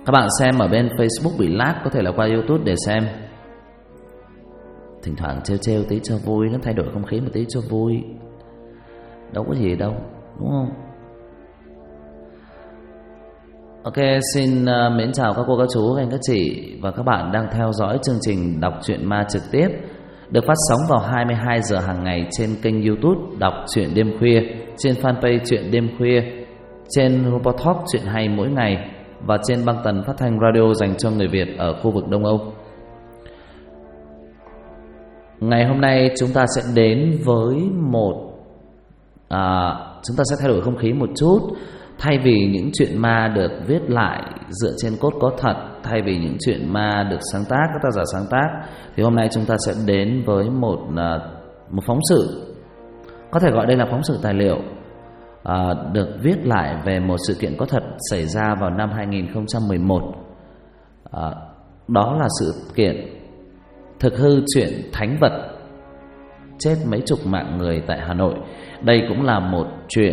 Các bạn xem ở bên Facebook bị lag có thể là qua YouTube để xem. Thỉnh thoảng trêu tí cho vui, nó thay đổi không khí một tí cho vui, đâu có gì đâu, đúng không? Ok, xin mến chào các cô, các chú, các anh, các chị và các bạn đang theo dõi chương trình đọc truyện ma trực tiếp được phát sóng vào 22 giờ hàng ngày trên kênh YouTube Đọc Truyện Đêm Khuya, trên fanpage Truyện Đêm Khuya, trên Robot Talk Truyện Hay Mỗi Ngày và trên băng tần phát thanh radio dành cho người Việt ở khu vực Đông Âu. Ngày hôm nay chúng ta sẽ đến với chúng ta sẽ thay đổi không khí một chút. Thay vì những chuyện ma được viết lại dựa trên cốt có thật, thay vì những chuyện ma được sáng tác, các tác giả sáng tác, thì hôm nay chúng ta sẽ đến với một phóng sự, có thể gọi đây là phóng sự tài liệu, được viết lại về một sự kiện có thật xảy ra vào năm 2011. Đó là sự kiện thực hư chuyện thánh vật chết mấy chục mạng người tại Hà Nội. Đây cũng là một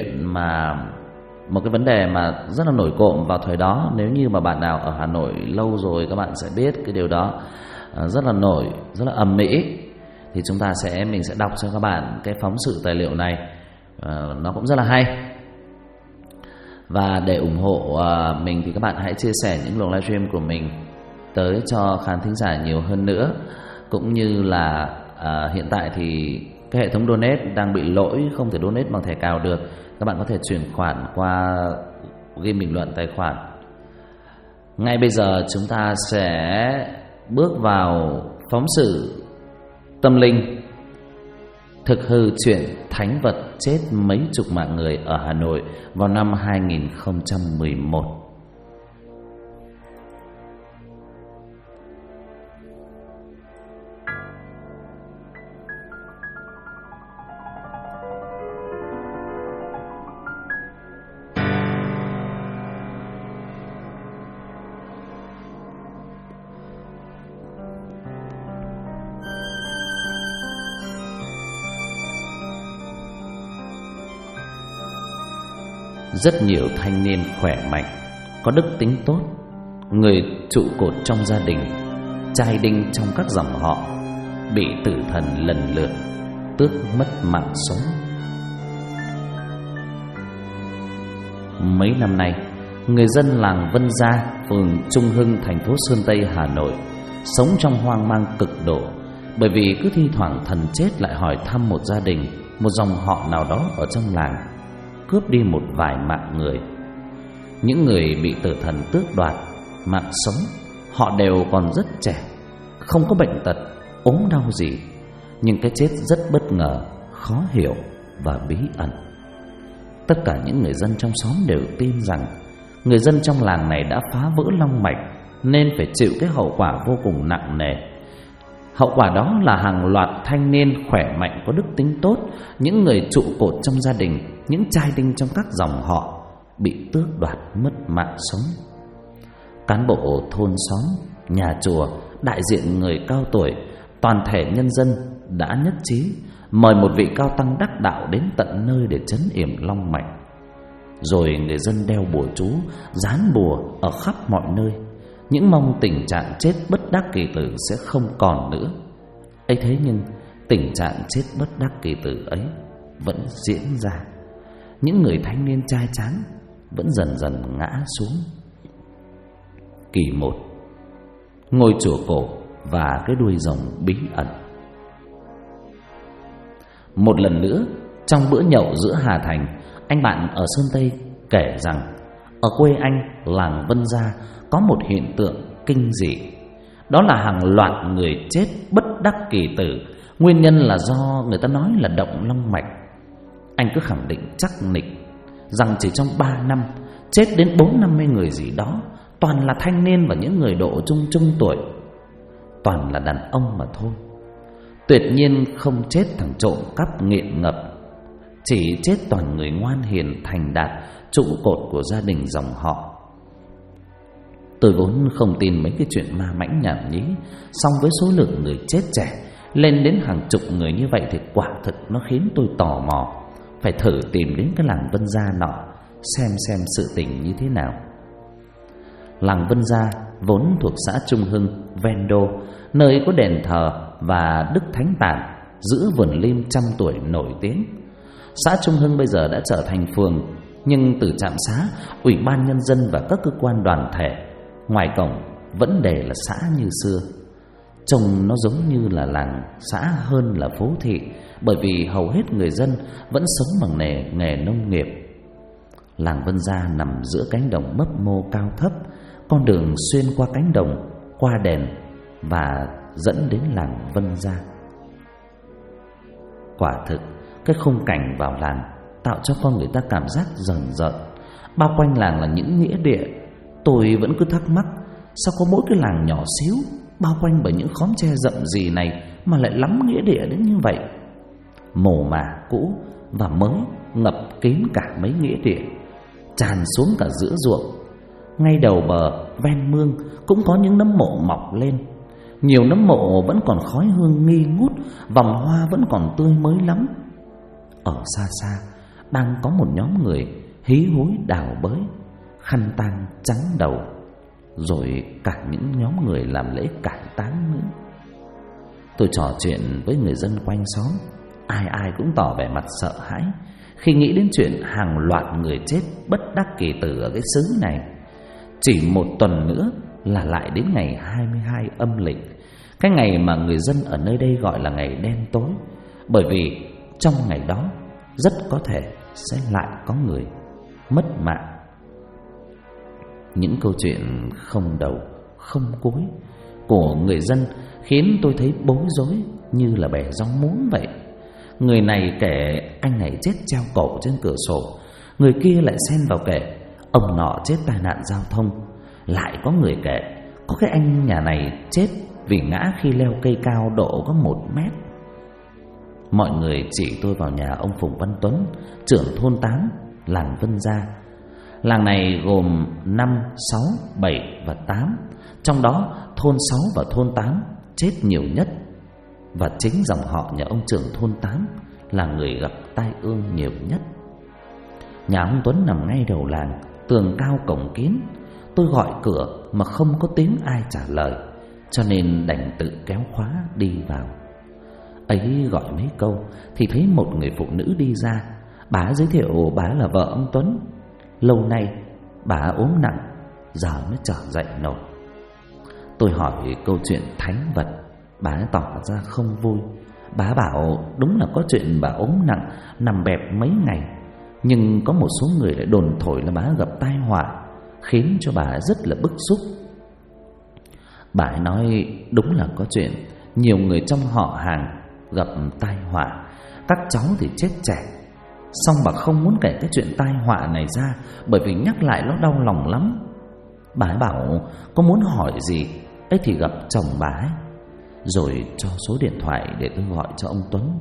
cái vấn đề mà rất là nổi cộm vào thời đó. Nếu như mà bạn nào ở Hà Nội lâu rồi các bạn sẽ biết cái điều đó, rất là nổi, rất là ầm ĩ. Thì mình sẽ đọc cho các bạn cái phóng sự tài liệu này, nó cũng rất là hay. Và để ủng hộ mình thì các bạn hãy chia sẻ những luồng livestream của mình tới cho khán thính giả nhiều hơn nữa. Cũng như là hiện tại thì cái hệ thống donate đang bị lỗi, không thể donate bằng thẻ cào được. Các bạn có thể chuyển khoản qua ghi bình luận tài khoản. Ngay bây giờ chúng ta sẽ bước vào phóng sự tâm linh thực hư chuyện thánh vật chết mấy chục mạng người ở Hà Nội vào năm 2011. Rất nhiều thanh niên khỏe mạnh, có đức tính tốt, người trụ cột trong gia đình, trai đinh trong các dòng họ, bị tử thần lần lượt tước mất mạng sống. Mấy năm nay, người dân làng Vân Gia, phường Trung Hưng, thành phố Sơn Tây, Hà Nội sống trong hoang mang cực độ, bởi vì cứ thi thoảng thần chết lại hỏi thăm một gia đình, một dòng họ nào đó ở trong làng, cướp đi một vài mạng người. Những người bị tử thần tước đoạt mạng sống, họ đều còn rất trẻ, không có bệnh tật, ốm đau gì, nhưng cái chết rất bất ngờ, khó hiểu và bí ẩn. Tất cả những người dân trong xóm đều tin rằng người dân trong làng này đã phá vỡ long mạch, nên phải chịu cái hậu quả vô cùng nặng nề. Hậu quả đó là hàng loạt thanh niên khỏe mạnh, có đức tính tốt, những người trụ cột trong gia đình, những trai đinh trong các dòng họ bị tước đoạt mất mạng sống. Cán bộ thôn xóm, nhà chùa, đại diện người cao tuổi, toàn thể nhân dân đã nhất trí mời một vị cao tăng đắc đạo đến tận nơi để trấn yểm long mạch. Rồi người dân đeo bùa chú, dán bùa ở khắp mọi nơi, những mong tình trạng chết bất đắc kỳ tử sẽ không còn nữa. ấy thế nhưng tình trạng chết bất đắc kỳ tử ấy vẫn diễn ra. Những người thanh niên trai tráng vẫn dần dần ngã xuống. Kỳ 1. Ngôi chùa cổ và cái đuôi rồng bí ẩn. Một lần nữa, trong bữa nhậu giữa Hà Thành, anh bạn ở Sơn Tây kể rằng ở quê anh, làng Vân Gia, có một hiện tượng kinh dị. Đó là hàng loạt người chết bất đắc kỳ tử. Nguyên nhân là do người ta nói là động long mạch. Anh cứ khẳng định chắc nịch rằng chỉ trong 3 năm chết đến 4-50 người gì đó, toàn là thanh niên và những người độ trung tuổi, toàn là đàn ông mà thôi. Tuyệt nhiên không chết thằng trộm cắp nghiện ngập, chỉ chết toàn người ngoan hiền thành đạt, trụ cột của gia đình dòng họ. Tôi vốn không tin mấy cái chuyện ma mãnh nhảm nhí, song với số lượng người chết trẻ lên đến hàng chục người như vậy thì quả thực nó khiến tôi tò mò, phải thử tìm đến cái làng Vân Gia nọ xem sự tình như thế nào. Làng Vân Gia vốn thuộc xã Trung Hưng, ven đô, nơi có đền thờ và Đức Thánh Tản giữa vườn lim trăm tuổi nổi tiếng. Xã Trung Hưng bây giờ đã trở thành phường, nhưng từ trạm xá, ủy ban nhân dân và các cơ quan đoàn thể, ngoài cổng vẫn để là xã như xưa. Trông nó giống như là làng xã hơn là phố thị, bởi vì hầu hết người dân vẫn sống bằng nghề nông nghiệp. Làng Vân Gia nằm giữa cánh đồng mấp mô cao thấp, con đường xuyên qua cánh đồng, qua đền và dẫn đến làng Vân Gia. Quả thực, cái khung cảnh vào làng tạo cho con người ta cảm giác rờn rợn. Bao quanh làng là những nghĩa địa. Tôi vẫn cứ thắc mắc, sao có mỗi cái làng nhỏ xíu bao quanh bởi những khóm tre rậm rì này mà lại lắm nghĩa địa đến như vậy. Mồ mả cũ và mới ngập kín cả mấy nghĩa địa, tràn xuống cả giữa ruộng. Ngay đầu bờ ven mương cũng có những nấm mộ mọc lên. Nhiều nấm mộ vẫn còn khói hương nghi ngút, vòng hoa vẫn còn tươi mới lắm. Ở xa xa đang có một nhóm người hí húi đào bới, khăn tang trắng đầu, rồi cả những nhóm người làm lễ cải táng nữa. Tôi trò chuyện với người dân quanh xóm, ai ai cũng tỏ vẻ mặt sợ hãi khi nghĩ đến chuyện hàng loạt người chết bất đắc kỳ tử ở cái xứ này. Chỉ một tuần nữa là lại đến ngày 22 âm lịch, cái ngày mà người dân ở nơi đây gọi là ngày đen tối, bởi vì trong ngày đó rất có thể sẽ lại có người mất mạng. Những câu chuyện không đầu không cuối của người dân khiến tôi thấy bối rối như là bẻ gióng muống vậy. Người này kể anh này chết treo cổ trên cửa sổ, người kia lại xen vào kể ông nọ chết tai nạn giao thông. Lại có người kể có cái anh nhà này chết vì ngã khi leo cây cao độ có 1 mét. Mọi người chỉ tôi vào nhà ông Phùng Văn Tuấn, trưởng thôn 8, làng Vân Gia. Làng này gồm 5, 6, 7 và 8. Trong đó thôn 6 và thôn 8 chết nhiều nhất. Và chính dòng họ nhà ông trưởng thôn 8 là người gặp tai ương nhiều nhất. Nhà ông Tuấn nằm ngay đầu làng, tường cao cổng kín. Tôi gọi cửa mà không có tiếng ai trả lời, cho nên đành tự kéo khóa đi vào. Ấy gọi mấy câu thì thấy một người phụ nữ đi ra. Bà giới thiệu bà là vợ ông Tuấn. Lâu nay bà ốm nặng, giờ mới trở dậy nổi. Tôi hỏi câu chuyện thánh vật, bà tỏ ra không vui. Bà bảo đúng là có chuyện bà ốm nặng, nằm bẹp mấy ngày, nhưng có một số người lại đồn thổi là bà gặp tai họa, khiến cho bà rất là bức xúc. Bà nói đúng là có chuyện, nhiều người trong họ hàng gặp tai họa, các cháu thì chết trẻ. Xong bà không muốn kể cái chuyện tai họa này ra, bởi vì nhắc lại nó đau lòng lắm. Bà bảo có muốn hỏi gì ấy thì gặp chồng bà ấy, rồi cho số điện thoại để tôi gọi cho ông Tuấn.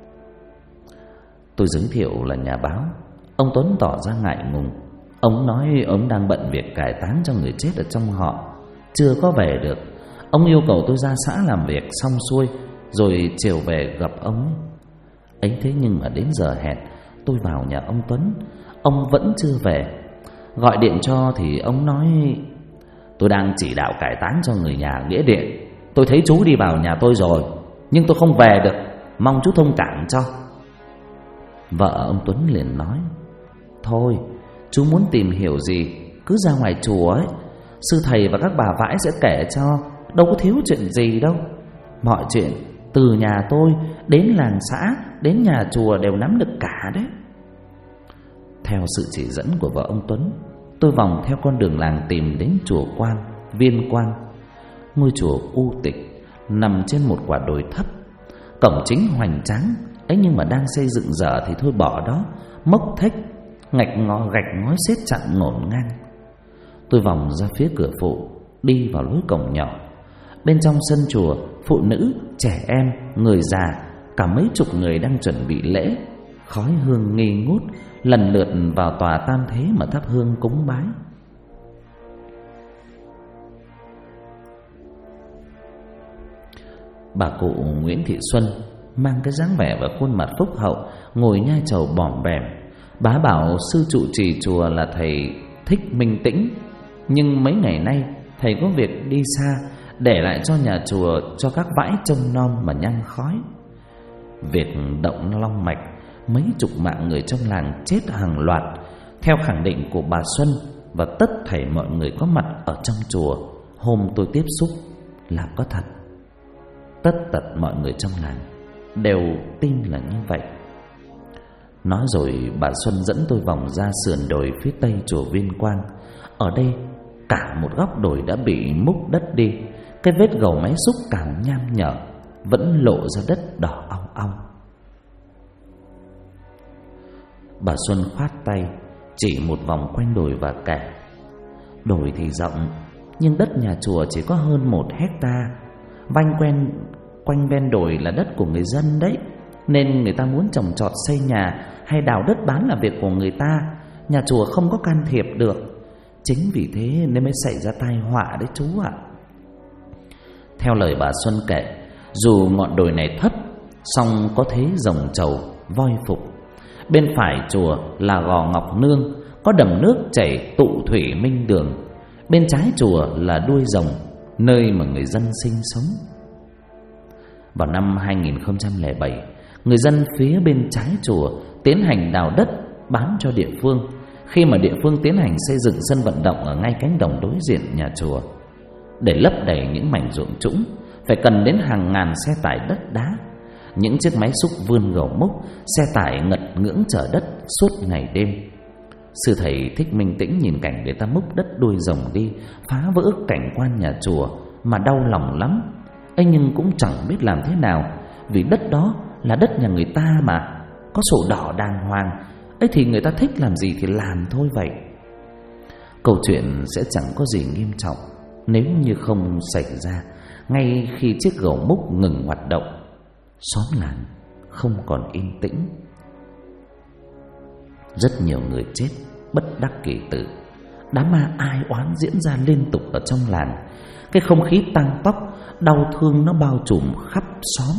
Tôi giới thiệu là nhà báo. Ông Tuấn tỏ ra ngại ngùng. Ông nói ông đang bận việc cải táng cho người chết ở trong họ, chưa có về được. Ông yêu cầu tôi ra xã làm việc xong xuôi rồi chiều về gặp ông ấy. Thế nhưng mà đến giờ hẹn tôi vào nhà ông Tuấn, ông vẫn chưa về. Gọi điện cho thì ông nói tôi đang chỉ đạo cải táng cho người nhà nghĩa địa. Tôi thấy chú đi vào nhà tôi rồi, nhưng tôi không về được, mong chú thông cảm cho. Vợ ông Tuấn liền nói thôi, chú muốn tìm hiểu gì cứ ra ngoài chùa ấy, sư thầy và các bà vãi sẽ kể cho, đâu có thiếu chuyện gì đâu. Mọi chuyện từ nhà tôi đến làng xã đến nhà chùa đều nắm được cả đấy. Theo sự chỉ dẫn của vợ ông Tuấn, tôi vòng theo con đường làng tìm đến chùa Quang, Viên Quang. Ngôi chùa u tịch nằm trên một quả đồi thấp, cổng chính hoành tráng ấy, nhưng mà đang xây dựng dở thì thôi bỏ đó, mốc thếch, gạch ngói xếp chặn ngổn ngang. Tôi vòng ra phía cửa phụ, đi vào lối cổng nhỏ. Bên trong sân chùa, phụ nữ, trẻ em, người già, cả mấy chục người đang chuẩn bị lễ. Khói hương nghi ngút, lần lượt vào tòa tam thế mà thắp hương cúng bái. Bà cụ Nguyễn Thị Xuân mang cái dáng vẻ và khuôn mặt phúc hậu, ngồi nhai trầu bỏm bẻm. Bá bảo sư trụ trì chùa là thầy Thích Minh Tĩnh, Nhưng mấy ngày nay thầy có việc đi xa, để lại cho nhà chùa cho các vãi trông nom mà nhang khói. Việc động long mạch, mấy chục mạng người trong làng chết hàng loạt, theo khẳng định của bà Xuân và tất thảy mọi người có mặt ở trong chùa hôm tôi tiếp xúc là có thật. Tất tật mọi người trong làng đều tin là như vậy. Nói rồi bà Xuân dẫn tôi vòng ra sườn đồi phía tây chùa Viên Quang. Ở đây cả một góc đồi đã bị múc đất đi, cái vết gầu máy xúc càng nham nhở, vẫn lộ ra đất đỏ ong ong. Bà Xuân khoát tay chỉ một vòng quanh đồi và kể: đồi thì rộng, nhưng đất nhà chùa chỉ có hơn 1 hectare. Quanh ven đồi là đất của người dân đấy, nên người ta muốn trồng trọt xây nhà hay đào đất bán là việc của người ta, nhà chùa không có can thiệp được. Chính vì thế nên mới xảy ra tai họa đấy chú ạ. Theo lời bà Xuân kể, dù ngọn đồi này thấp, song có thế rồng trầu, voi phục. Bên phải chùa là Gò Ngọc Nương, có đầm nước chảy tụ thủy minh đường. Bên trái chùa là Đuôi Rồng, nơi mà người dân sinh sống. Vào năm 2007, người dân phía bên trái chùa tiến hành đào đất bán cho địa phương, khi mà địa phương tiến hành xây dựng sân vận động ở ngay cánh đồng đối diện nhà chùa. Để lấp đầy những mảnh ruộng trũng, phải cần đến hàng ngàn xe tải đất đá. Những chiếc máy xúc vươn gầu múc, xe tải ngật ngưỡng chở đất suốt ngày đêm. Sư thầy Thích Minh Tĩnh nhìn cảnh người ta múc đất Đuôi Rồng đi, phá vỡ cảnh quan nhà chùa mà đau lòng lắm. ấy nhưng cũng chẳng biết làm thế nào, vì đất đó là đất nhà người ta mà, có sổ đỏ đàng hoàng. Ấy thì người ta thích làm gì thì làm thôi vậy. Câu chuyện sẽ chẳng có gì nghiêm trọng nếu như không xảy ra ngay khi chiếc gầu múc ngừng hoạt động, xóm làng không còn yên tĩnh. Rất nhiều người chết bất đắc kỳ tử, đám ma ai oán diễn ra liên tục ở trong làng. Cái không khí tang tóc, đau thương nó bao trùm khắp xóm.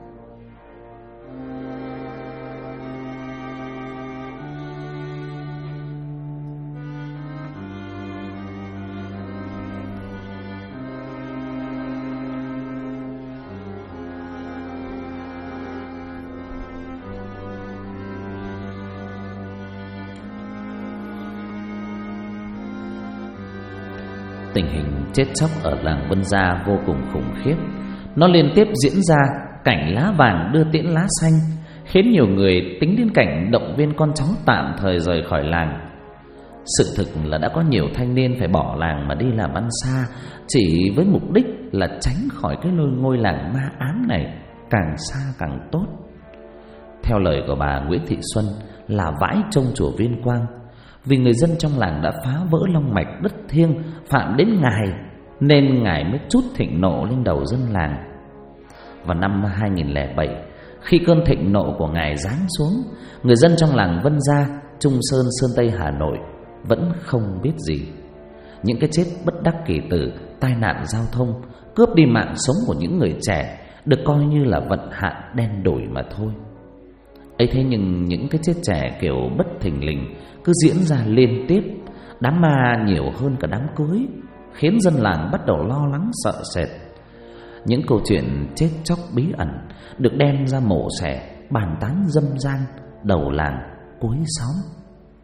Tình hình chết chóc ở làng Vân Gia vô cùng khủng khiếp. Nó liên tiếp diễn ra cảnh lá vàng đưa tiễn lá xanh, khiến nhiều người tính đến cảnh động viên con cháu tạm thời rời khỏi làng. Sự thực là đã có nhiều thanh niên phải bỏ làng mà đi làm ăn xa, chỉ với mục đích là tránh khỏi cái ngôi làng ma ám này, càng xa càng tốt. Theo lời của bà Nguyễn Thị Xuân là vãi trông chùa Viên Quang, vì người dân trong làng đã phá vỡ long mạch đất thiêng phạm đến Ngài, nên Ngài mới trút thịnh nộ lên đầu dân làng. Vào năm 2007, khi cơn thịnh nộ của Ngài giáng xuống, người dân trong làng Vân Gia, Trung Sơn, Sơn Tây Hà Nội vẫn không biết gì. Những cái chết bất đắc kỳ tử, tai nạn giao thông, cướp đi mạng sống của những người trẻ được coi như là vận hạn đen đủi mà thôi. Ấy thế nhưng những cái chết trẻ kiểu bất thình lình cứ diễn ra liên tiếp, đám ma nhiều hơn cả đám cưới, khiến dân làng bắt đầu lo lắng sợ sệt. Những câu chuyện chết chóc bí ẩn được đem ra mổ xẻ, bàn tán râm ran đầu làng cuối xóm.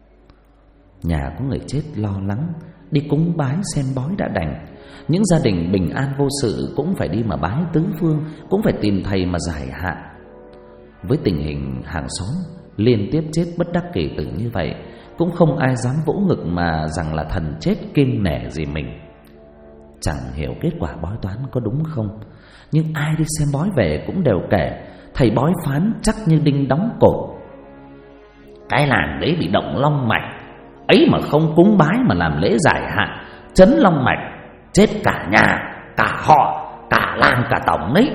Nhà có người chết lo lắng, đi cúng bái xem bói đã đành. Những gia đình bình an vô sự cũng phải đi mà bái tứ phương, cũng phải tìm thầy mà giải hạn. Với tình hình hàng xóm liên tiếp chết bất đắc kỳ tử như vậy, cũng không ai dám vỗ ngực mà rằng là thần chết kiêng nể gì mình. Chẳng hiểu kết quả bói toán có đúng không, nhưng ai đi xem bói về cũng đều kể thầy bói phán chắc như đinh đóng cột. Cái làng đấy bị động long mạch, ấy mà không cúng bái mà làm lễ giải hạn chấn long mạch, chết cả nhà, cả họ, cả làng, cả tổng đấy.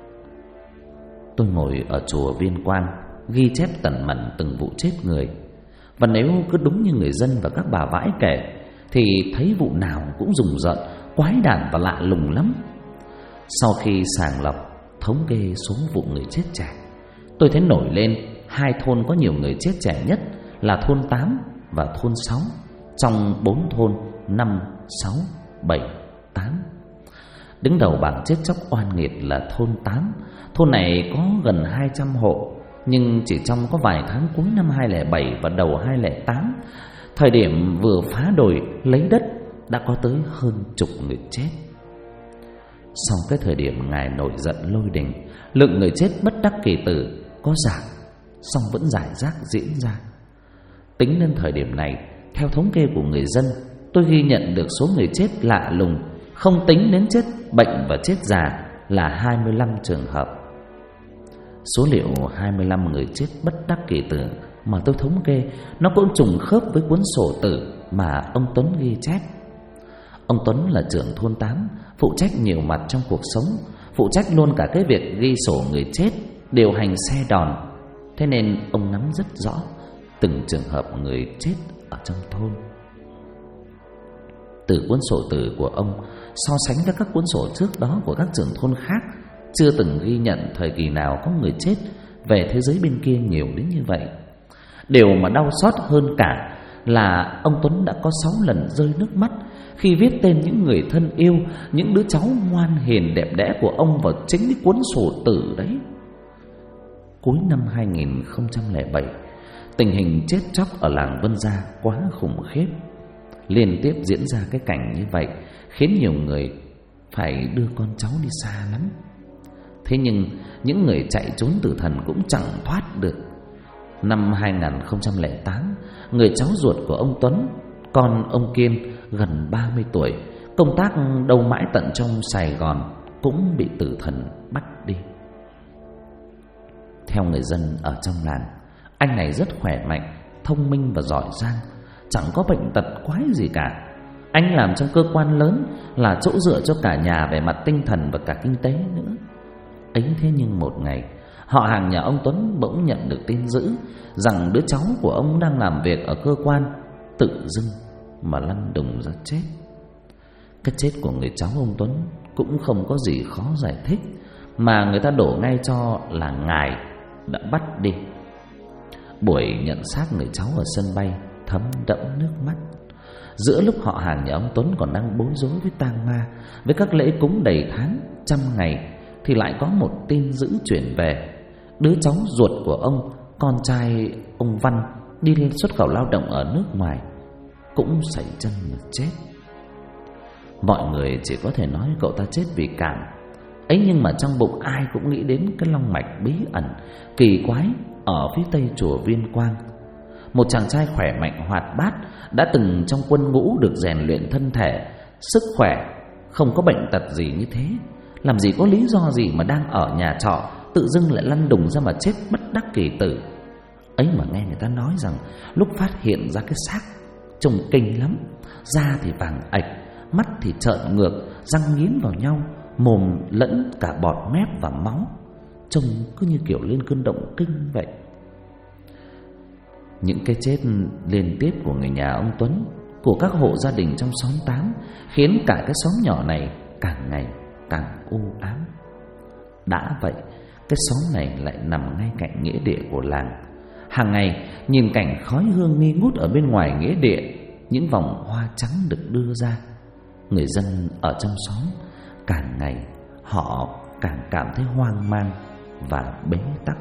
Tôi ngồi ở chùa Viên Quang ghi chép tần mẫn từng vụ chết người, và nếu cứ đúng như người dân và các bà vãi kể thì thấy vụ nào cũng rùng rợn, quái đản và lạ lùng lắm. Sau khi sàng lọc thống kê số vụ người chết trẻ, tôi thấy nổi lên hai thôn có nhiều người chết trẻ nhất là thôn 8 và thôn 6 trong 4 thôn 5, 6, 7, 8. Đứng đầu bảng chết chóc oan nghiệt là thôn 8. Thôn này có gần 200 hộ, nhưng chỉ trong có vài tháng cuối năm 2007 và đầu 2008, thời điểm vừa phá đồi lấy đất, đã có tới hơn chục người chết. Sau cái thời điểm ngài nổi giận lôi đình, lượng người chết bất đắc kỳ tử có giảm, song vẫn rải rác diễn ra. Tính đến thời điểm này, theo thống kê của người dân, tôi ghi nhận được số người chết lạ lùng, không tính đến chết bệnh và chết già, là 25 trường hợp. Số liệu 25 người chết bất đắc kỳ tử mà tôi thống kê, nó cũng trùng khớp với cuốn sổ tử mà ông Tuấn ghi chép. Ông Tuấn là trưởng thôn 8, phụ trách nhiều mặt trong cuộc sống, phụ trách luôn cả cái việc ghi sổ người chết, điều hành xe đòn. Thế nên ông nắm rất rõ từng trường hợp người chết ở trong thôn. Từ cuốn sổ tử của ông so sánh với các cuốn sổ trước đó của các trưởng thôn khác, chưa từng ghi nhận thời kỳ nào có người chết về thế giới bên kia nhiều đến như vậy. Điều mà đau xót hơn cả là ông Tuấn đã có 6 lần rơi nước mắt khi viết tên những người thân yêu, những đứa cháu ngoan hiền đẹp đẽ của ông vào chính cái cuốn sổ tử đấy. Cuối năm 2007, tình hình chết chóc ở làng Vân Gia quá khủng khiếp. Liên tiếp diễn ra cái cảnh như vậy khiến nhiều người phải đưa con cháu đi xa lắm. Thế nhưng những người chạy trốn tử thần cũng chẳng thoát được. Năm 2008, người cháu ruột của ông Tuấn, con ông Kiên, gần 30 tuổi, công tác đâu mãi tận trong Sài Gòn, cũng bị tử thần bắt đi. Theo người dân ở trong làng, anh này rất khỏe mạnh, thông minh và giỏi giang, chẳng có bệnh tật quái gì cả. Anh làm trong cơ quan lớn, là chỗ dựa cho cả nhà về mặt tinh thần và cả kinh tế nữa. Ấy thế nhưng một ngày, họ hàng nhà ông Tuấn bỗng nhận được tin dữ rằng đứa cháu của ông đang làm việc ở cơ quan tự dưng mà lăn đùng ra chết. Cái chết của người cháu ông Tuấn cũng không có gì khó giải thích, mà người ta đổ ngay cho là ngài đã bắt đi. Buổi nhận xác người cháu ở sân bay thấm đẫm nước mắt. Giữa lúc họ hàng nhà ông Tuấn còn đang bối rối với tang ma, với các lễ cúng đầy tháng, trăm ngày, thì lại có một tin dữ chuyển về. Đứa cháu ruột của ông, con trai ông Văn, đi xuất khẩu lao động ở nước ngoài, cũng sảy chân mà chết. Mọi người chỉ có thể nói cậu ta chết vì cảm ấy, nhưng mà trong bụng ai cũng nghĩ đến cái long mạch bí ẩn, kỳ quái ở phía tây chùa Viên Quang. Một chàng trai khỏe mạnh hoạt bát, đã từng trong quân ngũ được rèn luyện thân thể, sức khỏe, không có bệnh tật gì như thế, làm gì có lý do gì mà đang ở nhà trọ tự dưng lại lăn đùng ra mà chết bất đắc kỳ tử. Ấy mà nghe người ta nói rằng lúc phát hiện ra cái xác trông kinh lắm, da thì vàng ạch, mắt thì trợn ngược, răng nghiến vào nhau, mồm lẫn cả bọt mép và máu, trông cứ như kiểu lên cơn động kinh vậy. Những cái chết liên tiếp của người nhà ông Tuấn, của các hộ gia đình trong xóm 8, khiến cả cái xóm nhỏ này càng ngày càng u ám. Đã vậy, cái xóm này lại nằm ngay cạnh nghĩa địa của làng. Hàng ngày nhìn cảnh khói hương nghi ngút ở bên ngoài nghĩa địa, những vòng hoa trắng được đưa ra, người dân ở trong xóm càng ngày họ càng cảm thấy hoang mang và bế tắc.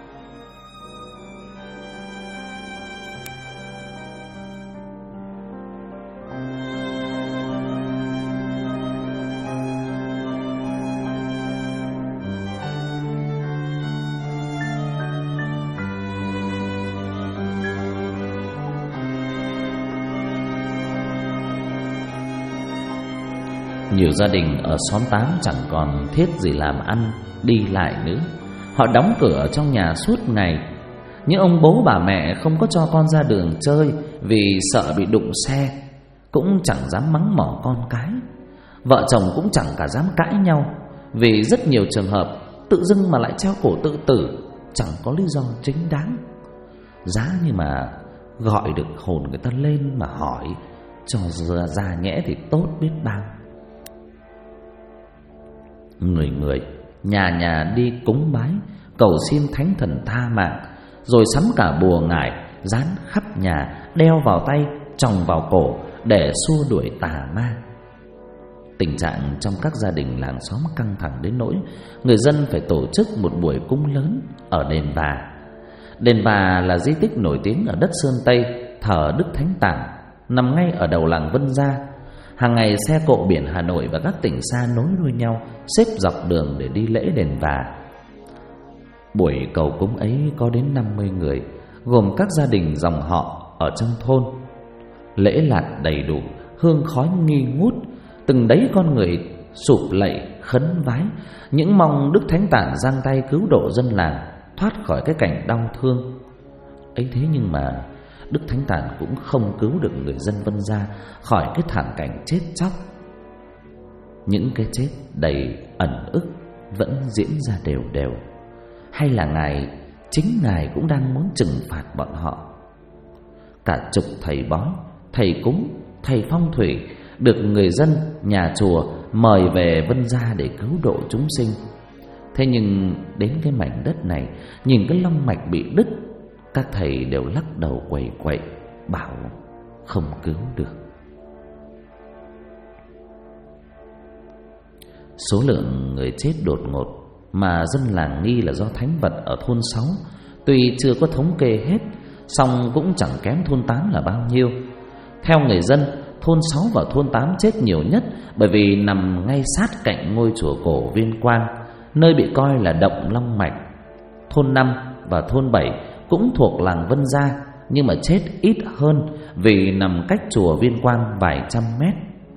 Nhiều gia đình ở xóm 8 chẳng còn thiết gì làm ăn, đi lại nữa. Họ đóng cửa trong nhà suốt ngày. Những ông bố bà mẹ không có cho con ra đường chơi vì sợ bị đụng xe, cũng chẳng dám mắng mỏ con cái. Vợ chồng cũng chẳng cả dám cãi nhau, vì rất nhiều trường hợp tự dưng mà lại treo cổ tự tử, chẳng có lý do chính đáng. Giá như mà gọi được hồn người ta lên mà hỏi cho ra nhẽ thì tốt biết bao. Người nhà nhà đi cúng bái, cầu xin thánh thần tha mạng, rồi sắm cả bùa ngải dán khắp nhà, đeo vào tay, tròng vào cổ, để xua đuổi tà ma. Tình trạng trong các gia đình làng xóm căng thẳng đến nỗi người dân phải tổ chức một buổi cúng lớn ở đền Bà. Đền Bà là di tích nổi tiếng ở đất Sơn Tây, thờ Đức Thánh Tản, nằm ngay ở đầu làng Vân Gia. Hàng ngày xe cộ biển Hà Nội và các tỉnh xa nối đuôi nhau xếp dọc đường để đi lễ đền Bà. Buổi cầu cúng ấy có đến 50 người, gồm các gia đình dòng họ ở trong thôn. Lễ lạt đầy đủ, hương khói nghi ngút, từng đấy con người sụp lạy khấn vái, những mong Đức Thánh Tản giang tay cứu độ dân làng thoát khỏi cái cảnh đau thương. Ấy thế nhưng mà Đức Thánh Tản cũng không cứu được người dân Vân Gia khỏi cái thảm cảnh chết chóc. Những cái chết đầy ẩn ức vẫn diễn ra đều đều. Hay là chính Ngài cũng đang muốn trừng phạt bọn họ? Cả chục thầy bói, thầy cúng, thầy phong thủy được người dân nhà chùa mời về Vân Gia để cứu độ chúng sinh. Thế nhưng đến cái mảnh đất này, nhìn cái long mạch bị đứt, các thầy đều lắc đầu quẩy quậy, bảo không cứu được. Số lượng người chết đột ngột mà dân làng nghi là do thánh vật ở thôn 6, tuy chưa có thống kê hết, song cũng chẳng kém thôn 8 là bao nhiêu. Theo người dân, thôn 6 và thôn 8 chết nhiều nhất bởi vì nằm ngay sát cạnh ngôi chùa cổ Viên Quang, nơi bị coi là động long mạch. Thôn 5 và thôn 7 cũng thuộc làng Vân Gia, nhưng mà chết ít hơn vì nằm cách chùa Viên Quang vài trăm mét.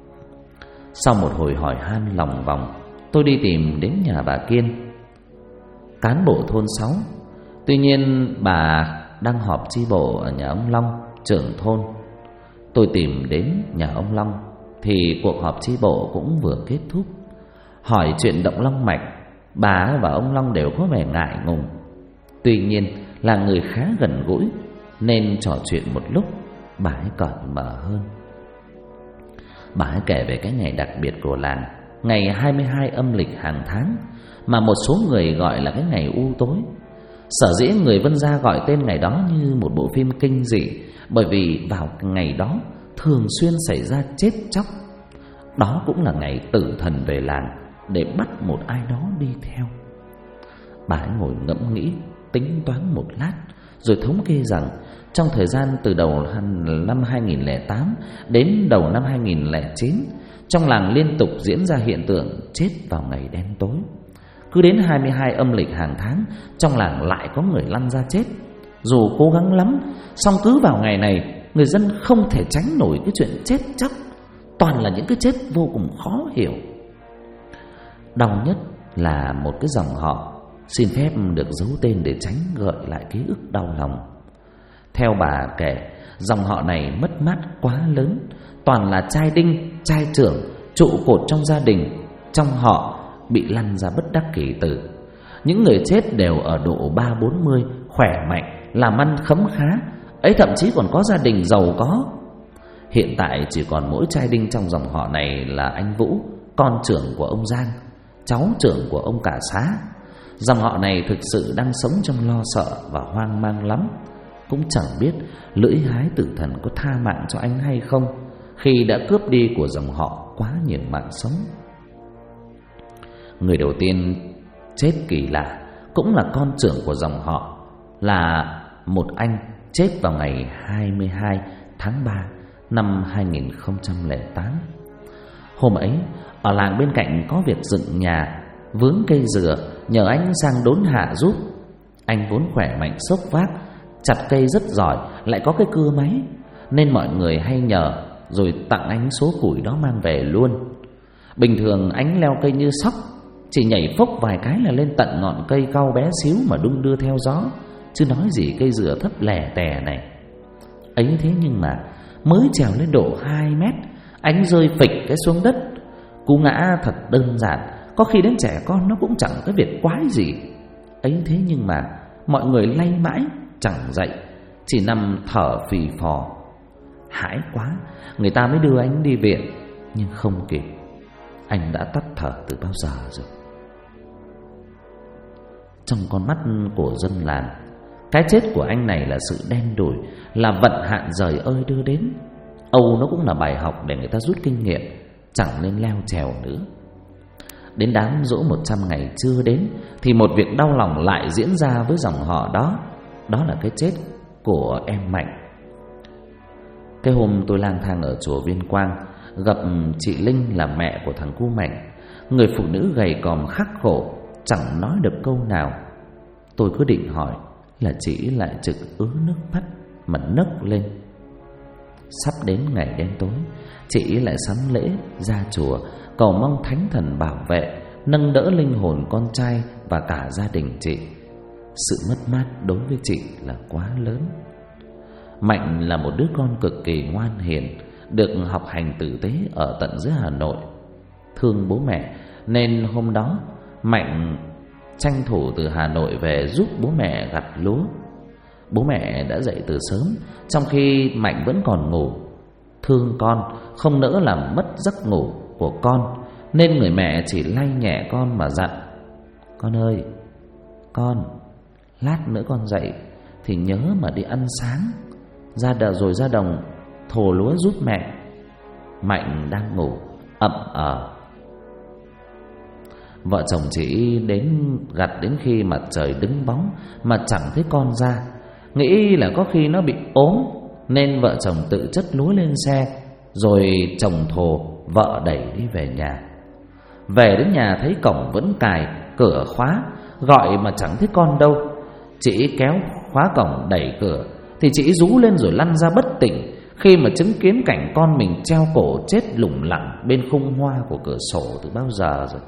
Sau một hồi hỏi han lòng vòng, tôi đi tìm đến nhà bà Kiên, cán bộ thôn 6. Tuy nhiên bà đang họp chi bộ ở nhà ông Long, trưởng thôn. Tôi tìm đến nhà ông Long thì cuộc họp chi bộ cũng vừa kết thúc. Hỏi chuyện động long mạch, bà và ông Long đều có vẻ ngại ngùng. Tuy nhiên là người khá gần gũi nên trò chuyện một lúc, bà ấy cởi mở hơn. Bà ấy kể về cái ngày đặc biệt của làng, ngày 22 âm lịch hàng tháng, mà một số người gọi là cái ngày u tối. Sở dĩ người Vân Gia gọi tên ngày đó như một bộ phim kinh dị, bởi vì vào ngày đó thường xuyên xảy ra chết chóc. Đó cũng là ngày tử thần về làng để bắt một ai đó đi theo. Bà ấy ngồi ngẫm nghĩ, tính toán một lát, rồi thống kê rằng trong thời gian từ đầu năm 2008 đến đầu năm 2009, trong làng liên tục diễn ra hiện tượng chết vào ngày đen tối. Cứ đến 22 âm lịch hàng tháng, trong làng lại có người lăn ra chết. Dù cố gắng lắm, song cứ vào ngày này, người dân không thể tránh nổi cái chuyện chết chóc. Toàn là những cái chết vô cùng khó hiểu. Đau nhất là một cái dòng họ xin phép được giấu tên để tránh gợi lại ký ức đau lòng. Theo bà kể, dòng họ này mất mát quá lớn. Toàn là trai đinh, trai trưởng, trụ cột trong gia đình, trong họ bị lăn ra bất đắc kỳ tử. Những người chết đều ở độ 30-40, khỏe mạnh, làm ăn khấm khá, ấy thậm chí còn có gia đình giàu có. Hiện tại chỉ còn mỗi trai đinh trong dòng họ này là anh Vũ, con trưởng của ông Giang, cháu trưởng của ông Cả Xá. Dòng họ này thực sự đang sống trong lo sợ và hoang mang lắm. Cũng chẳng biết lưỡi hái tử thần có tha mạng cho anh hay không, khi đã cướp đi của dòng họ quá nhiều mạng sống. Người đầu tiên chết kỳ lạ cũng là con trưởng của dòng họ, là một anh chết vào ngày 22 tháng 3 năm 2008. Hôm ấy, ở làng bên cạnh có việc dựng nhà, vướng cây dừa, nhờ anh sang đốn hạ giúp. Anh vốn khỏe mạnh xốc vác, chặt cây rất giỏi, lại có cái cưa máy, nên mọi người hay nhờ, rồi tặng anh số củi đó mang về luôn. Bình thường anh leo cây như sóc, chỉ nhảy phốc vài cái là lên tận ngọn cây cau bé xíu mà đung đưa theo gió, chứ nói gì cây dừa thấp lè tè này. Ấy thế nhưng mà mới trèo lên độ 2 mét, anh rơi phịch cái xuống đất. Cú ngã thật đơn giản, có khi đến trẻ con nó cũng chẳng cái việc quái gì. Ấy thế nhưng mà mọi người lay mãi chẳng dậy, chỉ nằm thở phì phò. Hãi quá, người ta mới đưa anh đi viện, nhưng không kịp, anh đã tắt thở từ bao giờ rồi. Trong con mắt của dân làng, cái chết của anh này là sự đen đủi, là vận hạn giời ơi đưa đến. Âu nó cũng là bài học để người ta rút kinh nghiệm, chẳng nên leo trèo nữa. Đến đám giỗ 100 ngày chưa đến thì một việc đau lòng lại diễn ra với dòng họ đó. Đó là cái chết của em Mạnh. Cái hôm tôi lang thang ở chùa Viên Quang, gặp chị Linh là mẹ của thằng cu Mạnh. Người phụ nữ gầy còm khắc khổ, chẳng nói được câu nào. Tôi cứ định hỏi là chị lại trực ứa nước mắt mà nấc lên. Sắp đến ngày đen tối, chị lại sắm lễ ra chùa cầu mong thánh thần bảo vệ, nâng đỡ linh hồn con trai và cả gia đình chị. Sự mất mát đối với chị là quá lớn. Mạnh là một đứa con cực kỳ ngoan hiền, được học hành tử tế ở tận dưới Hà Nội. Thương bố mẹ nên hôm đó Mạnh tranh thủ từ Hà Nội về giúp bố mẹ gặt lúa. Bố mẹ đã dậy từ sớm, trong khi Mạnh vẫn còn ngủ. Thương con, không nỡ làm mất giấc ngủ của con, nên người mẹ chỉ lay nhẹ con mà dặn: "Con ơi, con, lát nữa con dậy thì nhớ mà đi ăn sáng, rồi ra đồng thồ lúa giúp mẹ." Mạnh đang ngủ ậm ờ. Vợ chồng chị đến gặt đến khi mặt trời đứng bóng mà chẳng thấy con ra. Nghĩ là có khi nó bị ốm, nên vợ chồng tự chất lúa lên xe, rồi chồng thồ, vợ đẩy đi về nhà. Về đến nhà thấy cổng vẫn cài, cửa khóa, gọi mà chẳng thấy con đâu. Chị kéo khóa cổng đẩy cửa thì chị rú lên rồi lăn ra bất tỉnh, khi mà chứng kiến cảnh con mình treo cổ chết lủng lẳng bên khung hoa của cửa sổ từ bao giờ rồi.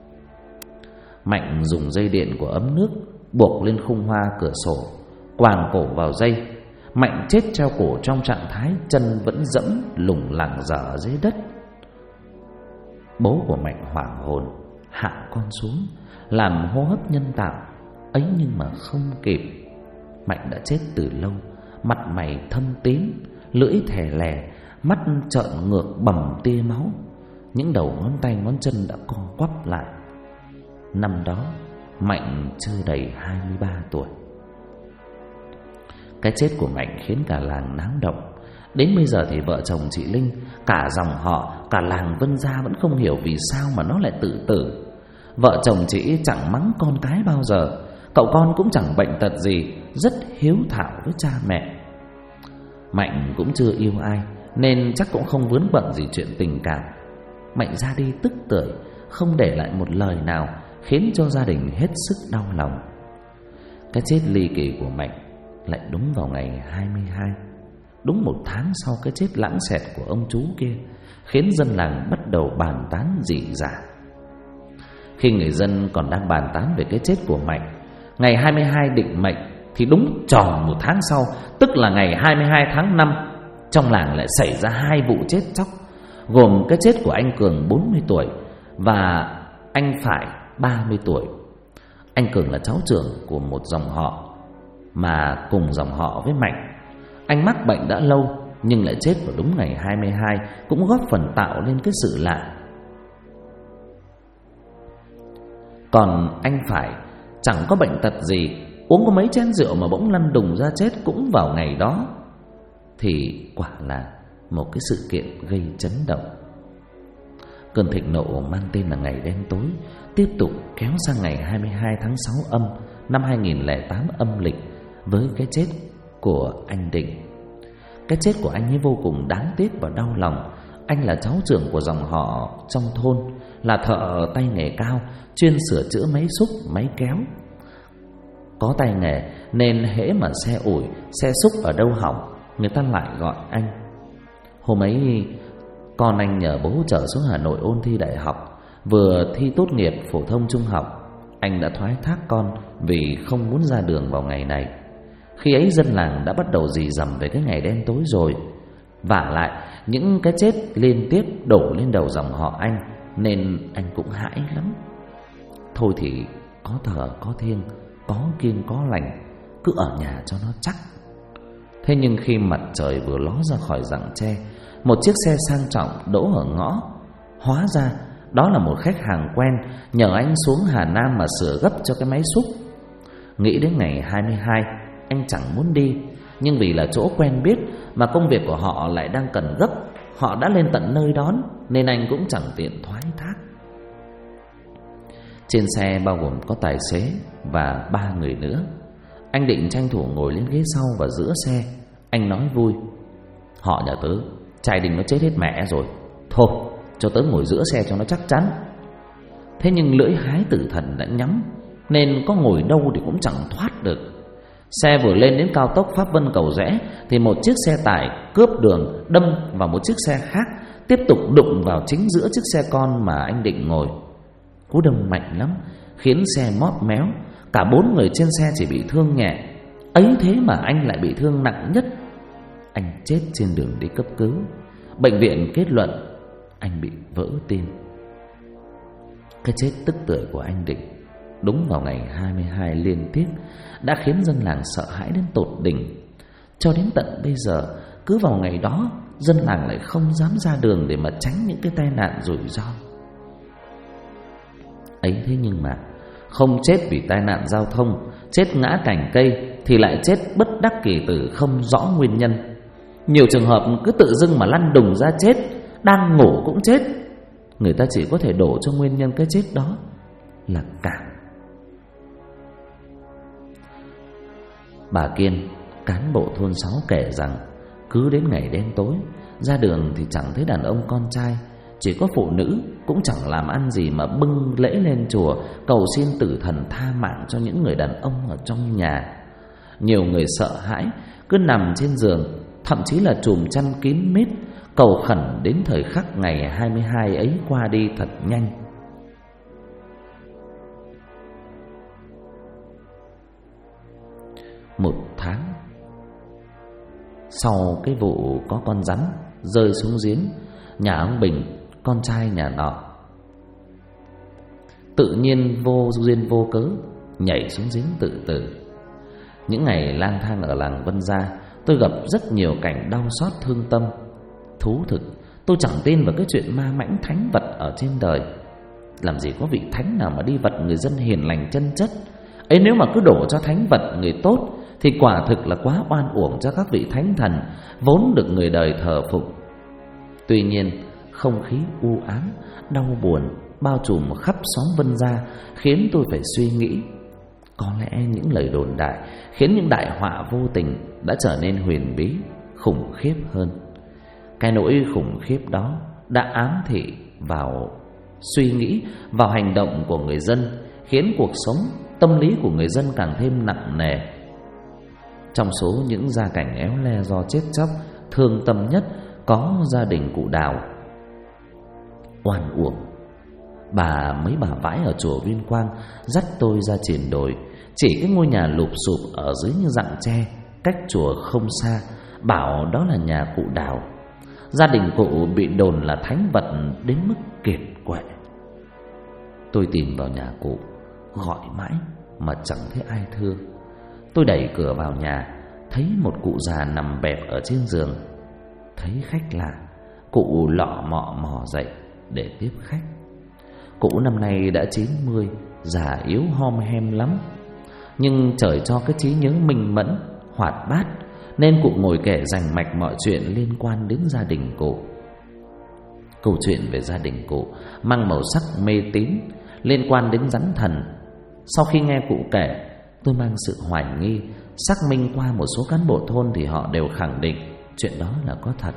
Mạnh dùng dây điện của ấm nước buộc lên khung hoa cửa sổ, quàng cổ vào dây. Mạnh chết treo cổ trong trạng thái chân vẫn dẫm lủng lẳng dở dưới đất. Bố của Mạnh hoảng hồn, hạ con xuống làm hô hấp nhân tạo, ấy nhưng mà không kịp. Mạnh đã chết từ lâu, mặt mày thâm tím, lưỡi thè lè, mắt trợn ngược bầm tia máu. Những đầu ngón tay ngón chân đã co quắp lại. Năm đó Mạnh chưa đầy 23 tuổi. Cái chết của Mạnh khiến cả làng náo động. Đến bây giờ thì vợ chồng chị Linh, cả dòng họ, cả làng Vân Gia vẫn không hiểu vì sao mà nó lại tự tử. Vợ chồng chị chẳng mắng con cái bao giờ, cậu con cũng chẳng bệnh tật gì, rất hiếu thảo với cha mẹ. Mạnh cũng chưa yêu ai, nên chắc cũng không vướng bận gì chuyện tình cảm. Mạnh ra đi tức tưởi, không để lại một lời nào, khiến cho gia đình hết sức đau lòng. Cái chết ly kỳ của Mạnh lại đúng vào ngày 22, đúng 1 tháng sau cái chết lãng xẹt của ông chú kia, khiến dân làng bắt đầu bàn tán rỉ rả. Khi người dân còn đang bàn tán về cái chết của Mạnh, ngày 22 định mệnh thì đúng tròn 1 tháng sau, tức là ngày 22 tháng 5, trong làng lại xảy ra 2 vụ chết chóc, gồm cái chết của anh Cường 40 tuổi và anh Phải 30 tuổi. Anh Cường là cháu trưởng của một dòng họ mà cùng dòng họ với Mạnh. Anh mắc bệnh đã lâu nhưng lại chết vào đúng ngày 22, cũng góp phần tạo nên cái sự lạ. Còn anh Phải chẳng có bệnh tật gì, uống có mấy chén rượu mà bỗng lăn đùng ra chết cũng vào ngày đó. Thì quả là một cái sự kiện gây chấn động. Cơn thịnh nộ mang tên là ngày đen tối tiếp tục kéo sang ngày 22 tháng 6 âm năm 2008 âm lịch với cái chết của anh Định. Cái chết của anh ấy vô cùng đáng tiếc và đau lòng. Anh là cháu trưởng của dòng họ trong thôn, là thợ tay nghề cao, chuyên sửa chữa máy xúc, máy kéo. Có tay nghề nên hễ mà xe ủi, xe xúc ở đâu hỏng, người ta lại gọi anh. Hôm ấy con anh nhờ bố chở xuống Hà Nội ôn thi đại học. Vừa thi tốt nghiệp phổ thông trung học, anh đã thoái thác con vì không muốn ra đường vào ngày này. Khi ấy dân làng đã bắt đầu rì rầm về cái ngày đen tối rồi. Vả lại những cái chết liên tiếp đổ lên đầu dòng họ anh, nên anh cũng hãi lắm. Thôi thì có thờ có thiêng, có kiêng có lành, cứ ở nhà cho nó chắc. Thế nhưng khi mặt trời vừa ló ra khỏi rặng tre, một chiếc xe sang trọng đỗ ở ngõ. Hóa ra đó là một khách hàng quen nhờ anh xuống Hà Nam mà sửa gấp cho cái máy xúc. Nghĩ đến ngày 22, anh chẳng muốn đi, nhưng vì là chỗ quen biết mà công việc của họ lại đang cần gấp. Họ đã lên tận nơi đón nên anh cũng chẳng tiện thoái thác. Trên xe bao gồm có tài xế và 3 người nữa. Anh định tranh thủ ngồi lên ghế sau và giữa xe. Anh nói vui: họ nhà tớ trai đình nó chết hết mẹ rồi, thôi cho tớ ngồi giữa xe cho nó chắc chắn. Thế nhưng lưỡi hái tử thần đã nhắm, nên có ngồi đâu thì cũng chẳng thoát được. Xe vừa lên đến cao tốc Pháp Vân Cầu Rẽ thì một chiếc xe tải cướp đường đâm vào một chiếc xe khác, tiếp tục đụng vào chính giữa chiếc xe con mà anh định ngồi. Cú đâm mạnh lắm, khiến xe móp méo. Cả 4 người trên xe chỉ bị thương nhẹ. Ấy thế mà anh lại bị thương nặng nhất. Anh chết trên đường đi cấp cứu. Bệnh viện kết luận anh bị vỡ tim. Cái chết tức tưởi của anh Định đúng vào ngày 22 liên tiếp đã khiến dân làng sợ hãi đến tột đỉnh. Cho đến tận bây giờ, cứ vào ngày đó, dân làng lại không dám ra đường để mà tránh những cái tai nạn rủi ro. Ấy thế nhưng mà không chết vì tai nạn giao thông, chết ngã cành cây, thì lại chết bất đắc kỳ tử không rõ nguyên nhân. Nhiều trường hợp cứ tự dưng mà lăn đùng ra chết, đang ngủ cũng chết. Người ta chỉ có thể đổ cho nguyên nhân cái chết đó là cảm. Bà Kiên, cán bộ thôn 6 kể rằng cứ đến ngày đen tối, ra đường thì chẳng thấy đàn ông con trai, chỉ có phụ nữ, cũng chẳng làm ăn gì mà bưng lễ lên chùa cầu xin tử thần tha mạng cho những người đàn ông ở trong nhà. Nhiều người sợ hãi cứ nằm trên giường, thậm chí là trùm chăn kín mít, cầu khẩn đến thời khắc ngày 22 ấy qua đi thật nhanh. Một tháng sau cái vụ có con rắn rơi xuống giếng nhà ông Bình, con trai nhà nọ tự nhiên vô duyên vô cớ nhảy xuống giếng tự tử. Những ngày lang thang ở làng Vân Gia, tôi gặp rất nhiều cảnh đau xót thương tâm. Thú thực, tôi chẳng tin vào cái chuyện ma mãnh thánh vật ở trên đời. Làm gì có vị thánh nào mà đi vật người dân hiền lành chân chất ấy. Nếu mà cứ đổ cho thánh vật người tốt thì quả thực là quá oan uổng cho các vị thánh thần vốn được người đời thờ phụng. Tuy nhiên, không khí u ám, đau buồn bao trùm khắp xóm Vân Gia khiến tôi phải suy nghĩ. Có lẽ những lời đồn đại khiến những đại họa vô tình đã trở nên huyền bí, khủng khiếp hơn. Cái nỗi khủng khiếp đó đã ám thị vào suy nghĩ, vào hành động của người dân, khiến cuộc sống, tâm lý của người dân càng thêm nặng nề. Trong số những gia cảnh éo le do chết chóc, thương tâm nhất có gia đình cụ Đào. Oan uổng. Mấy bà vãi ở chùa Viên Quang dắt tôi ra triển đồi, chỉ cái ngôi nhà lụp xụp ở dưới như rặng tre, cách chùa không xa, bảo đó là nhà cụ Đào. Gia đình cụ bị đồn là thánh vật đến mức kiệt quệ. Tôi tìm vào nhà cụ, gọi mãi mà chẳng thấy ai thưa. Tôi đẩy cửa vào nhà, thấy một cụ già nằm bẹp ở trên giường. Thấy khách lạ, cụ lọ mọ mò dậy để tiếp khách. Cụ năm nay đã 90, già yếu hom hem lắm. Nhưng trời cho cái trí nhớ minh mẫn, hoạt bát, nên cụ ngồi kể rành mạch mọi chuyện liên quan đến gia đình cụ. Câu chuyện về gia đình cụ mang màu sắc mê tín, liên quan đến rắn thần. Sau khi nghe cụ kể, tôi mang sự hoài nghi, xác minh qua một số cán bộ thôn thì họ đều khẳng định chuyện đó là có thật.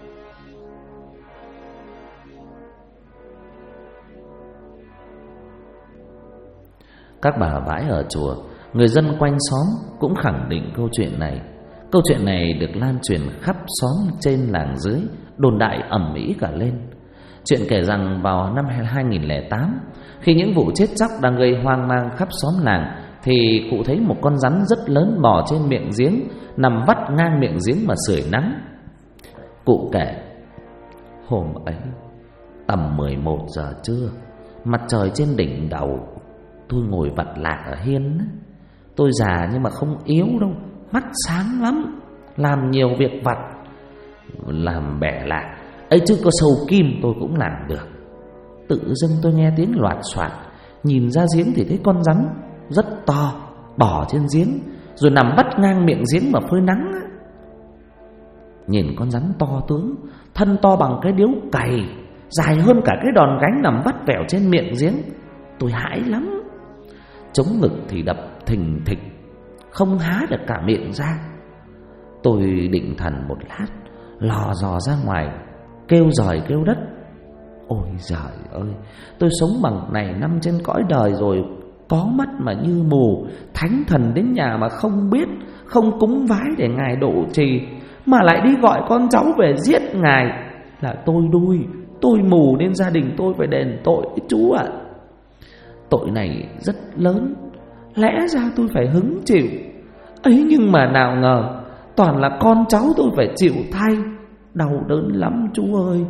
Các bà vãi ở chùa, người dân quanh xóm cũng khẳng định câu chuyện này. Câu chuyện này được lan truyền khắp xóm trên làng dưới, đồn đại ầm ĩ cả lên. Chuyện kể rằng vào năm 2008, khi những vụ chết chóc đang gây hoang mang khắp xóm làng, thì cụ thấy một con rắn rất lớn bò trên miệng giếng, nằm vắt ngang miệng giếng mà sưởi nắng. Cụ kể, hôm ấy tầm 11 giờ trưa, mặt trời trên đỉnh đầu, tôi ngồi vặt lạc ở hiên. Tôi già nhưng mà không yếu đâu, mắt sáng lắm, làm nhiều việc vặt, làm bẻ lạc ấy chứ có sâu kim tôi cũng làm được. Tự dưng tôi nghe tiếng loạt soạt, nhìn ra giếng thì thấy con rắn rất to bò trên giếng, rồi nằm vắt ngang miệng giếng mà phơi nắng. Nhìn con rắn to tướng, thân to bằng cái điếu cày, dài hơn cả cái đòn gánh nằm vắt vẻo trên miệng giếng. Tôi hãi lắm. Chống ngực thì đập thình thịch, không há được cả miệng ra. Tôi định thần một lát, lò dò ra ngoài, kêu giời kêu đất. Ôi giời ơi, tôi sống bằng này năm trên cõi đời rồi, có mắt mà như mù, thánh thần đến nhà mà không biết, không cúng vái để ngài độ trì, mà lại đi gọi con cháu về giết ngài. Là tôi đuôi, tôi mù nên gia đình tôi phải đền tội chú ạ. Tội này rất lớn, lẽ ra tôi phải hứng chịu ấy, nhưng mà nào ngờ toàn là con cháu tôi phải chịu thay. Đau đớn lắm chú ơi.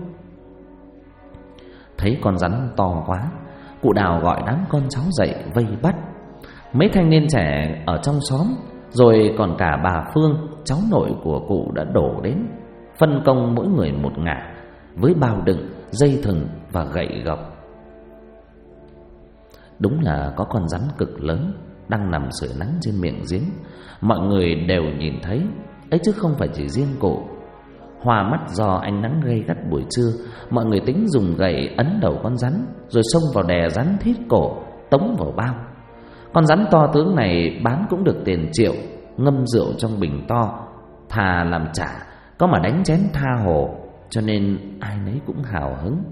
Thấy con rắn to quá, cụ Đào gọi đám con cháu dậy vây bắt. Mấy thanh niên trẻ ở trong xóm, rồi còn cả bà Phương, cháu nội của cụ đã đổ đến, phân công mỗi người một ngả, với bao đựng, dây thừng và gậy gộc. Đúng là có con rắn cực lớn đang nằm sưởi nắng trên miệng giếng. Mọi người đều nhìn thấy ấy chứ không phải chỉ riêng cụ. Hoa mắt do ánh nắng gay gắt buổi trưa, mọi người tính dùng gậy ấn đầu con rắn, rồi xông vào đè rắn thít cổ, tống vào bao. Con rắn to tướng này bán cũng được tiền triệu, ngâm rượu trong bình to, thà làm trả, có mà đánh chén tha hồ, cho nên ai nấy cũng hào hứng.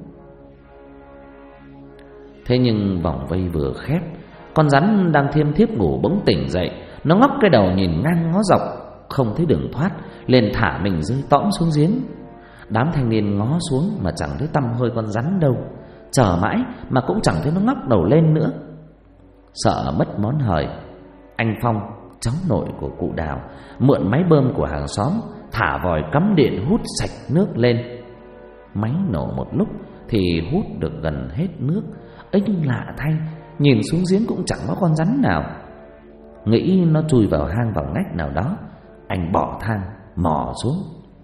Thế nhưng vòng vây vừa khép, con rắn đang thiêm thiếp ngủ bỗng tỉnh dậy. Nó ngóc cái đầu nhìn ngang ngó dọc, không thấy đường thoát, liền thả mình rơi tõm xuống giếng. Đám thanh niên ngó xuống mà chẳng thấy tăm hơi con rắn đâu, chờ mãi mà cũng chẳng thấy nó ngóc đầu lên nữa. Sợ mất món hời, anh Phong, cháu nội của cụ Đào, mượn máy bơm của hàng xóm, thả vòi cắm điện hút sạch nước lên. Máy nổ một lúc thì hút được gần hết nước. Ấy nhưng lạ thay, nhìn xuống giếng cũng chẳng có con rắn nào. Nghĩ nó chui vào hang vào ngách nào đó, anh bỏ thang mò xuống.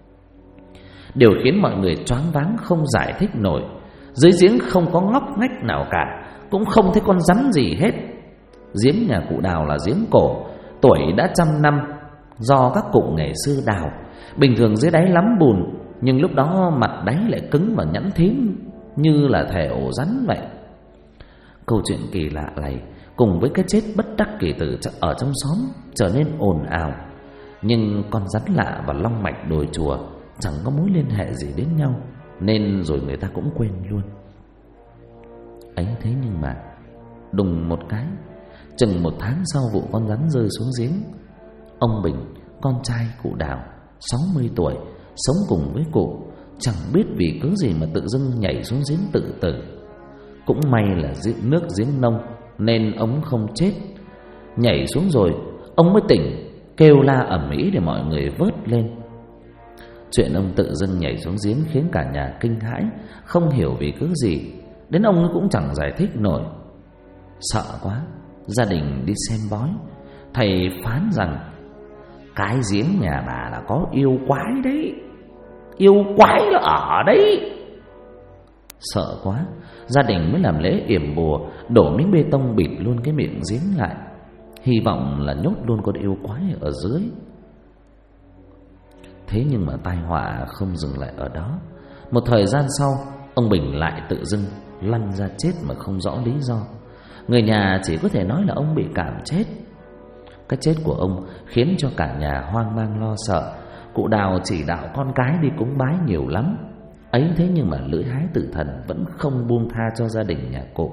Điều khiến mọi người choáng váng không giải thích nổi, dưới giếng không có ngóc ngách nào cả, cũng không thấy con rắn gì hết. Giếng nhà cụ Đào là giếng cổ, tuổi đã 100 năm, do các cụ ngày xưa đào. Bình thường dưới đáy lắm bùn, nhưng lúc đó mặt đáy lại cứng và nhẵn thím, như là thể ổ rắn vậy. Câu chuyện kỳ lạ này cùng với cái chết bất đắc kỳ tử ở trong xóm trở nên ồn ào. Nhưng con rắn lạ và long mạch đồi chùa chẳng có mối liên hệ gì đến nhau, nên rồi người ta cũng quên luôn. Ấy thế nhưng mà đùng một cái, chừng 1 tháng sau vụ con rắn rơi xuống giếng, ông Bình, con trai cụ Đào, 60 tuổi, sống cùng với cụ, chẳng biết vì cớ gì mà tự dưng nhảy xuống giếng tự tử. Cũng may là nước giếng nông nên ông không chết. Nhảy xuống rồi ông mới tỉnh, kêu la ầm ĩ để mọi người vớt lên. Chuyện ông tự dưng nhảy xuống giếng khiến cả nhà kinh hãi, không hiểu vì cớ gì, đến ông cũng chẳng giải thích nổi. Sợ quá, gia đình đi xem bói. Thầy phán rằng cái giếng nhà bà là có yêu quái đấy, yêu quái nó ở đấy. Sợ quá, gia đình mới làm lễ yểm bùa, đổ miếng bê tông bịt luôn cái miệng giếng lại, hy vọng là nhốt luôn con yêu quái ở dưới. Thế nhưng mà tai họa không dừng lại ở đó. Một thời gian sau, ông Bình lại tự dưng lăn ra chết mà không rõ lý do. Người nhà chỉ có thể nói là ông bị cảm chết. Cái chết của ông khiến cho cả nhà hoang mang lo sợ. Cụ Đào chỉ đạo con cái đi cúng bái nhiều lắm. Ấy thế nhưng mà lưỡi hái tử thần vẫn không buông tha cho gia đình nhà cụ.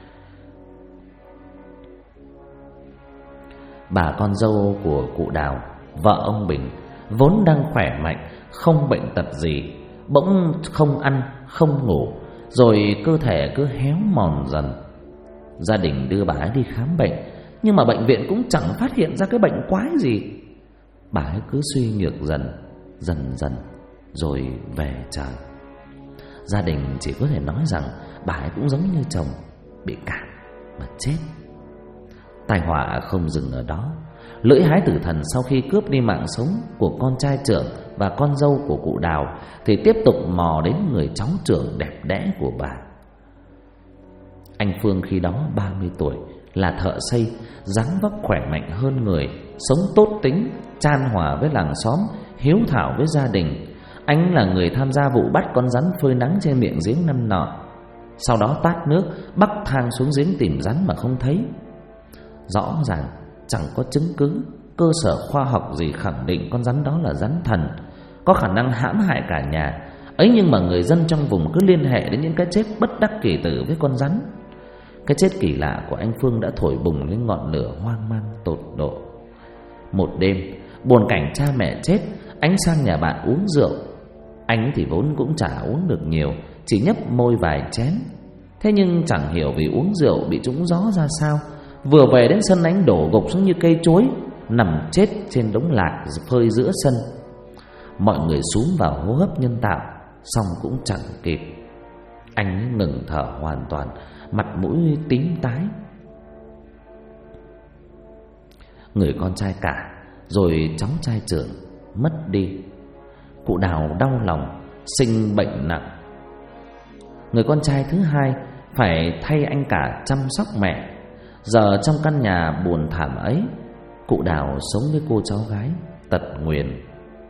Bà con dâu của cụ Đào, vợ ông Bình, vốn đang khỏe mạnh, không bệnh tật gì, bỗng không ăn, không ngủ, rồi cơ thể cứ héo mòn dần. Gia đình đưa bà ấy đi khám bệnh, nhưng mà bệnh viện cũng chẳng phát hiện ra cái bệnh quái gì. Bà ấy cứ suy nhược dần dần rồi về trời. Gia đình chỉ có thể nói rằng bà ấy cũng giống như chồng, bị cảm mà chết. Tai họa không dừng ở đó. Lưỡi hái tử thần sau khi cướp đi mạng sống của con trai trưởng và con dâu của cụ Đào thì tiếp tục mò đến người cháu trưởng đẹp đẽ của bà. Anh Phương khi đó 30 tuổi, là thợ xây, dáng vóc khỏe mạnh hơn người, sống tốt tính, chan hòa với làng xóm, hiếu thảo với gia đình. Anh là người tham gia vụ bắt con rắn phơi nắng trên miệng giếng năm nọ, sau đó tát nước bắc thang xuống giếng tìm rắn mà không thấy. Rõ ràng chẳng có chứng cứ, cơ sở khoa học gì khẳng định con rắn đó là rắn thần, có khả năng hãm hại cả nhà. Ấy nhưng mà người dân trong vùng cứ liên hệ đến những cái chết bất đắc kỳ tử với con rắn. Cái chết kỳ lạ của anh Phương đã thổi bùng lên ngọn lửa hoang mang tột độ. Một đêm, buồn cảnh cha mẹ chết, anh sang nhà bạn uống rượu. Anh thì vốn cũng chả uống được nhiều, chỉ nhấp môi vài chén. Thế nhưng chẳng hiểu vì uống rượu bị trúng gió ra sao, vừa về đến sân anh đổ gục xuống như cây chuối, nằm chết trên đống lạc phơi giữa sân. Mọi người xúm vào hô hấp nhân tạo, xong cũng chẳng kịp. Anh ngừng thở hoàn toàn, mặt mũi tím tái. Người con trai cả, rồi cháu trai trưởng mất đi. Cụ Đào đau lòng, sinh bệnh nặng. Người con trai thứ hai phải thay anh cả chăm sóc mẹ. Giờ trong căn nhà buồn thảm ấy, cụ Đào sống với cô cháu gái tật nguyền.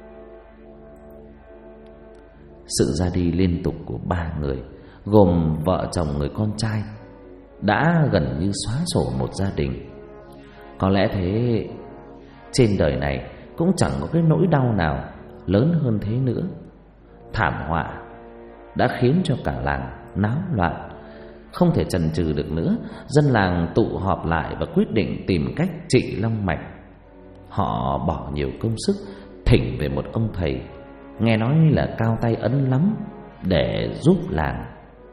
Sự ra đi liên tục của ba người, gồm vợ chồng người con trai, đã gần như xóa sổ một gia đình. Có lẽ thế trên đời này cũng chẳng có cái nỗi đau nào lớn hơn thế nữa. Thảm họa đã khiến cho cả làng náo loạn. Không thể chần chừ được nữa, dân làng tụ họp lại và quyết định tìm cách trị long mạch. Họ bỏ nhiều công sức thỉnh về một ông thầy, nghe nói là cao tay ấn lắm, để giúp làng.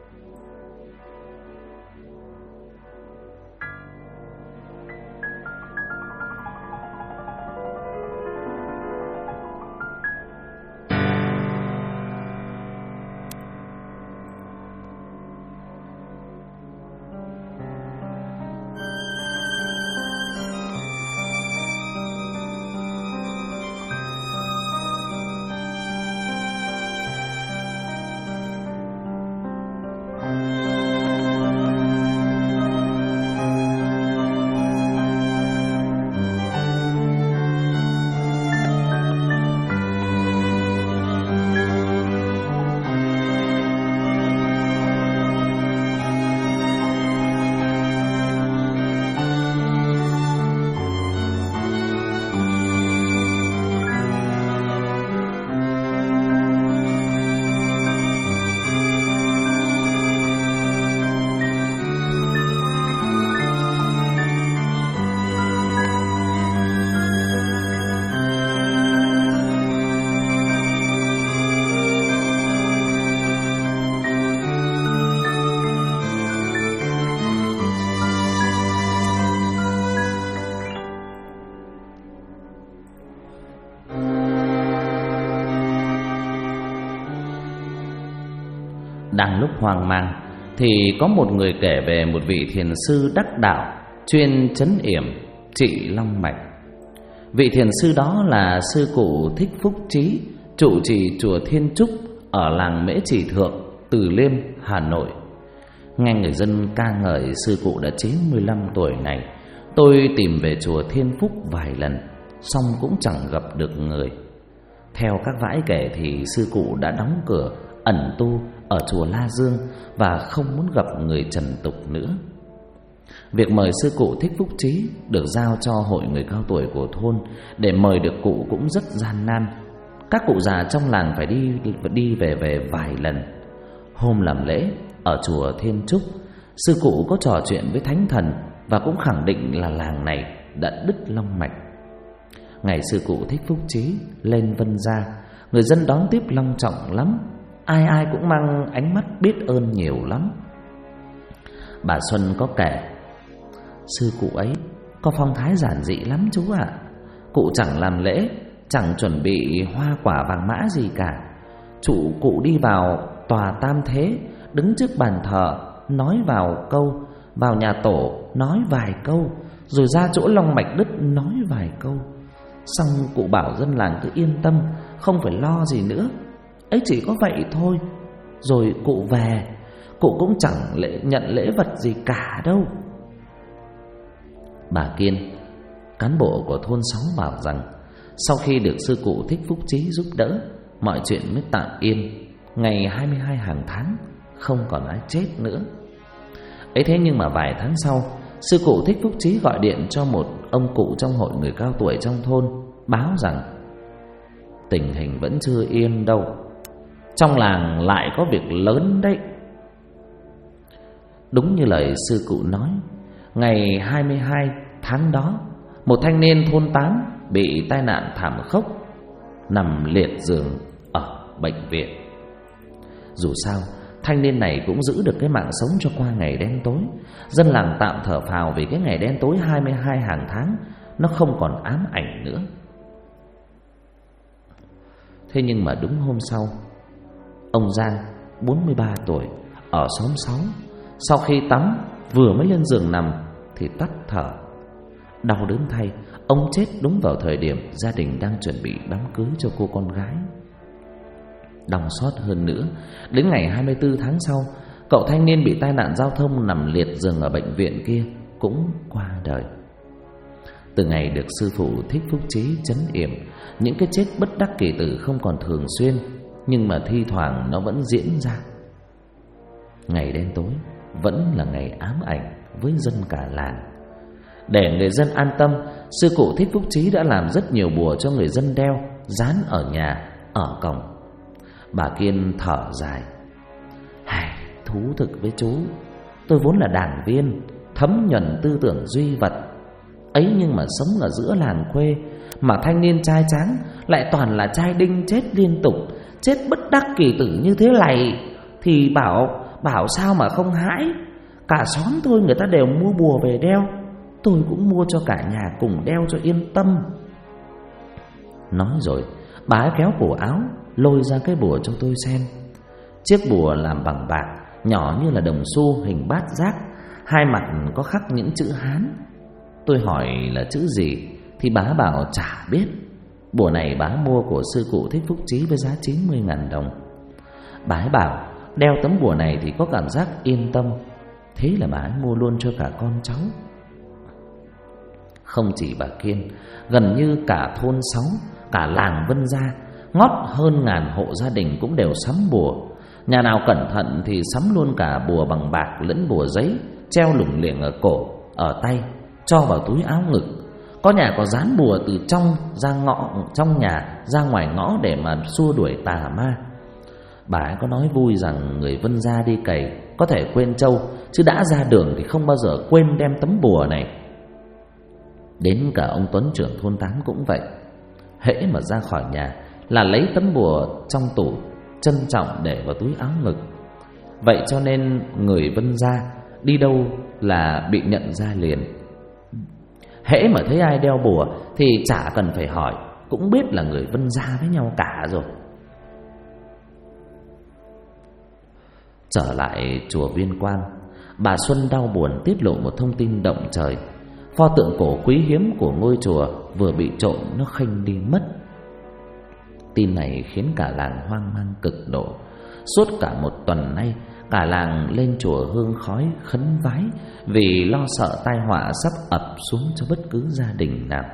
Đang lúc hoang mang thì có một người kể về một vị thiền sư đắc đạo chuyên trấn yểm trị long mạch. Vị thiền sư đó là sư cụ Thích Phúc Trí, trụ trì chùa Thiên Trúc ở làng Mễ Trì Thượng, Từ Liêm, Hà Nội. Nghe người dân ca ngợi sư cụ đã 95 tuổi này, tôi tìm về chùa Thiên Phúc vài lần, song cũng chẳng gặp được người. Theo các vãi kể thì sư cụ đã đóng cửa ẩn tu ở chùa La Dương và không muốn gặp người trần tục nữa. Việc mời sư cụ Thích Phúc Trí được giao cho hội người cao tuổi của thôn. Để mời được cụ cũng rất gian nan. Các cụ già trong làng phải đi về vài lần. Hôm làm lễ ở chùa Thiên Trúc, sư cụ có trò chuyện với thánh thần và cũng khẳng định là làng này đã đứt long mạch. Ngày sư cụ Thích Phúc Trí lên Vân Gia, người dân đón tiếp long trọng lắm. Ai ai cũng mang ánh mắt biết ơn nhiều lắm. Bà Xuân có kể, sư cụ ấy có phong thái giản dị lắm chú ạ. Cụ chẳng làm lễ, chẳng chuẩn bị hoa quả vàng mã gì cả. Cụ đi vào tòa tam thế, đứng trước bàn thờ, nói vào câu, vào nhà tổ nói vài câu, rồi ra chỗ long mạch đứt nói vài câu. Xong cụ bảo dân làng cứ yên tâm, không phải lo gì nữa. Ấy chỉ có vậy thôi. Rồi cụ về, cụ cũng chẳng nhận lễ vật gì cả đâu. Bà Kiên, cán bộ của thôn 6 bảo rằng sau khi được sư cụ Thích Phúc Trí giúp đỡ, mọi chuyện mới tạm yên. Ngày 22 hàng tháng không còn ai chết nữa. Ấy thế nhưng mà vài tháng sau, sư cụ Thích Phúc Chí gọi điện cho một ông cụ trong hội người cao tuổi trong thôn, báo rằng tình hình vẫn chưa yên đâu, trong làng lại có việc lớn đấy. Đúng như lời sư cụ nói, ngày 22 tháng đó, một thanh niên thôn 8 bị tai nạn thảm khốc, nằm liệt giường ở bệnh viện. Dù sao, thanh niên này cũng giữ được cái mạng sống cho qua ngày đen tối. Dân làng tạm thở phào vì cái ngày đen tối 22 hàng tháng nó không còn ám ảnh nữa. Thế nhưng mà đúng hôm sau, ông Giang 43 tuổi ở xóm 6, sau khi tắm vừa mới lên giường nằm thì tắt thở. Đau đớn thay, ông chết đúng vào thời điểm gia đình đang chuẩn bị đám cưới cho cô con gái. Đau xót hơn nữa, đến ngày 24 tháng sau, cậu thanh niên bị tai nạn giao thông nằm liệt giường ở bệnh viện kia cũng qua đời. Từ ngày được sư phụ Thích Phúc Chí trấn yểm, những cái chết bất đắc kỳ tử không còn thường xuyên, nhưng mà thi thoảng nó vẫn diễn ra. Ngày đen tối vẫn là ngày ám ảnh với dân cả làng. Để người dân an tâm, sư cụ Thích Phúc Chí đã làm rất nhiều bùa cho người dân đeo, dán ở nhà, ở cổng. Bà Kiên thở dài: thú thực với chú, tôi vốn là đảng viên, thấm nhuần tư tưởng duy vật ấy, nhưng mà sống ở giữa làng quê, mà thanh niên trai tráng lại toàn là trai đinh chết liên tục, chết bất đắc kỳ tử như thế này, thì bảo sao mà không hãi. Cả xóm tôi người ta đều mua bùa về đeo, tôi cũng mua cho cả nhà cùng đeo cho yên tâm. Nói rồi, bà ấy kéo cổ áo lôi ra cái bùa cho tôi xem. Chiếc bùa làm bằng bạc, nhỏ như là đồng xu, hình bát giác, hai mặt có khắc những chữ Hán. Tôi hỏi là chữ gì thì bà bảo chả biết. Bùa này bà mua của sư cụ Thích Phúc Chí với giá 90.000 đồng. Bà ấy bảo đeo tấm bùa này thì có cảm giác yên tâm. Thế là bà ấy mua luôn cho cả con cháu. Không chỉ bà Kiên, gần như cả thôn 6, cả làng Vân Gia, ngót hơn ngàn hộ gia đình cũng đều sắm bùa. Nhà nào cẩn thận thì sắm luôn cả bùa bằng bạc lẫn bùa giấy, treo lủng liệng ở cổ, ở tay, cho vào túi áo ngực. Có nhà có dán bùa từ trong nhà ra ngoài ngõ để mà xua đuổi tà ma. Bà ấy có nói vui rằng người Vân Gia đi cày có thể quên trâu, chứ đã ra đường thì không bao giờ quên đem tấm bùa này. Đến cả ông Tuấn trưởng thôn 8 cũng vậy. Hễ mà ra khỏi nhà là lấy tấm bùa trong tủ, trân trọng để vào túi áo ngực. Vậy cho nên người Vân Gia đi đâu là bị nhận ra liền. Hễ mà thấy ai đeo bùa thì chả cần phải hỏi, cũng biết là người Vân Gia với nhau cả rồi. Trở lại chùa Viên Quang, bà Xuân đau buồn tiết lộ một thông tin động trời. Pho tượng cổ quý hiếm của ngôi chùa vừa bị trộm nó khênh đi mất. Tin này khiến cả làng hoang mang cực độ. Suốt cả một tuần nay, cả làng lên chùa hương khói khấn vái, vì lo sợ tai họa sắp ập xuống cho bất cứ gia đình nào.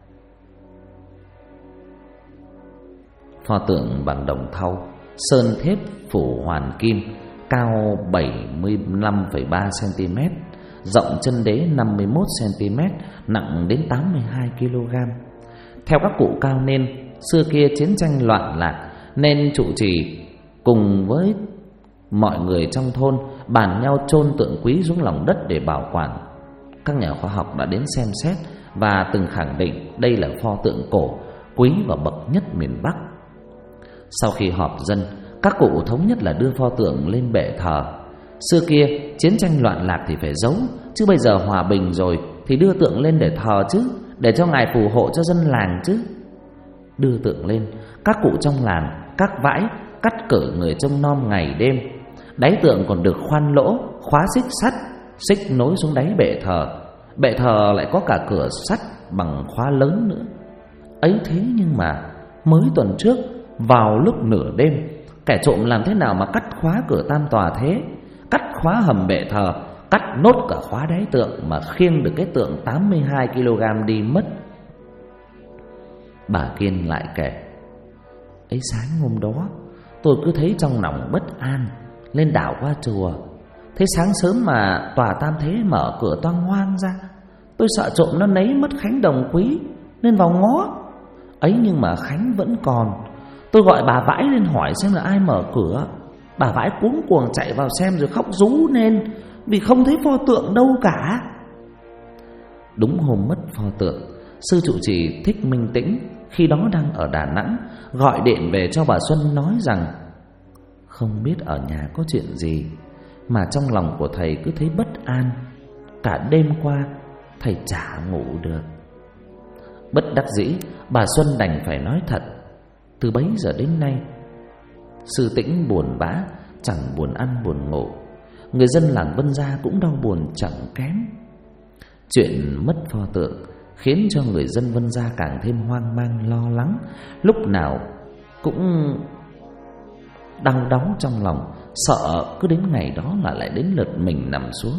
Pho tượng bằng đồng thau, sơn thép phủ hoàn kim, cao 75,3 cm, rộng chân đế 51 cm, nặng đến 82 kg. Theo các cụ cao nên, xưa kia chiến tranh loạn lạc nên trụ trì cùng với mọi người trong thôn bàn nhau chôn tượng quý xuống lòng đất để bảo quản. Các nhà khoa học đã đến xem xét và từng khẳng định đây là pho tượng cổ quý và bậc nhất miền Bắc. Sau khi họp dân, các cụ thống nhất là đưa pho tượng lên bệ thờ. Xưa kia chiến tranh loạn lạc thì phải giấu, chứ bây giờ hòa bình rồi thì đưa tượng lên để thờ chứ, để cho ngài phù hộ cho dân làng chứ. Đưa tượng lên, các cụ trong làng các vãi cắt cử người trông nom ngày đêm. Đáy tượng còn được khoan lỗ, khóa xích sắt, xích nối xuống đáy bệ thờ. Bệ thờ lại có cả cửa sắt bằng khóa lớn nữa. Ấy thế nhưng mà mới tuần trước, vào lúc nửa đêm, kẻ trộm làm thế nào mà cắt khóa cửa tam tòa thế? Cắt khóa hầm bệ thờ, cắt nốt cả khóa đáy tượng mà khiêng được cái tượng 82 kg đi mất. Bà Kiên lại kể: Ấy sáng hôm đó tôi cứ thấy trong lòng bất an, lên đảo qua chùa. Thế sáng sớm mà tòa tam thế mở cửa toang hoang ra, tôi sợ trộm nó lấy mất Khánh đồng quý nên vào ngó. Ấy nhưng mà Khánh vẫn còn. Tôi gọi bà Vãi lên hỏi xem là ai mở cửa. Bà Vãi cuống cuồng chạy vào xem rồi khóc rú lên vì không thấy pho tượng đâu cả. Đúng hôm mất pho tượng, sư trụ trì Thích Minh Tĩnh khi đó đang ở Đà Nẵng gọi điện về cho bà Xuân nói rằng không biết ở nhà có chuyện gì mà trong lòng của thầy cứ thấy bất an. Cả đêm qua thầy chả ngủ được. Bất đắc dĩ, bà Xuân đành phải nói thật. Từ bấy giờ đến nay, sư Tĩnh buồn bã, chẳng buồn ăn buồn ngủ. Người dân làng Vân Gia cũng đau buồn chẳng kém. Chuyện mất pho tượng khiến cho người dân Vân Gia càng thêm hoang mang lo lắng, lúc nào cũng đau đớn trong lòng, sợ cứ đến ngày đó là lại đến lượt mình nằm xuống.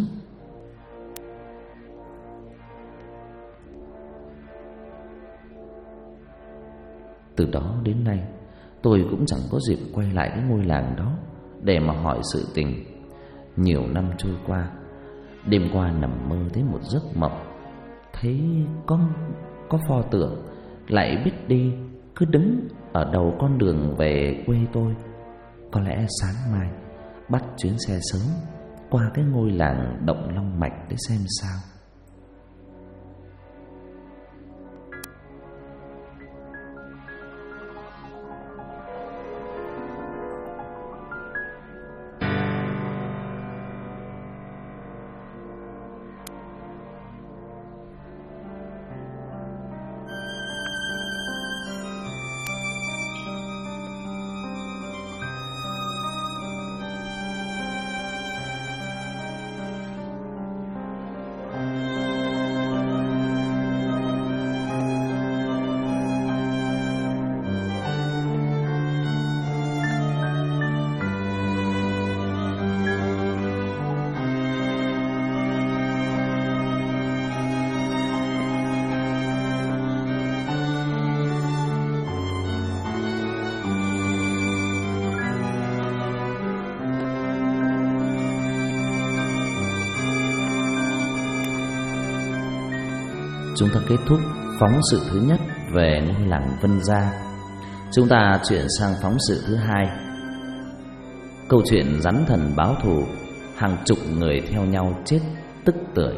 Từ đó đến nay, tôi cũng chẳng có dịp quay lại cái ngôi làng đó để mà hỏi sự tình. Nhiều năm trôi qua, đêm qua nằm mơ thấy một giấc mộng, thấy có pho tượng lại biết đi, cứ đứng ở đầu con đường về quê tôi. Có lẽ sáng mai bắt chuyến xe sớm qua cái ngôi làng Động Long Mạch để xem sao. Chúng ta kết thúc phóng sự thứ nhất về ngôi làng Vân Gia. Chúng ta chuyển sang phóng sự thứ hai. Câu chuyện rắn thần báo thù, hàng chục người theo nhau chết tức tưởi.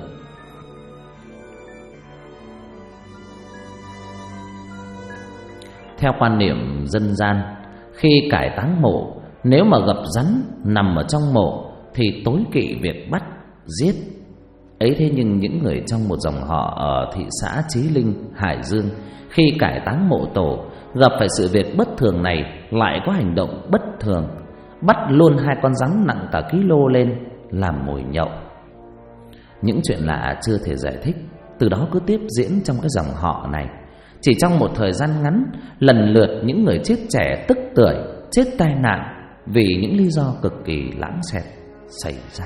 Theo quan niệm dân gian, khi cải táng mộ, nếu mà gặp rắn nằm ở trong mộ thì tối kỵ việc bắt, giết. Ấy thế nhưng những người trong một dòng họ ở thị xã Chí Linh, Hải Dương, khi cải táng mộ tổ, gặp phải sự việc bất thường này lại có hành động bất thường, bắt luôn hai con rắn nặng cả kilo lên làm mồi nhậu. Những chuyện lạ chưa thể giải thích, từ đó cứ tiếp diễn trong cái dòng họ này. Chỉ trong một thời gian ngắn, lần lượt những người chết trẻ tức tưởi, chết tai nạn vì những lý do cực kỳ lãng xẹt xảy ra.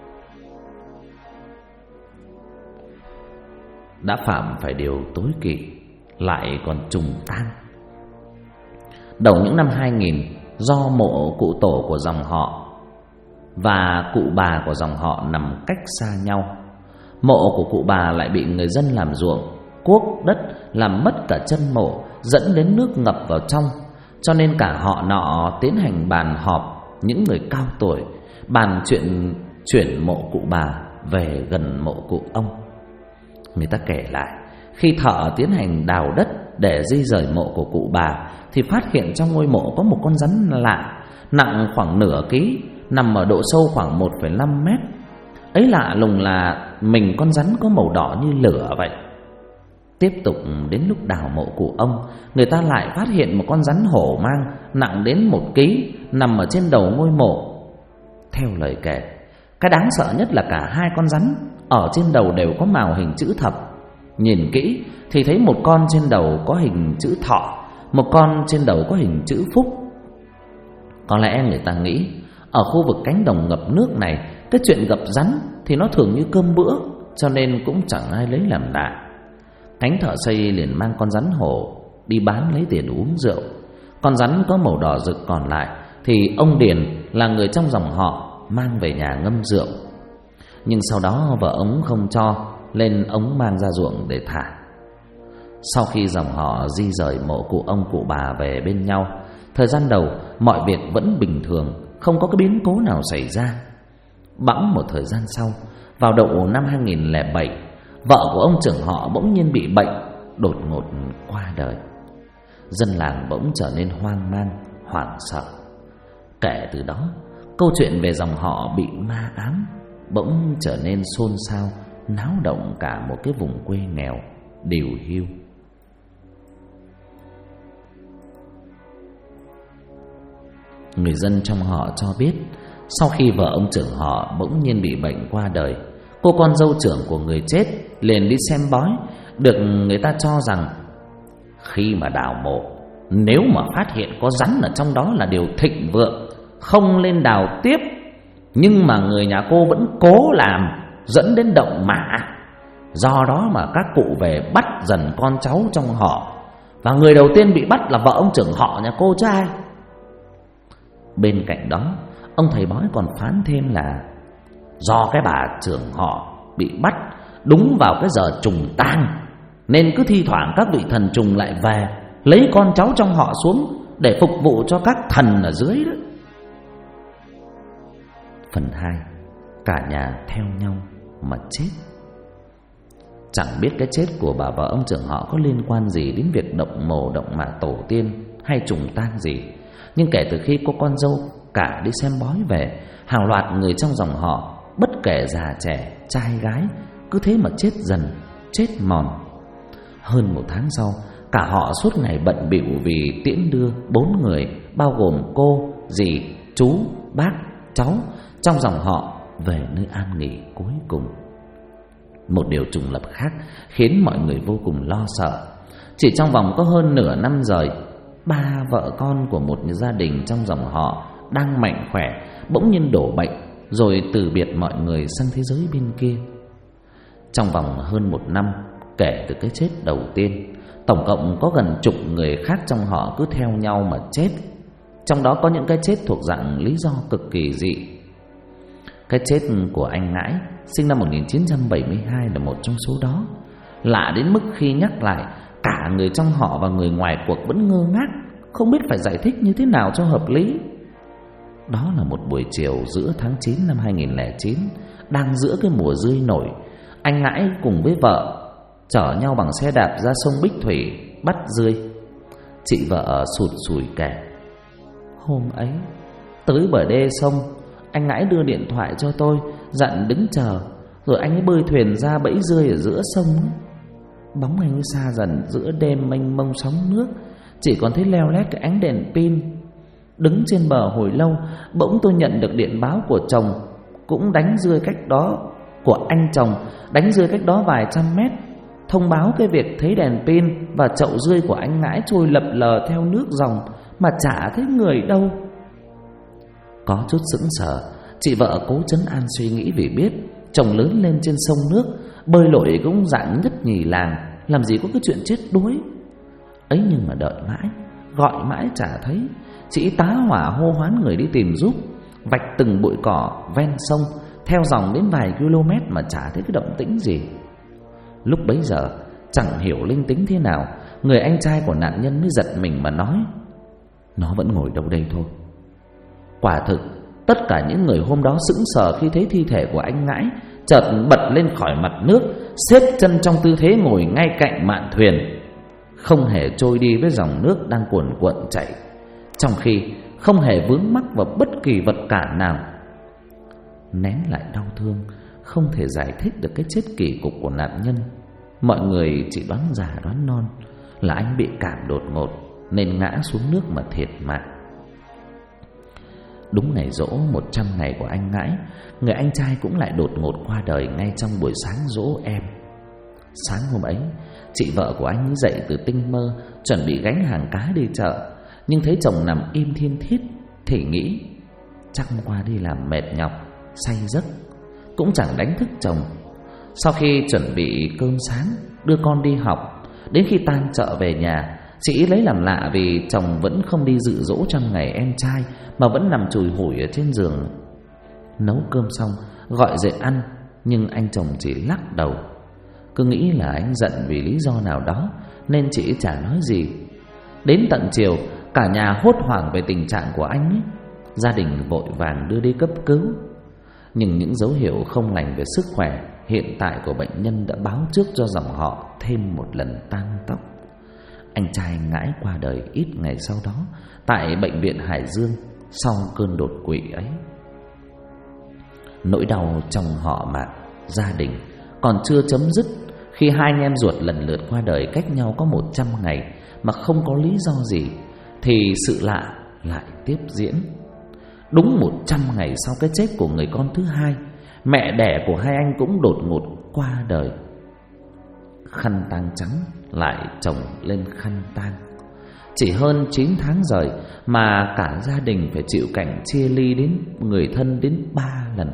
Đã phạm phải điều tối kỵ lại còn trùng tang. Đầu những năm 2000, do mộ cụ tổ của dòng họ và cụ bà của dòng họ nằm cách xa nhau, mộ của cụ bà lại bị người dân làm ruộng, cuốc đất làm mất cả chân mộ, dẫn đến nước ngập vào trong. Cho nên cả họ nọ tiến hành bàn họp những người cao tuổi, bàn chuyện chuyển mộ cụ bà về gần mộ cụ ông. Người ta kể lại, khi thợ tiến hành đào đất để di rời mộ của cụ bà thì phát hiện trong ngôi mộ có một con rắn lạ, nặng khoảng nửa ký, nằm ở độ sâu khoảng 1,5 mét. Ấy lạ lùng là mình con rắn có màu đỏ như lửa vậy. Tiếp tục đến lúc đào mộ cụ ông, người ta lại phát hiện một con rắn hổ mang nặng đến 1 ký, nằm ở trên đầu ngôi mộ. Theo lời kể, cái đáng sợ nhất là cả hai con rắn ở trên đầu đều có mào hình chữ thập. Nhìn kỹ thì thấy một con trên đầu có hình chữ thọ, một con trên đầu có hình chữ phúc. Có lẽ người ta nghĩ ở khu vực cánh đồng ngập nước này, cái chuyện gặp rắn thì nó thường như cơm bữa, cho nên cũng chẳng ai lấy làm lạ. Cánh thợ xây liền mang con rắn hổ đi bán lấy tiền uống rượu. Con rắn có màu đỏ rực còn lại thì ông Điền là người trong dòng họ mang về nhà ngâm rượu. Nhưng sau đó vợ ông không cho, lên ông mang ra ruộng để thả. Sau khi dòng họ di rời mộ cụ ông cụ bà về bên nhau, thời gian đầu mọi việc vẫn bình thường, không có cái biến cố nào xảy ra. Bẵng một thời gian sau, vào đầu năm 2007, vợ của ông trưởng họ bỗng nhiên bị bệnh, đột ngột qua đời. Dân làng bỗng trở nên hoang mang, hoảng sợ. Kể từ đó, câu chuyện về dòng họ bị ma ám bỗng trở nên xôn xao, náo động cả một cái vùng quê nghèo đìu hiu. Người dân trong họ cho biết, sau khi vợ ông trưởng họ bỗng nhiên bị bệnh qua đời, cô con dâu trưởng của người chết liền đi xem bói, được người ta cho rằng khi mà đào mộ, nếu mà phát hiện có rắn ở trong đó là điều thịnh vượng, không lên đào tiếp. Nhưng mà người nhà cô vẫn cố làm, dẫn đến động mã. Do đó mà các cụ về bắt dần con cháu trong họ, và người đầu tiên bị bắt là vợ ông trưởng họ nhà cô chứ ai. Bên cạnh đó, ông thầy bói còn phán thêm là do cái bà trưởng họ bị bắt đúng vào cái giờ trùng tang, nên cứ thi thoảng các vị thần trùng lại về lấy con cháu trong họ xuống để phục vụ cho các thần ở dưới đó. Phần 2. Cả nhà theo nhau mà chết. Chẳng biết cái chết của bà vợ ông trưởng họ có liên quan gì đến việc động mồ động mả tổ tiên hay trùng tang gì, nhưng kể từ khi cô con dâu cả đi xem bói về, hàng loạt người trong dòng họ, bất kể già trẻ, trai gái, cứ thế mà chết dần, chết mòn. Hơn một tháng sau, cả họ suốt ngày bận bịu vì tiễn đưa 4 người, bao gồm cô, dì, chú, bác, cháu trong dòng họ về nơi an nghỉ cuối cùng. Một điều trùng lập khác khiến mọi người vô cùng lo sợ. Chỉ trong vòng có hơn nửa năm rời, 3 vợ con của một gia đình trong dòng họ đang mạnh khỏe bỗng nhiên đổ bệnh, rồi từ biệt mọi người sang thế giới bên kia. Trong vòng hơn 1 năm kể từ cái chết đầu tiên, tổng cộng có gần chục người khác trong họ cứ theo nhau mà chết. Trong đó có những cái chết thuộc dạng lý do cực kỳ dị. Cái chết của anh Ngãi sinh năm 1972 là một trong số đó. Lạ đến mức khi nhắc lại, cả người trong họ và người ngoài cuộc vẫn ngơ ngác, không biết phải giải thích như thế nào cho hợp lý. Đó là một buổi chiều giữa tháng 9 năm 2009, đang giữa cái mùa dươi nổi. Anh Ngãi cùng với vợ chở nhau bằng xe đạp ra sông Bích Thủy bắt dươi. Chị vợ sụt sùi kể: hôm ấy tới bờ đê sông, anh Ngãi đưa điện thoại cho tôi, dặn đứng chờ, rồi anh ấy bơi thuyền ra bẫy dươi ở giữa sông. Bóng anh ấy xa dần giữa đêm mênh mông sóng nước, chỉ còn thấy leo lét cái ánh đèn pin. Đứng trên bờ hồi lâu, bỗng tôi nhận được điện báo của chồng, cũng đánh dươi cách đó, của anh chồng đánh dươi cách đó vài trăm mét, thông báo cái việc thấy đèn pin và chậu dươi của anh Ngãi trôi lập lờ theo nước dòng mà chả thấy người đâu. Có chút sững sờ, chị vợ cố trấn an suy nghĩ vì biết chồng lớn lên trên sông nước, bơi lội cũng dạng nhất nhì làng, làm gì có cái chuyện chết đuối. Ấy nhưng mà đợi mãi, gọi mãi chả thấy. Chị tá hỏa hô hoán người đi tìm giúp, vạch từng bụi cỏ ven sông, theo dòng đến vài km mà chả thấy cái động tĩnh gì. Lúc bấy giờ chẳng hiểu linh tính thế nào, người anh trai của nạn nhân mới giật mình mà nói: nó vẫn ngồi đâu đây thôi. Quả thực, tất cả những người hôm đó sững sờ khi thấy thi thể của anh Ngãi chợt bật lên khỏi mặt nước, xếp chân trong tư thế ngồi ngay cạnh mạn thuyền, không hề trôi đi với dòng nước đang cuồn cuộn chảy, trong khi không hề vướng mắc vào bất kỳ vật cản nào. Nén lại đau thương, không thể giải thích được cái chết kỳ cục của nạn nhân, mọi người chỉ đoán già đoán non là anh bị cảm đột ngột nên ngã xuống nước mà thiệt mạng. Đúng ngày giỗ 100 ngày của anh Ngãi, người anh trai cũng lại đột ngột qua đời ngay trong buổi sáng giỗ em. Sáng hôm ấy, chị vợ của anh dậy từ tinh mơ, chuẩn bị gánh hàng cá đi chợ, nhưng thấy chồng nằm im thiên thiết thì nghĩ chắc hôm qua đi làm mệt nhọc, say giấc, cũng chẳng đánh thức chồng. Sau khi chuẩn bị cơm sáng, đưa con đi học, đến khi tan chợ về nhà, Chị lấy làm lạ vì chồng vẫn không đi dự dỗ trong ngày em trai mà vẫn nằm chùi hủi ở trên giường. Nấu cơm xong gọi dậy ăn, nhưng anh chồng chỉ lắc đầu. Cứ nghĩ là anh giận vì lý do nào đó nên chị chả nói gì. Đến tận chiều, cả nhà hốt hoảng về tình trạng của anh ấy. Gia đình vội vàng đưa đi cấp cứu. Nhưng những dấu hiệu không lành về sức khỏe hiện tại của bệnh nhân đã báo trước cho dòng họ thêm một lần tang tóc. Anh trai ngãi qua đời ít ngày sau đó tại bệnh viện Hải Dương sau cơn đột quỵ ấy. Nỗi đau trong họ mạng, gia đình còn chưa chấm dứt khi hai anh em ruột lần lượt qua đời cách nhau có 100 ngày mà không có lý do gì, thì sự lạ lại tiếp diễn. Đúng 100 ngày sau cái chết của người con thứ hai, mẹ đẻ của hai anh cũng đột ngột qua đời. Khăn tang trắng lại chồng lên khăn tang. Chỉ hơn 9 tháng rời mà cả gia đình phải chịu cảnh chia ly đến người thân đến 3 lần.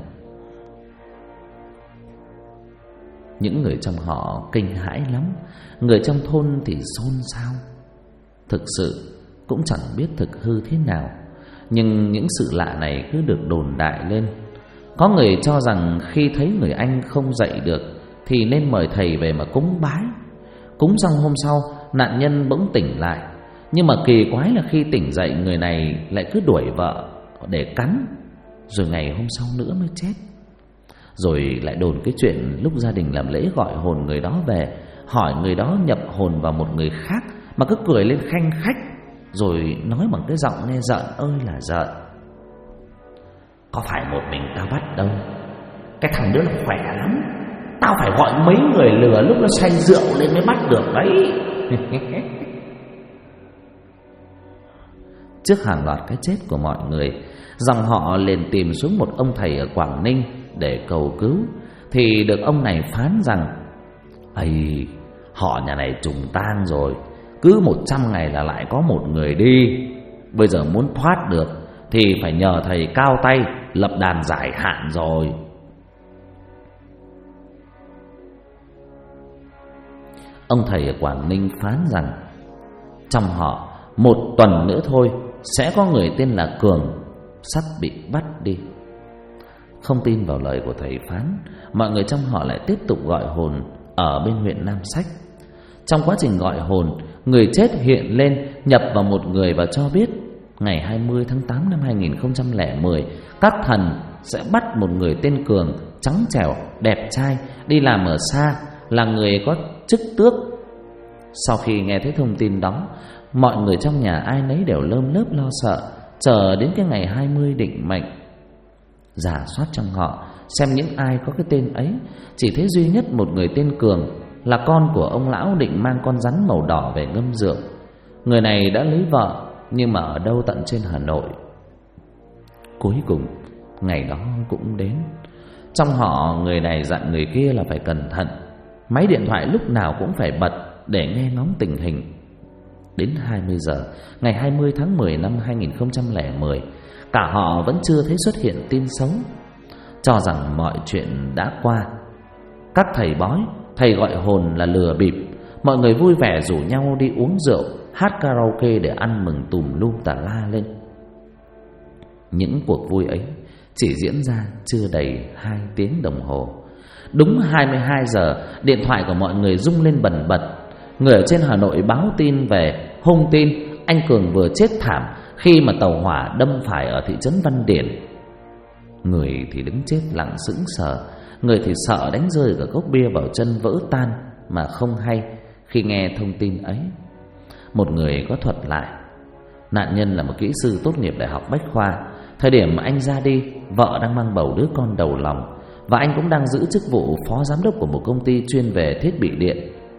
Những người trong họ kinh hãi lắm, người trong thôn thì xôn xao. Thực sự cũng chẳng biết thực hư thế nào, nhưng những sự lạ này cứ được đồn đại lên. Có người cho rằng khi thấy người anh không dậy được thì nên mời thầy về mà cúng bái. Cúng xong hôm sau, nạn nhân bỗng tỉnh lại. Nhưng mà kỳ quái là khi tỉnh dậy, người này lại cứ đuổi vợ để cắn, rồi ngày hôm sau nữa mới chết. Rồi lại đồn cái chuyện lúc gia đình làm lễ gọi hồn người đó về, hỏi người đó nhập hồn vào một người khác mà cứ cười lên khanh khách, rồi nói bằng cái giọng nghe rợn ơi là rợn: có phải một mình tao bắt đâu, cái thằng đứa nó khỏe lắm, tao phải gọi mấy người lừa lúc nó say rượu lên mới bắt được đấy. Trước hàng loạt cái chết của mọi người, dòng họ liền tìm xuống một ông thầy ở Quảng Ninh để cầu cứu. Thì được ông này phán rằng: "Ây, họ nhà này trùng tang rồi, cứ 100 ngày là lại có một người đi. Bây giờ muốn thoát được thì phải nhờ thầy cao tay lập đàn giải hạn rồi." Ông thầy ở Quảng Ninh phán rằng trong họ 1 tuần nữa thôi sẽ có người tên là Cường sắp bị bắt đi. Không tin vào lời của thầy phán, mọi người trong họ lại tiếp tục gọi hồn ở bên huyện Nam Sách. Trong quá trình gọi hồn, người chết hiện lên nhập vào một người và cho biết ngày 20 tháng 8 năm 2010, các thần sẽ bắt một người tên Cường, trắng trẻo, đẹp trai, đi làm ở xa, là người có chức tước. Sau khi nghe thấy thông tin đó, mọi người trong nhà ai nấy đều lơm lớp lo sợ, chờ đến cái ngày 20 định mệnh. Rà soát trong họ xem những ai có cái tên ấy, chỉ thấy duy nhất một người tên Cường, là con của ông lão định mang con rắn màu đỏ về ngâm rượu. Người này đã lấy vợ nhưng mà ở đâu tận trên Hà Nội. Cuối cùng ngày đó cũng đến. Trong họ, người này dặn người kia là phải cẩn thận, máy điện thoại lúc nào cũng phải bật để nghe ngóng tình hình. Đến 20 giờ ngày 20 tháng 10 năm 2010, cả họ vẫn chưa thấy xuất hiện tin xấu. Cho rằng mọi chuyện đã qua, các thầy bói, thầy gọi hồn là lừa bịp, mọi người vui vẻ rủ nhau đi uống rượu, hát karaoke để ăn mừng tùm lum tà la lên. Những cuộc vui ấy chỉ diễn ra chưa đầy 2 tiếng đồng hồ. Đúng 22 giờ, điện thoại của mọi người rung lên bần bật. Người ở trên Hà Nội báo tin về hung tin anh Cường vừa chết thảm khi mà tàu hỏa đâm phải ở thị trấn Văn Điển. Người thì đứng chết lặng sững sờ, người thì sợ đánh rơi cả cốc bia vào chân vỡ tan mà không hay khi nghe thông tin ấy. Một người có thuật lại, nạn nhân là một kỹ sư tốt nghiệp đại học Bách Khoa. Thời điểm anh ra đi, vợ đang mang bầu đứa con đầu lòng, và anh cũng đang giữ chức vụ phó giám đốc của một công ty chuyên về thiết bị điện.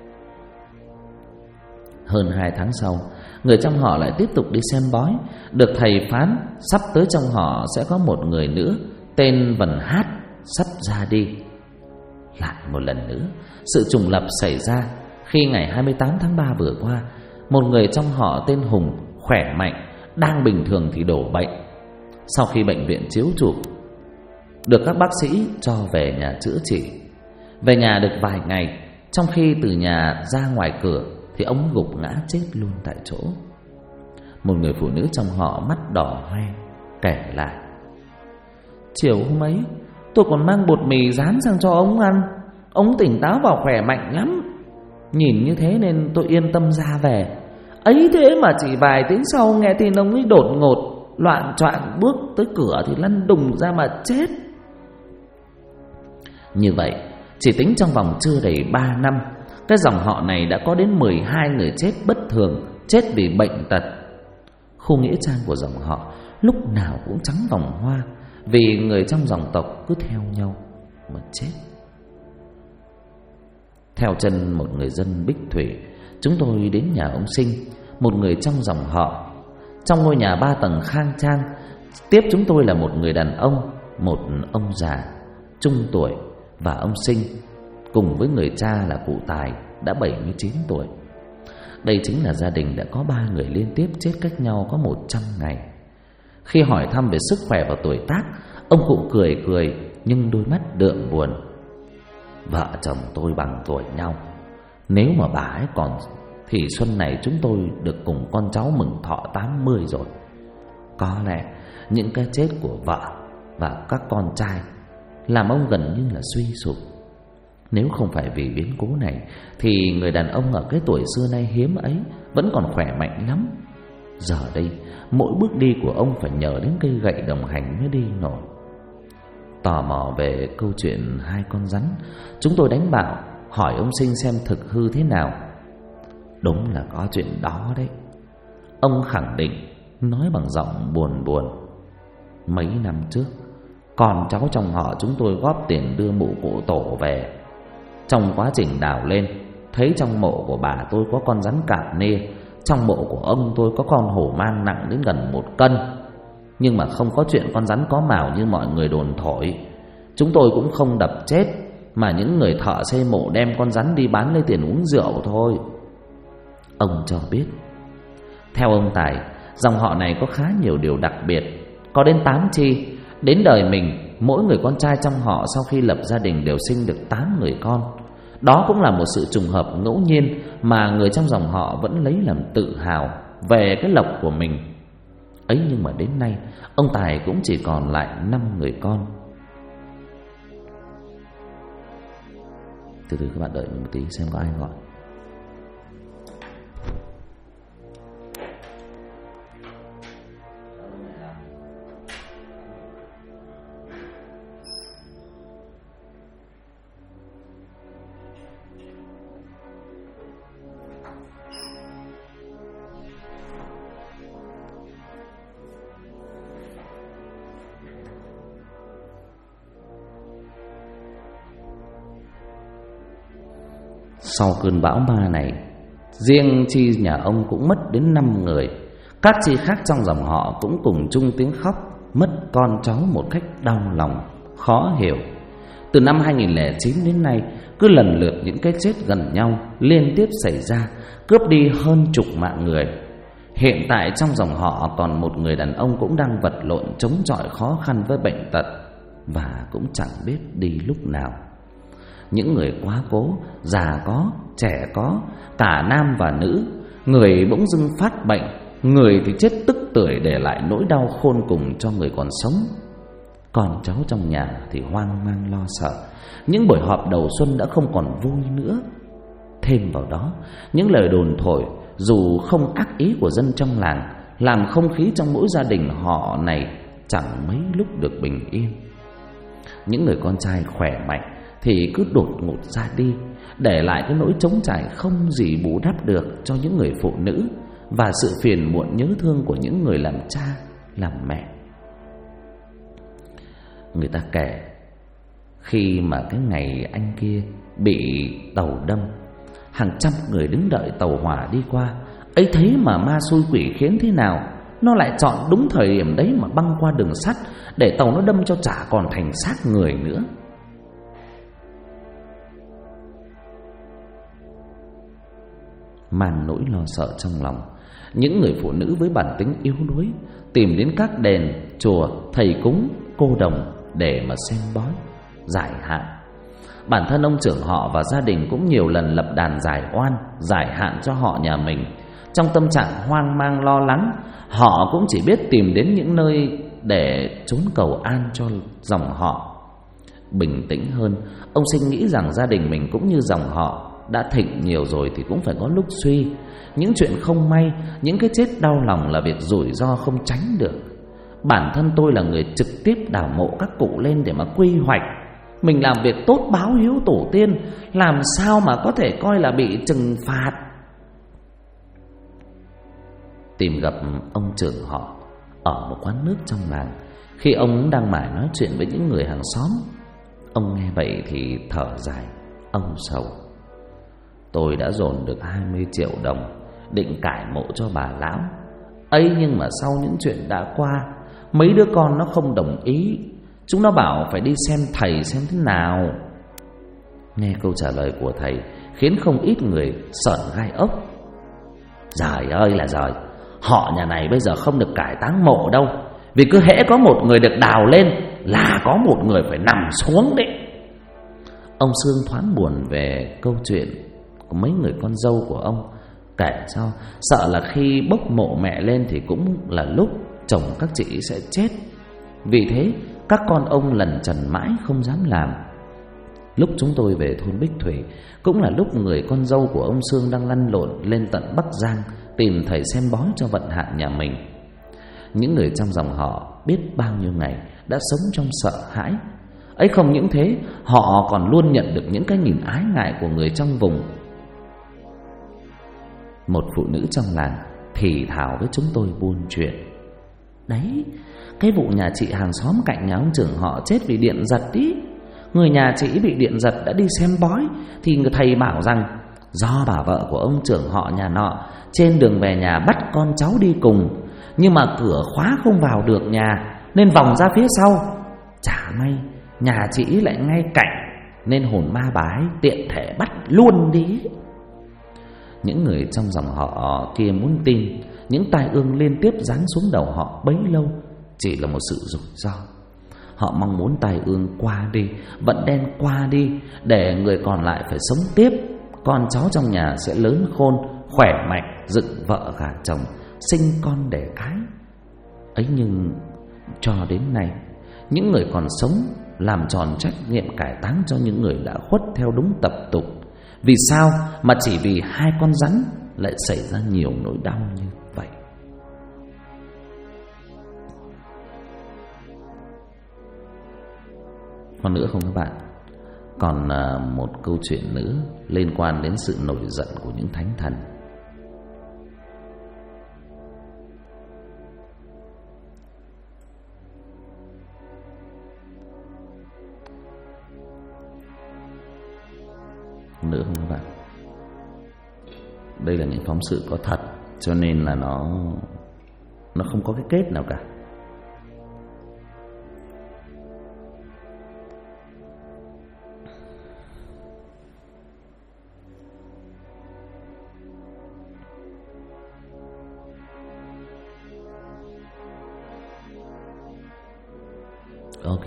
Hơn 2 tháng sau, người trong họ lại tiếp tục đi xem bói. Được thầy phán sắp tới trong họ sẽ có một người nữa tên Vân Hát sắp ra đi. Lại một lần nữa, sự trùng lập xảy ra khi ngày 28 tháng 3 vừa qua, một người trong họ tên Hùng khỏe mạnh, đang bình thường thì đổ bệnh. Sau khi bệnh viện chiếu chụp, được các bác sĩ cho về nhà chữa trị. Về nhà được vài ngày, trong khi từ nhà ra ngoài cửa thì ông gục ngã chết luôn tại chỗ. Một người phụ nữ trong họ mắt đỏ hoe kể lại: chiều hôm ấy tôi còn mang bột mì rán sang cho ông ăn. Ông tỉnh táo và khỏe mạnh lắm. Nhìn như thế nên tôi yên tâm ra về. Ấy thế mà chỉ vài tiếng sau nghe tin ông ấy đột ngột loạng choạng bước tới cửa thì lăn đùng ra mà chết. Như vậy, chỉ tính trong vòng chưa đầy 3 năm, cái dòng họ này đã có đến 12 người chết bất thường, chết vì bệnh tật. Khu nghĩa trang của dòng họ lúc nào cũng trắng vòng hoa, vì người trong dòng tộc cứ theo nhau mà chết. Theo chân một người dân Bích Thủy, chúng tôi đến nhà ông Sinh, một người trong dòng họ. Trong ngôi nhà 3 tầng khang trang, tiếp chúng tôi là một người đàn ông, một ông già trung tuổi và ông Sinh, cùng với người cha là cụ Tài đã 79 tuổi. Đây chính là gia đình đã có 3 người liên tiếp chết cách nhau có 100 ngày. Khi hỏi thăm về sức khỏe và tuổi tác, ông cụ cười cười nhưng đôi mắt đượm buồn. Vợ chồng tôi bằng tuổi nhau, nếu mà bà ấy còn thì xuân này chúng tôi được cùng con cháu mừng thọ 80 rồi. Có lẽ những cái chết của vợ và các con trai làm ông gần như là suy sụp. Nếu không phải vì biến cố này thì người đàn ông ở cái tuổi xưa nay hiếm ấy vẫn còn khỏe mạnh lắm. Giờ đây mỗi bước đi của ông phải nhờ đến cây gậy đồng hành mới đi nổi. Tò mò về câu chuyện 2 con rắn, chúng tôi đánh bạo hỏi ông Sinh xem thực hư thế nào. Đúng là có chuyện đó đấy, ông khẳng định, nói bằng giọng buồn buồn. Mấy năm trước, con cháu trong họ chúng tôi góp tiền đưa mộ cụ tổ về. Trong quá trình đào lên, thấy trong mộ của bà tôi có con rắn cạp nê, trong mộ của ông tôi có con hổ mang nặng đến gần 1 cân. Nhưng mà không có chuyện con rắn có mào như mọi người đồn thổi. Chúng tôi cũng không đập chết, mà những người thợ xây mộ đem con rắn đi bán lấy tiền uống rượu thôi. Ông cho biết, theo ông Tài, dòng họ này có khá nhiều điều đặc biệt, có đến 8 chi. Đến đời mình, mỗi người con trai trong họ sau khi lập gia đình đều sinh được 8 người con. Đó cũng là một sự trùng hợp ngẫu nhiên mà người trong dòng họ vẫn lấy làm tự hào về cái lộc của mình. Ấy nhưng mà đến nay, ông Tài cũng chỉ còn lại 5 người con. Từ từ các bạn đợi một tí xem có ai gọi. Sau cơn bão ma này, riêng chi nhà ông cũng mất đến 5 người. Các chi khác trong dòng họ cũng cùng chung tiếng khóc mất con cháu một cách đau lòng, khó hiểu. Từ năm 2009 đến nay, cứ lần lượt những cái chết gần nhau liên tiếp xảy ra, cướp đi hơn chục mạng người. Hiện tại trong dòng họ còn một người đàn ông cũng đang vật lộn chống chọi khó khăn với bệnh tật, và cũng chẳng biết đi lúc nào. Những người quá cố, già có, trẻ có, cả nam và nữ. Người bỗng dưng phát bệnh, người thì chết tức tưởi để lại nỗi đau khôn cùng cho người còn sống. Con cháu trong nhà thì hoang mang lo sợ. Những buổi họp đầu xuân đã không còn vui nữa. Thêm vào đó, những lời đồn thổi dù không ác ý của dân trong làng, làm không khí trong mỗi gia đình họ này chẳng mấy lúc được bình yên. Những người con trai khỏe mạnh thì cứ đột ngột ra đi, để lại cái nỗi trống trải không gì bù đắp được cho những người phụ nữ, và sự phiền muộn nhớ thương của những người làm cha, làm mẹ. Người ta kể, khi mà cái ngày anh kia bị tàu đâm, hàng trăm người đứng đợi tàu hỏa đi qua, ấy thế mà ma xui quỷ khiến thế nào, nó lại chọn đúng thời điểm đấy mà băng qua đường sắt, để tàu nó đâm cho chả còn thành xác người nữa. Mang nỗi lo sợ trong lòng, những người phụ nữ với bản tính yếu đuối tìm đến các đền, chùa, thầy cúng, cô đồng để mà xem bói, giải hạn. Bản thân ông trưởng họ và gia đình cũng nhiều lần lập đàn giải oan, giải hạn cho họ nhà mình. Trong tâm trạng hoang mang lo lắng, họ cũng chỉ biết tìm đến những nơi để trốn cầu an cho dòng họ. Bình tĩnh hơn, ông Sinh nghĩ rằng gia đình mình cũng như dòng họ, đã thịnh nhiều rồi thì cũng phải có lúc suy. Những chuyện không may, những cái chết đau lòng là việc rủi ro không tránh được. Bản thân tôi là người trực tiếp đào mộ các cụ lên để mà quy hoạch. Mình làm việc tốt báo hiếu tổ tiên, làm sao mà có thể coi là bị trừng phạt. Tìm gặp ông trưởng họ ở một quán nước trong làng. Khi ông đang mải nói chuyện với những người hàng xóm, ông nghe vậy thì thở dài, ông sầu. Tôi đã dồn được 20 triệu đồng định cải mộ cho bà lão ấy, nhưng mà sau những chuyện đã qua, mấy đứa con nó không đồng ý. Chúng nó bảo phải đi xem thầy xem thế nào. Nghe câu trả lời của thầy khiến không ít người sởn gai ốc. Giời ơi là giời, họ nhà này bây giờ không được cải táng mộ đâu, vì cứ hễ có một người được đào lên là có một người phải nằm xuống đấy. Ông Sương thoáng buồn về câu chuyện của mấy người con dâu của ông, kể sao sợ là khi bốc mộ mẹ lên thì cũng là lúc chồng các chị sẽ chết. Vì thế các con ông lần trần mãi không dám làm. Lúc chúng tôi về thôn Bích Thủy cũng là lúc người con dâu của ông Sương đang lăn lộn lên tận Bắc Giang tìm thầy xem bói cho vận hạn nhà mình. Những người trong dòng họ biết bao nhiêu ngày đã sống trong sợ hãi. Ấy không những thế, họ còn luôn nhận được những cái nhìn ái ngại của người trong vùng. Một phụ nữ trong làng thì thào với chúng tôi buôn chuyện. Đấy, cái vụ nhà chị hàng xóm cạnh nhà ông trưởng họ chết vì điện giật ý. Người nhà chị bị điện giật đã đi xem bói, thì người thầy bảo rằng do bà vợ của ông trưởng họ nhà nọ trên đường về nhà bắt con cháu đi cùng, nhưng mà cửa khóa không vào được nhà nên vòng ra phía sau. Chả may nhà chị lại ngay cạnh nên hồn ma bà ấy tiện thể bắt luôn đi. Những người trong dòng họ kia muốn tin những tai ương liên tiếp giáng xuống đầu họ bấy lâu chỉ là một sự rủi ro. Họ mong muốn tai ương qua đi, vận đen qua đi, để người còn lại phải sống tiếp. Con cháu trong nhà sẽ lớn khôn, khỏe mạnh, dựng vợ gả chồng, sinh con đẻ cái. Ấy nhưng cho đến nay, những người còn sống làm tròn trách nhiệm cải táng cho những người đã khuất theo đúng tập tục. Vì sao mà chỉ vì 2 con rắn lại xảy ra nhiều nỗi đau như vậy? Còn nữa không các bạn? Còn một câu chuyện nữa liên quan đến sự nổi giận của những thánh thần. Nữa không các bạn? Đây là những phóng sự có thật, cho nên là nó không có cái kết nào cả. Ok.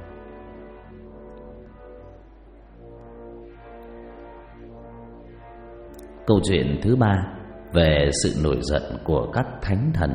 Câu chuyện thứ 3 về sự nổi giận của các thánh thần.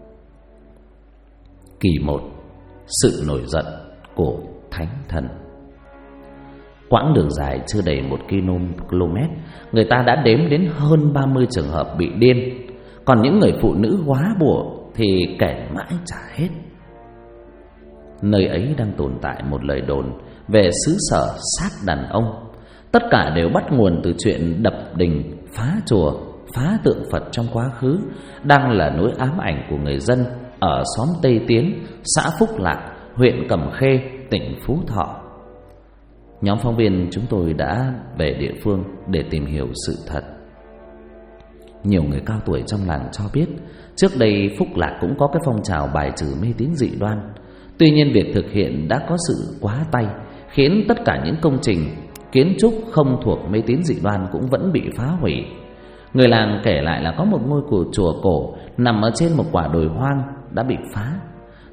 Kỳ 1. Sự nổi giận của thánh thần. Quãng đường dài chưa đầy 1 km, người ta đã đếm đến hơn 30 trường hợp bị điên. Còn những người phụ nữ góa bủa thì kể mãi chả hết. Nơi ấy đang tồn tại một lời đồn về xứ sở sát đàn ông. Tất cả đều bắt nguồn từ chuyện đập đình, phá chùa, phá tượng Phật trong quá khứ, đang là nỗi ám ảnh của người dân ở xóm Tây Tiến, xã Phúc Lạc, huyện Cẩm Khê, tỉnh Phú Thọ. Nhóm phóng viên chúng tôi đã về địa phương để tìm hiểu sự thật. Nhiều người cao tuổi trong làng cho biết, trước đây Phúc Lạc cũng có cái phong trào bài trừ mê tín dị đoan. Tuy nhiên việc thực hiện đã có sự quá tay, khiến tất cả những công trình kiến trúc không thuộc mê tín dị đoan cũng vẫn bị phá hủy. Người làng kể lại là có một ngôi chùa cổ nằm ở trên một quả đồi hoang đã bị phá.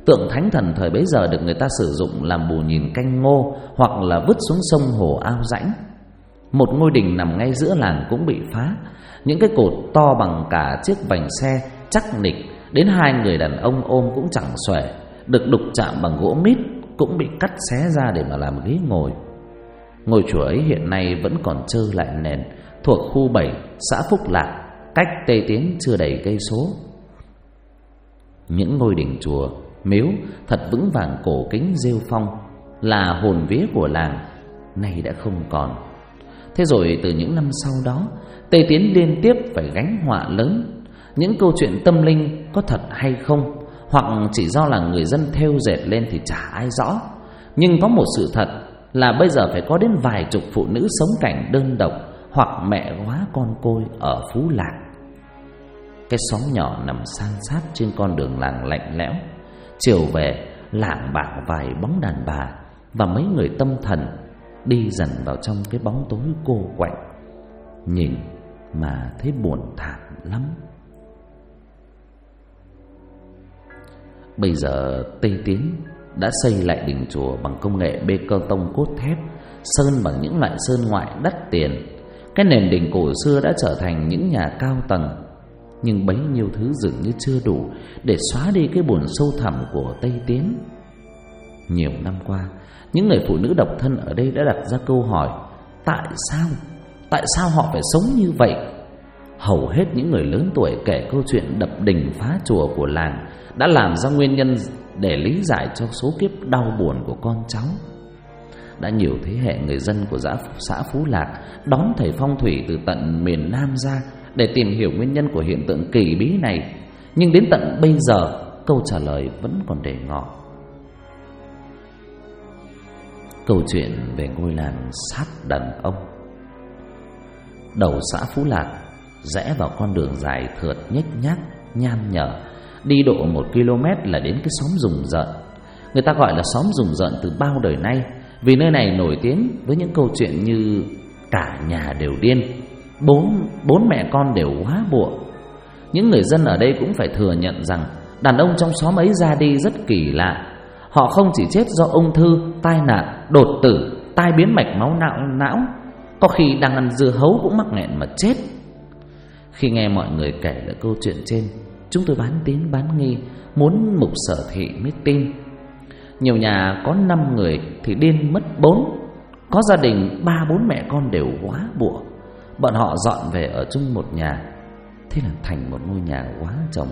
Tượng thánh thần thời bấy giờ được người ta sử dụng làm bù nhìn canh ngô, hoặc là vứt xuống sông hồ ao rãnh. Một ngôi đình nằm ngay giữa làng cũng bị phá. Những cái cột to bằng cả chiếc vành xe chắc nịch, đến 2 người đàn ông ôm cũng chẳng xuể, được đục chạm bằng gỗ mít cũng bị cắt xé ra để mà làm ghế ngồi. Ngôi chùa ấy hiện nay vẫn còn trơ lại nền, thuộc khu 7, xã Phúc Lạc, cách Tây Tiến chưa đầy cây số. Những ngôi đình chùa, miếu thật vững vàng cổ kính rêu phong, là hồn vía của làng, nay đã không còn. Thế rồi từ những năm sau đó, Tây Tiến liên tiếp phải gánh họa lớn. Những câu chuyện tâm linh có thật hay không, hoặc chỉ do là người dân thêu dệt lên thì chả ai rõ. Nhưng có một sự thật là bây giờ phải có đến vài chục phụ nữ sống cảnh đơn độc, hoặc mẹ góa con côi ở Phú Lạc. Cái xóm nhỏ nằm san sát trên con đường làng lạnh lẽo. Chiều về, lảng bảng vài bóng đàn bà và mấy người tâm thần đi dần vào trong cái bóng tối cô quạnh. Nhìn mà thấy buồn thảm lắm. Bây giờ Tây Tiến đã xây lại đình chùa bằng công nghệ bê tông cốt thép, sơn bằng những loại sơn ngoại đắt tiền. Cái nền đình cổ xưa đã trở thành những nhà cao tầng, nhưng bấy nhiêu thứ dường như chưa đủ để xóa đi cái buồn sâu thẳm của Tây Tiến. Nhiều năm qua, những người phụ nữ độc thân ở đây đã đặt ra câu hỏi: tại sao họ phải sống như vậy? Hầu hết những người lớn tuổi kể câu chuyện đập đình phá chùa của làng đã làm ra nguyên nhân để lý giải cho số kiếp đau buồn của con cháu. Đã nhiều thế hệ người dân của xã Phú Lạc đón thầy phong thủy từ tận miền Nam ra để tìm hiểu nguyên nhân của hiện tượng kỳ bí này, nhưng đến tận bây giờ câu trả lời vẫn còn để ngỏ. Câu chuyện về ngôi làng sát đàn ông. Đầu xã Phú Lạc rẽ vào con đường dài thượt nhếch nhác nham nhở, đi độ 1 km là đến cái xóm Rùng Rợn. Người ta gọi là xóm Rùng Rợn từ bao đời nay vì nơi này nổi tiếng với những câu chuyện như cả nhà đều điên, bốn mẹ con đều hóa bụa. Những người dân ở đây cũng phải thừa nhận rằng đàn ông trong xóm ấy ra đi rất kỳ lạ. Họ không chỉ chết do ung thư, tai nạn, đột tử, tai biến mạch máu não, có khi đang ăn dưa hấu cũng mắc nghẹn mà chết. Khi nghe mọi người kể lại câu chuyện trên, chúng tôi bán tín bán nghi, muốn mục sở thị mới tin. Nhiều nhà có 5 người thì điên mất 4. Có gia đình 3-4 mẹ con đều hóa bụa. Bọn họ dọn về ở chung một nhà, thế là thành một ngôi nhà hóa chồng.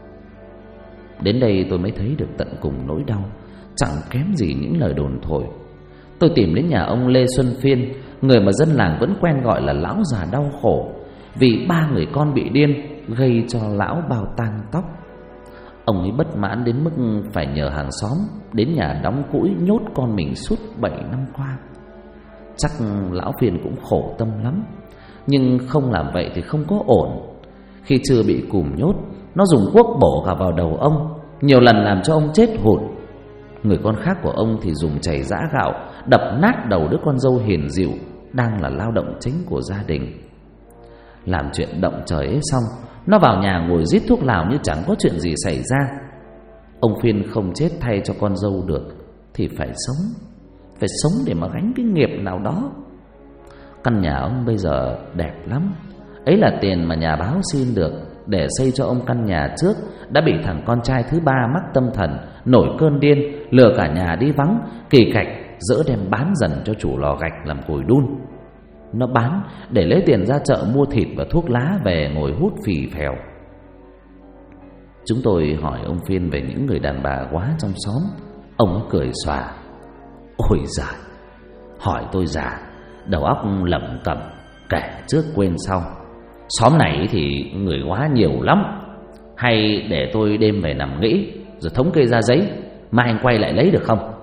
Đến đây tôi mới thấy được tận cùng nỗi đau, chẳng kém gì những lời đồn thổi. Tôi tìm đến nhà ông Lê Xuân Phiên, người mà dân làng vẫn quen gọi là lão già đau khổ, vì 3 người con bị điên gây cho lão bao tang tóc. Ông ấy bất mãn đến mức phải nhờ hàng xóm đến nhà đóng cũi nhốt con mình suốt 7 năm qua. Chắc lão Phiên cũng khổ tâm lắm, nhưng không làm vậy thì không có ổn. Khi chưa bị cùm nhốt, nó dùng cuốc bổ cả vào đầu ông, nhiều lần làm cho ông chết hụt. Người con khác của ông thì dùng chày giã gạo đập nát đầu đứa con dâu hiền dịu đang là lao động chính của gia đình. Làm chuyện động trời ấy xong, nó vào nhà ngồi rít thuốc lào như chẳng có chuyện gì xảy ra. Ông Phiên không chết thay cho con dâu được thì phải sống để mà gánh cái nghiệp nào đó. Căn nhà ông bây giờ đẹp lắm. Ấy là tiền mà nhà báo xin được để xây cho ông căn nhà trước đã bị thằng con trai thứ 3 mắc tâm thần, nổi cơn điên, lừa cả nhà đi vắng, kỳ cạch dỡ đem bán dần cho chủ lò gạch làm củi đun. Nó bán để lấy tiền ra chợ mua thịt và thuốc lá về ngồi hút phì phèo. Chúng tôi hỏi ông Phiên về những người đàn bà quá trong xóm. Ông ấy cười xòa: Ôi giời, hỏi tôi già, đầu óc lẩm cẩm, kể trước quên sau. Xóm này thì người quá nhiều lắm. Hay để tôi đêm về nằm nghĩ rồi thống kê ra giấy, mai anh quay lại lấy được không?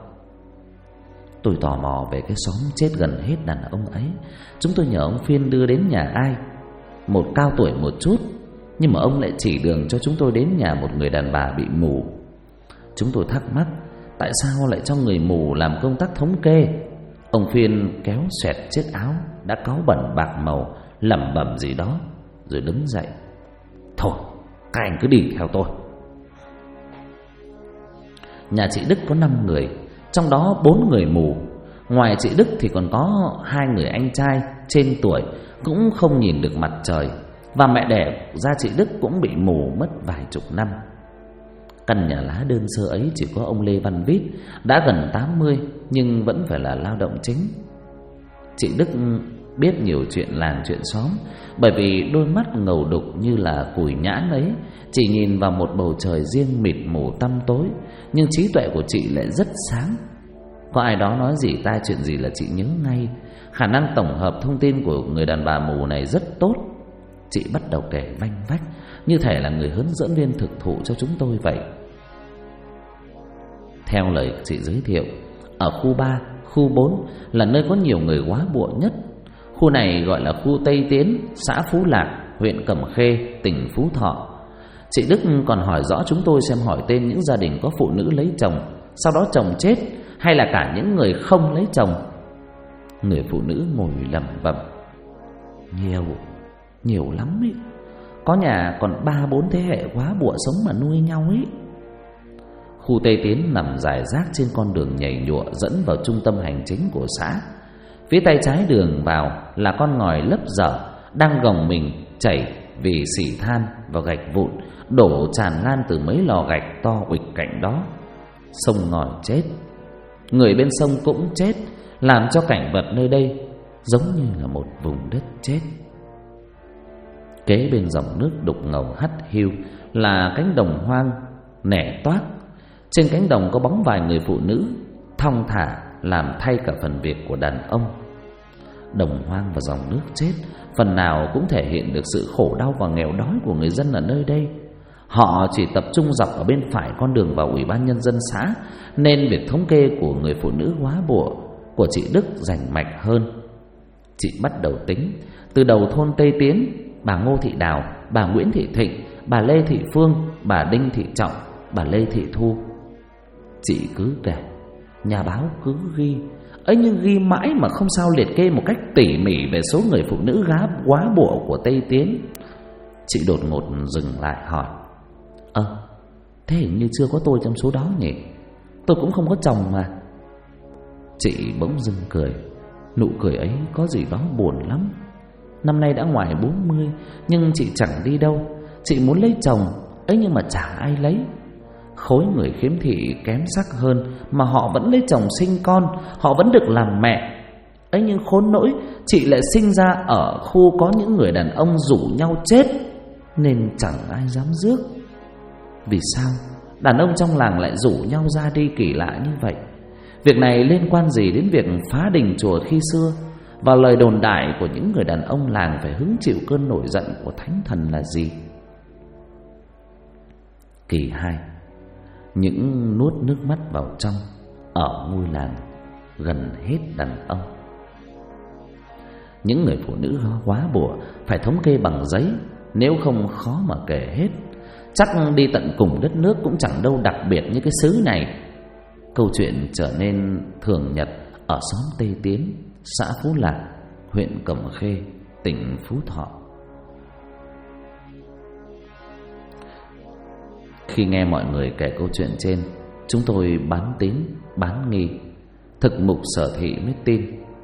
Tôi tò mò về cái xóm chết gần hết đàn ông ấy. Chúng tôi nhờ ông Phiên đưa đến nhà ai. Một cao tuổi một chút, nhưng mà ông lại chỉ đường cho chúng tôi đến nhà một người đàn bà bị mù. Chúng tôi thắc mắc tại sao lại cho người mù làm công tác thống kê. Ông Phiên kéo xoẹt chiếc áo đã cáu bẩn bạc màu, lẩm bẩm gì đó rồi đứng dậy: Thôi, các anh cứ đi theo tôi. Nhà chị Đức có 5 người, trong đó 4 người mù. Ngoài chị Đức thì còn có 2 người anh trai trên tuổi cũng không nhìn được mặt trời, và mẹ đẻ ra chị Đức cũng bị mù mất vài chục năm. Căn nhà lá đơn sơ ấy chỉ có ông Lê Văn Vít, đã gần 80 nhưng vẫn phải là lao động chính. Chị Đức biết nhiều chuyện làng chuyện xóm, bởi vì đôi mắt ngầu đục như là củi nhãn ấy chỉ nhìn vào một bầu trời riêng mịt mù tăm tối, nhưng trí tuệ của chị lại rất sáng. Có ai đó nói gì tai chuyện gì là chị nhớ ngay. Khả năng tổng hợp thông tin của người đàn bà mù này rất tốt. Chị bắt đầu kể vanh vách, như thể là người hướng dẫn viên thực thụ cho chúng tôi vậy. Theo lời chị giới thiệu, ở khu 3, khu 4 là nơi có nhiều người góa bụa nhất. Khu này gọi là khu Tây Tiến, xã Phú Lạc, huyện Cẩm Khê, tỉnh Phú Thọ. Chị Đức còn hỏi rõ chúng tôi xem hỏi tên những gia đình có phụ nữ lấy chồng, sau đó chồng chết, hay là cả những người không lấy chồng. Người phụ nữ ngồi lẩm bẩm: Nhiều lắm ấy. Có nhà còn 3-4 thế hệ góa bụa sống mà nuôi nhau ấy. Khu Tây Tiến nằm rải rác trên con đường nhảy nhụa dẫn vào trung tâm hành chính của xã. Phía tay trái đường vào là con ngòi lấp dở đang gồng mình chảy vì xỉ than và gạch vụn đổ tràn lan từ mấy lò gạch to uịch cạnh đó. Sông ngòi chết, người bên sông cũng chết, làm cho cảnh vật nơi đây giống như là một vùng đất chết. Kế bên dòng nước đục ngầu hắt hiu là cánh đồng hoang nẻ toác. Trên cánh đồng có bóng vài người phụ nữ thong thả làm thay cả phần việc của đàn ông. Đồng hoang và dòng nước chết phần nào cũng thể hiện được sự khổ đau và nghèo đói của người dân ở nơi đây. Họ chỉ tập trung dọc ở bên phải con đường vào Ủy ban Nhân dân xã, nên việc thống kê của người phụ nữ góa bụa của chị Đức rành mạch hơn. Chị bắt đầu tính từ đầu thôn Tây Tiến: bà Ngô Thị Đào, bà Nguyễn Thị Thịnh, bà Lê Thị Phương, bà Đinh Thị Trọng, bà Lê Thị Thu. Chị cứ kể, nhà báo cứ ghi ấy, nhưng ghi mãi mà không sao liệt kê một cách tỉ mỉ về số người phụ nữ góa bụa của Tây Tiến. Chị đột ngột dừng lại hỏi: thế hình như chưa có tôi trong số đó nhỉ? Tôi cũng không có chồng mà. Chị bỗng dưng cười. Nụ cười ấy có gì đó buồn lắm. Năm nay đã ngoài 40, nhưng chị chẳng đi đâu. Chị muốn lấy chồng ấy, nhưng mà chẳng ai lấy. Khối người khiếm thị kém sắc hơn mà họ vẫn lấy chồng sinh con, họ vẫn được làm mẹ ấy, nhưng khốn nỗi chị lại sinh ra ở khu có những người đàn ông rủ nhau chết, nên chẳng ai dám rước. Vì sao đàn ông trong làng lại rủ nhau ra đi kỳ lạ như vậy? Việc này liên quan gì đến việc phá đình chùa khi xưa và lời đồn đại của những người đàn ông làng phải hứng chịu cơn nổi giận của thánh thần là gì? Kỳ 2. Những nuốt nước mắt vào trong. Ở ngôi làng gần hết đàn ông. Những người phụ nữ góa bụa phải thống kê bằng giấy, nếu không khó mà kể hết. Chắc đi tận cùng đất nước cũng chẳng đâu đặc biệt như cái xứ này. Câu chuyện trở nên thường nhật ở xóm Tây Tiến, xã Phú Lạc, huyện Cẩm Khê, tỉnh Phú Thọ. Khi nghe mọi người kể câu chuyện trên, chúng tôi bán tín, bán nghi, thực mục sở thị mới tin.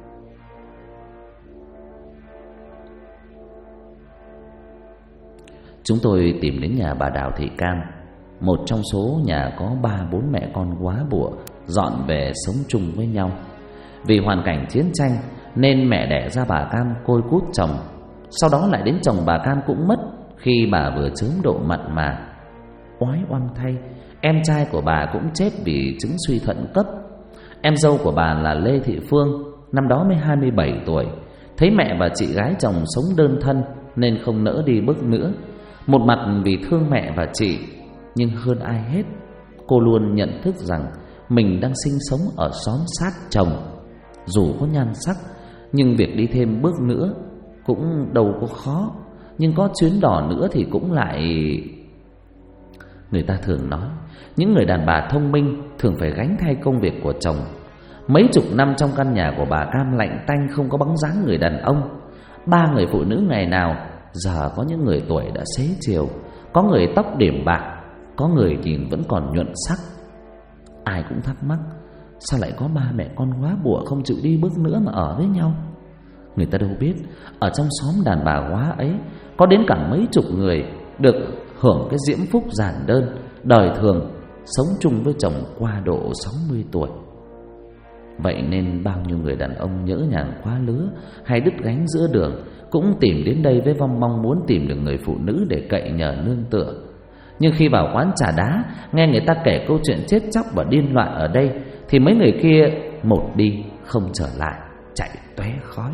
Chúng tôi tìm đến nhà bà Đào Thị Cam, một trong số nhà có 3-4 mẹ con góa bụa dọn về sống chung với nhau. Vì hoàn cảnh chiến tranh nên mẹ đẻ ra bà Cam côi cút chồng, sau đó lại đến chồng bà Cam cũng mất khi bà vừa chớm độ mặn mà. Oái oăm thay, em trai của bà cũng chết vì chứng suy thận cấp. Em dâu của bà là Lê Thị Phương, năm đó mới 27 tuổi, thấy mẹ và chị gái chồng sống đơn thân nên không nỡ đi bước nữa. Một mặt vì thương mẹ và chị, nhưng hơn ai hết, cô luôn nhận thức rằng mình đang sinh sống ở xóm sát chồng. Dù có nhan sắc, nhưng việc đi thêm bước nữa cũng đâu có khó. Nhưng có chuyến đò nữa thì cũng lại... Người ta thường nói, những người đàn bà thông minh thường phải gánh thay công việc của chồng. Mấy chục năm trong căn nhà của bà Cam lạnh tanh, không có bóng dáng người đàn ông. 3 người phụ nữ ngày nào giờ có những người tuổi đã xế chiều, có người tóc điểm bạc, có người nhìn vẫn còn nhuận sắc. Ai cũng thắc mắc, sao lại có ba mẹ con góa bụa không chịu đi bước nữa mà ở với nhau? Người ta đâu biết, ở trong xóm đàn bà góa ấy có đến cả mấy chục người được hưởng cái diễm phúc giản đơn, đời thường, sống chung với chồng qua độ 60 tuổi. Vậy nên bao nhiêu người đàn ông nhỡ nhàng quá lứa hay đứt gánh giữa đường cũng tìm đến đây với mong muốn tìm được người phụ nữ để cậy nhờ nương tựa. Nhưng khi vào quán trà đá, nghe người ta kể câu chuyện chết chóc và điên loạn ở đây, thì mấy người kia một đi không trở lại, chạy tóe khói.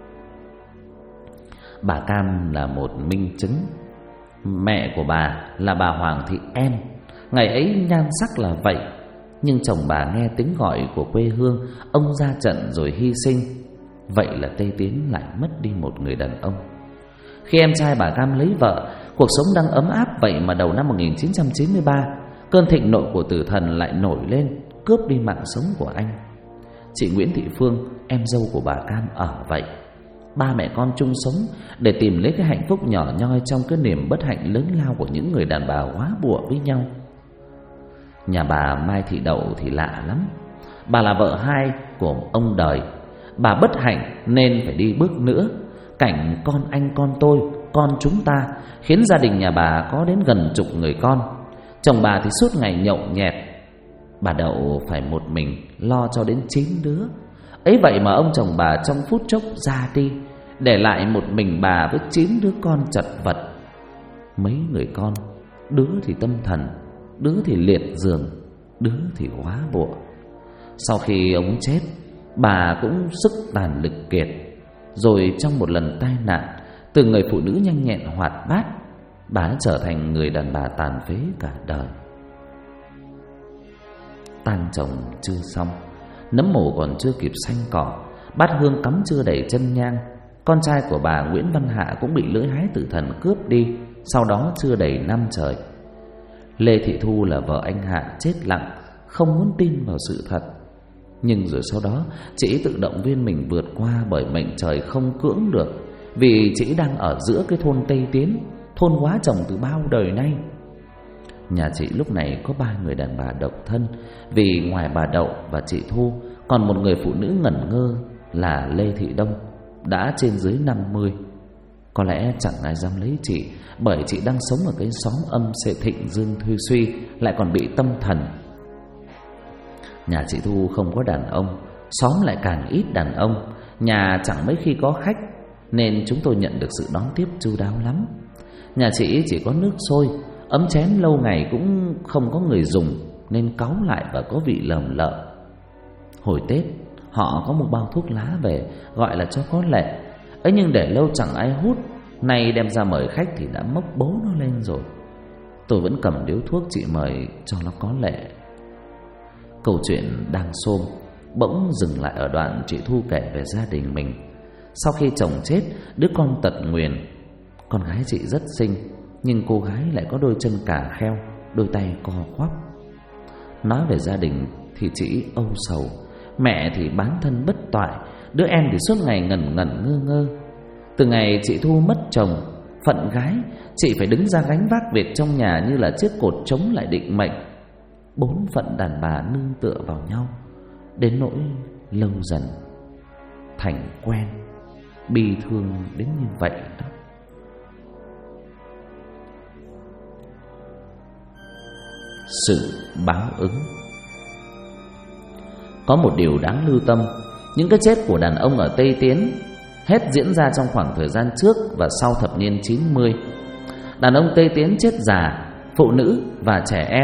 Bà Cam là một minh chứng. Mẹ của bà là bà Hoàng Thị Em, ngày ấy nhan sắc là vậy, nhưng chồng bà nghe tiếng gọi của quê hương, ông ra trận rồi hy sinh. Vậy là Tây Tiến lại mất đi một người đàn ông. Khi em trai bà Cam lấy vợ, cuộc sống đang ấm áp vậy mà đầu năm 1993, cơn thịnh nộ của tử thần lại nổi lên, cướp đi mạng sống của anh. Chị Nguyễn Thị Phương, em dâu của bà Cam ở vậy. Ba mẹ con chung sống để tìm lấy cái hạnh phúc nhỏ nhoi trong cái niềm bất hạnh lớn lao của những người đàn bà góa bụa với nhau. Nhà bà Mai Thị Đậu thì lạ lắm. Bà là vợ hai của ông Đời. Bà bất hạnh nên phải đi bước nữa. Cảnh con anh con tôi, con chúng ta khiến gia đình nhà bà có đến gần chục người con. Chồng bà thì suốt ngày nhậu nhẹt. Bà Đậu phải một mình lo cho đến 9 đứa. Ấy vậy mà ông chồng bà trong phút chốc ra đi, để lại một mình bà với 9 đứa con chật vật. Mấy người con, đứa thì tâm thần, đứa thì liệt giường, đứa thì góa bụa. Sau khi ông chết, bà cũng sức tàn lực kiệt. Rồi trong một lần tai nạn, từ người phụ nữ nhanh nhẹn hoạt bát, bà đã trở thành người đàn bà tàn phế cả đời. Tang chồng chưa xong, nấm mồ còn chưa kịp xanh cỏ, bát hương cắm chưa đầy chân nhang, con trai của bà Nguyễn Văn Hạ cũng bị lưỡi hái tử thần cướp đi, sau đó chưa đầy năm trời. Lê Thị Thu là vợ anh Hạ chết lặng, không muốn tin vào sự thật. Nhưng rồi sau đó chị tự động viên mình vượt qua, bởi mệnh trời không cưỡng được. Vì chị đang ở giữa cái thôn Tây Tiến, thôn góa chồng từ bao đời nay. Nhà chị lúc này có 3 người đàn bà độc thân, vì ngoài bà Đậu và chị Thu còn một người phụ nữ ngẩn ngơ là Lê Thị Đông, đã trên dưới 50. Có lẽ chẳng ai dám lấy chị, bởi chị đang sống ở cái xóm âm sẽ thịnh dương thư suy, lại còn bị tâm thần. Nhà chị Thu không có đàn ông, xóm lại càng ít đàn ông, nhà chẳng mấy khi có khách, nên chúng tôi nhận được sự đón tiếp chu đáo lắm. Nhà chị chỉ có nước sôi, ấm chén lâu ngày cũng không có người dùng, nên cáu lại và có vị lờm lợm. Hồi Tết, họ có một bao thuốc lá về, gọi là cho có lệ. Ấy nhưng để lâu chẳng ai hút, nay đem ra mời khách thì đã mốc bố nó lên rồi. Tôi vẫn cầm điếu thuốc chị mời cho nó có lệ. Câu chuyện đang xôm, bỗng dừng lại ở đoạn chị Thu kể về gia đình mình. Sau khi chồng chết, đứa con tật nguyền. Con gái chị rất xinh, nhưng cô gái lại có đôi chân cà kheo, đôi tay co quắp. Nói về gia đình thì chị âu sầu. Mẹ thì bán thân bất toại, đứa em thì suốt ngày ngẩn ngẩn ngơ ngơ. Từ ngày chị Thu mất chồng, phận gái, chị phải đứng ra gánh vác việc trong nhà như là chiếc cột chống lại định mệnh. 4 phận đàn bà nương tựa vào nhau, đến nỗi lâu dần thành quen, bi thương đến như vậy đó. Sự báo ứng. Có một điều đáng lưu tâm, những cái chết của đàn ông ở Tây Tiến hết diễn ra trong khoảng thời gian trước và sau thập niên 90. Đàn ông Tây Tiến chết già, phụ nữ và trẻ em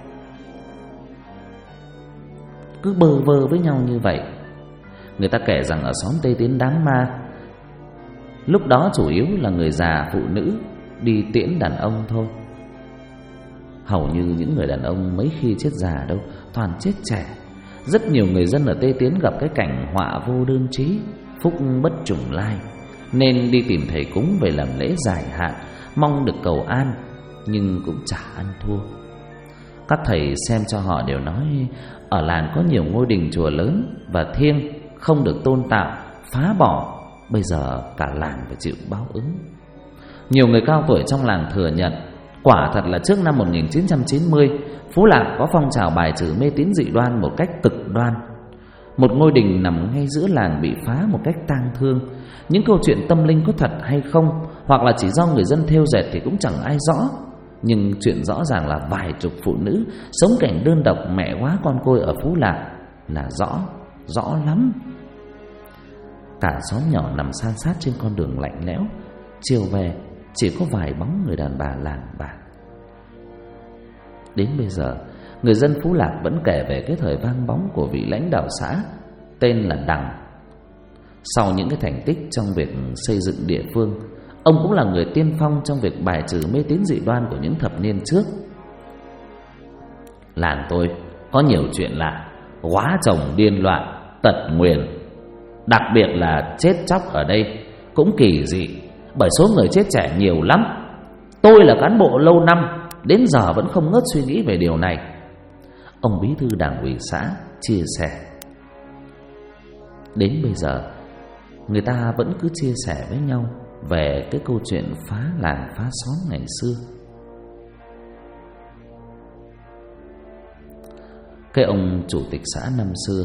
cứ bơ vơ với nhau như vậy. Người ta kể rằng ở xóm Tây Tiến đám ma, lúc đó chủ yếu là người già phụ nữ đi tiễn đàn ông thôi. Hầu như những người đàn ông mấy khi chết già đâu, toàn chết trẻ. Rất nhiều người dân ở Tây Tiến gặp cái cảnh họa vô đơn chí, phúc bất trùng lai, nên đi tìm thầy cúng về làm lễ giải hạn, mong được cầu an, nhưng cũng chả ăn thua. Các thầy xem cho họ đều nói ở làng có nhiều ngôi đình chùa lớn và thiêng không được tôn tạo, phá bỏ, bây giờ cả làng phải chịu báo ứng. Nhiều người cao tuổi trong làng thừa nhận Quả thật là trước năm 1990, Phú Lạc có phong trào bài trừ mê tín dị đoan một cách cực đoan. Một ngôi đình nằm ngay giữa làng bị phá một cách tang thương. Những câu chuyện tâm linh có thật hay không, hoặc là chỉ do người dân thêu dệt thì cũng chẳng ai rõ. Nhưng chuyện rõ ràng là vài chục phụ nữ sống cảnh đơn độc mẹ quá con côi ở Phú Lạc là rõ lắm. Cả xóm nhỏ nằm san sát trên con đường lạnh lẽo. Chiều về chỉ có vài bóng người đàn bà làng bạc. Đến bây giờ, người dân Phú Lạc vẫn kể về cái thời vang bóng của vị lãnh đạo xã tên là Đằng. Sau những cái thành tích trong việc xây dựng địa phương, ông cũng là người tiên phong trong việc bài trừ mê tín dị đoan của những thập niên trước. Làng tôi có nhiều chuyện lạ, quá chồng điên loạn, tật nguyền. Đặc biệt là chết chóc ở đây cũng kỳ dị, bởi số người chết trẻ nhiều lắm. Tôi là cán bộ lâu năm, đến giờ vẫn không ngớt suy nghĩ về điều này. Ông bí thư đảng ủy xã chia sẻ. Đến bây giờ, người ta vẫn cứ chia sẻ với nhau về cái câu chuyện phá làng phá xóm ngày xưa. Cái ông chủ tịch xã năm xưa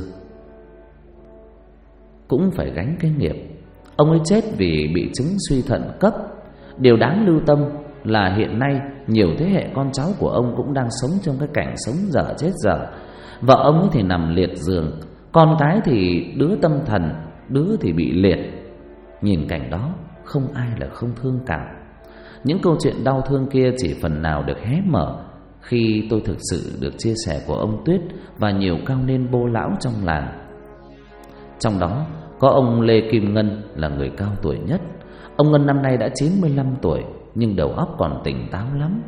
cũng phải gánh cái nghiệp. Ông ấy chết vì bị chứng suy thận cấp. Điều đáng lưu tâm là hiện nay nhiều thế hệ con cháu của ông cũng đang sống trong cái cảnh sống dở chết dở. Vợ ông ấy thì nằm liệt giường, con cái thì đứa tâm thần, đứa thì bị liệt. Nhìn cảnh đó không ai là không thương cảm. Những câu chuyện đau thương kia chỉ phần nào được hé mở khi tôi thực sự được chia sẻ của ông Tuyết và nhiều cao niên bô lão trong làng. Trong đó có ông Lê Kim Ngân là người cao tuổi nhất. Ông Ngân năm nay đã 95 tuổi nhưng đầu óc còn tỉnh táo lắm.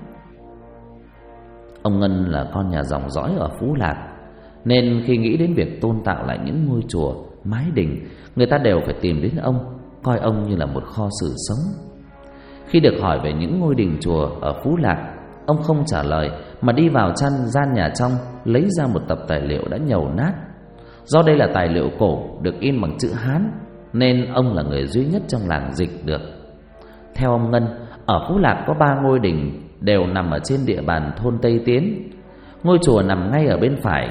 Ông Ngân là con nhà dòng dõi ở Phú Lạc, nên khi nghĩ đến việc tôn tạo lại những ngôi chùa, mái đình, người ta đều phải tìm đến ông, coi ông như là một kho sử sống. Khi được hỏi về những ngôi đình chùa ở Phú Lạc, ông không trả lời mà đi vào gian nhà trong lấy ra một tập tài liệu đã nhầu nát. Do đây là tài liệu cổ được in bằng chữ Hán, nên ông là người duy nhất trong làng dịch được. Theo ông Ngân, ở Phú Lạc có 3 ngôi đình đều nằm ở trên địa bàn thôn Tây Tiến. Ngôi chùa nằm ngay ở bên phải,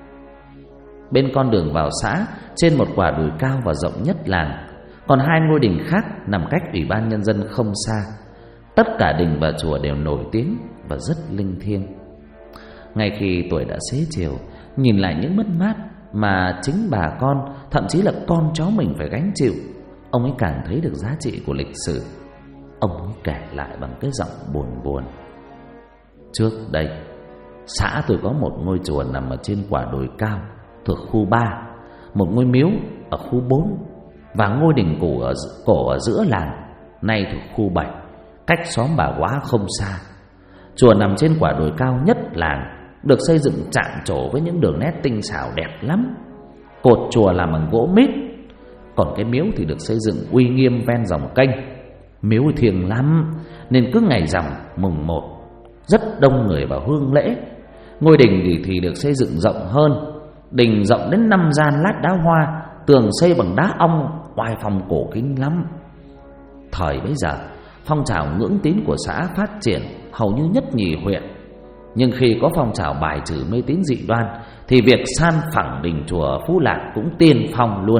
bên con đường vào xã, trên một quả đồi cao và rộng nhất làng. Còn 2 ngôi đình khác nằm cách Ủy ban Nhân dân không xa. Tất cả đình và chùa đều nổi tiếng và rất linh thiêng. Ngay khi tuổi đã xế chiều, nhìn lại những mất mát mà chính bà con, thậm chí là con cháu mình phải gánh chịu, ông ấy càng thấy được giá trị của lịch sử. Ông ấy kể lại bằng cái giọng buồn buồn. Trước đây, xã tôi có một ngôi chùa nằm ở trên quả đồi cao thuộc khu 3, một ngôi miếu ở khu 4 và ngôi đình cổ ở giữa làng, nay thuộc khu 7, cách xóm bà Quá không xa. Chùa nằm trên quả đồi cao nhất làng, được xây dựng chạm trổ với những đường nét tinh xảo đẹp lắm. Cột chùa làm bằng gỗ mít, còn cái miếu thì được xây dựng uy nghiêm ven dòng kênh. Miếu thiêng lắm, nên cứ ngày rằm mùng 1 rất đông người vào hương lễ. Ngôi đình thì được xây dựng rộng hơn. Đình rộng đến 5 gian lát đá hoa, tường xây bằng đá ong, oai phong cổ kính lắm. Thời bấy giờ, phong trào ngưỡng tín của xã phát triển hầu như nhất nhì huyện. Nhưng khi có phong trào bài trừ mê tín dị đoan thì việc san phẳng đình chùa Phú Lạc cũng tiên phong luôn.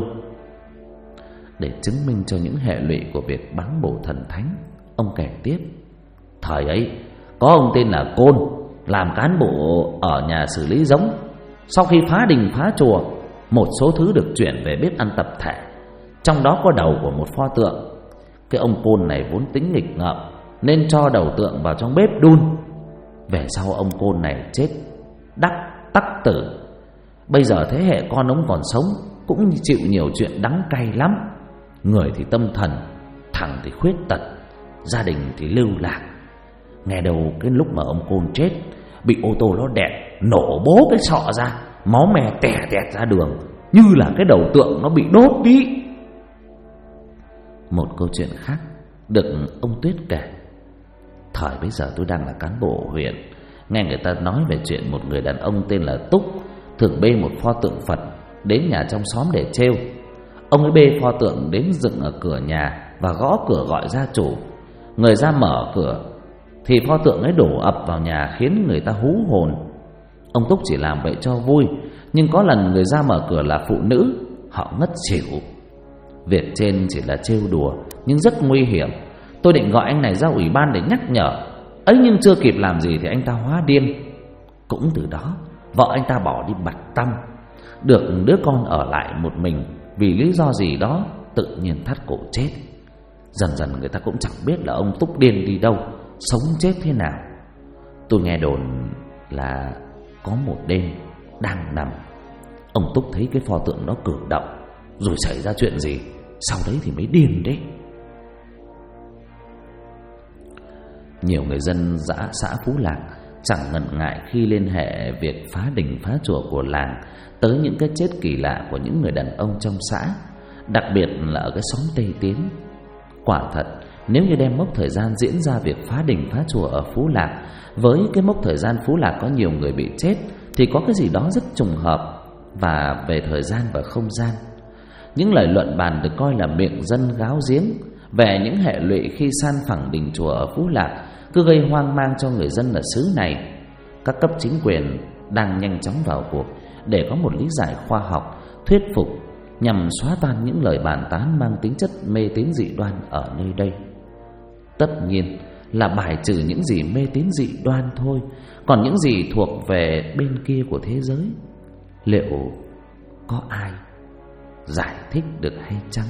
Để chứng minh cho những hệ lụy của việc báng bổ thần thánh, ông kể tiếp. Thời ấy có ông tên là Côn, làm cán bộ ở nhà xử lý giống. Sau khi phá đình phá chùa, một số thứ được chuyển về bếp ăn tập thể, trong đó có đầu của một pho tượng. Cái ông Côn này vốn tính nghịch ngợm, nên cho đầu tượng vào trong bếp đun. Về sau ông Côn này chết đắc tắc tử. Bây giờ thế hệ con ông còn sống cũng chịu nhiều chuyện đắng cay lắm. Người thì tâm thần, thằng thì khuyết tật, gia đình thì lưu lạc. Nghe đầu cái lúc mà ông Côn chết, bị ô tô nó đè nổ bố cái sọ ra, máu me tè tẹt ra đường, như là cái đầu tượng nó bị đốt đi. Một câu chuyện khác được ông Tuyết kể. Thời bấy giờ tôi đang là cán bộ huyện, nghe người ta nói về chuyện một người đàn ông tên là Túc thường bê một pho tượng Phật đến nhà trong xóm để trêu. Ông ấy bê pho tượng đến dựng ở cửa nhà và gõ cửa gọi gia chủ. Người ra mở cửa thì pho tượng ấy đổ ập vào nhà khiến người ta hú hồn. Ông Túc chỉ làm vậy cho vui, nhưng có lần người ra mở cửa là phụ nữ, họ ngất xỉu. Việc trên chỉ là trêu đùa nhưng rất nguy hiểm. Tôi định gọi anh này ra ủy ban để nhắc nhở ấy, nhưng chưa kịp làm gì thì anh ta hóa điên. Cũng từ đó vợ anh ta bỏ đi bặt tăm, được đứa con ở lại một mình. Vì lý do gì đó tự nhiên thắt cổ chết. Dần dần người ta cũng chẳng biết là ông Túc điên đi đâu, sống chết thế nào. Tôi nghe đồn là có một đêm đang nằm, ông Túc thấy cái pho tượng nó cử động, rồi xảy ra chuyện gì, sau đấy thì mới điên đấy. Nhiều người dân xã Phú Lạc chẳng ngần ngại khi liên hệ việc phá đình phá chùa của làng tới những cái chết kỳ lạ của những người đàn ông trong xã, đặc biệt là ở cái xóm Tây Tiến. Quả thật, nếu như đem mốc thời gian diễn ra việc phá đình phá chùa ở Phú Lạc với cái mốc thời gian Phú Lạc có nhiều người bị chết thì có cái gì đó rất trùng hợp. Và về thời gian và không gian, những lời luận bàn được coi là miệng dân gáo giếng về những hệ lụy khi san phẳng đình chùa ở Phú Lạc cứ gây hoang mang cho người dân ở xứ này. Các cấp chính quyền đang nhanh chóng vào cuộc để có một lý giải khoa học, thuyết phục nhằm xóa tan những lời bàn tán mang tính chất mê tín dị đoan ở nơi đây. Tất nhiên là bài trừ những gì mê tín dị đoan thôi, còn những gì thuộc về bên kia của thế giới, liệu có ai giải thích được hay chăng?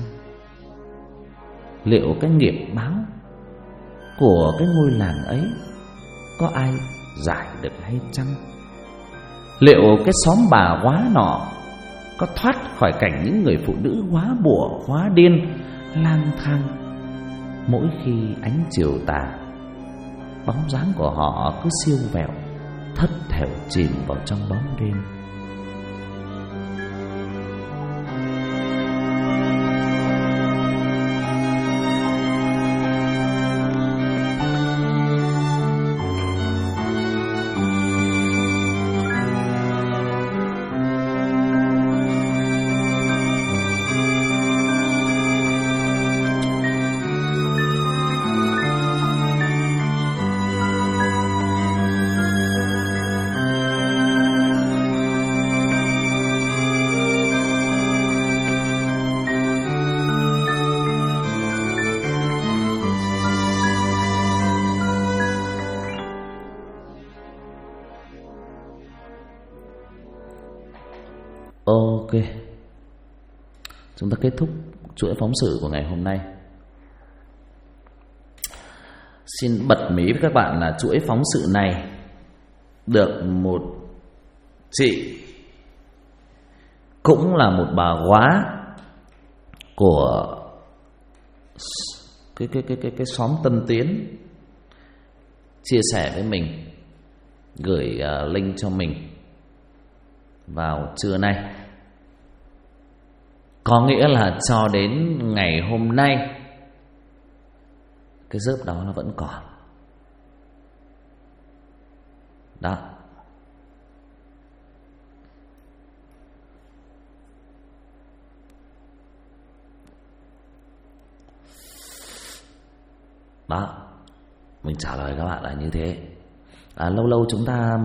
Liệu cái nghiệp báo của cái ngôi làng ấy có ai giải được hay chăng? Liệu cái xóm bà hóa nọ có thoát khỏi cảnh những người phụ nữ hóa bùa hóa điên lang thang mỗi khi ánh chiều tà, bóng dáng của họ cứ siêu vẹo thất thểu chìm vào trong bóng đêm? Ok, chúng ta kết thúc chuỗi phóng sự của ngày hôm nay. Xin bật mí với các bạn là chuỗi phóng sự này được một chị, cũng là một bà góa của cái xóm Tân Tiến, chia sẻ với mình, gửi link cho mình vào trưa nay. Có nghĩa là cho đến ngày hôm nay cái rớp đó nó vẫn còn. Đó. Đó. Mình trả lời các bạn là như thế. Lâu lâu chúng ta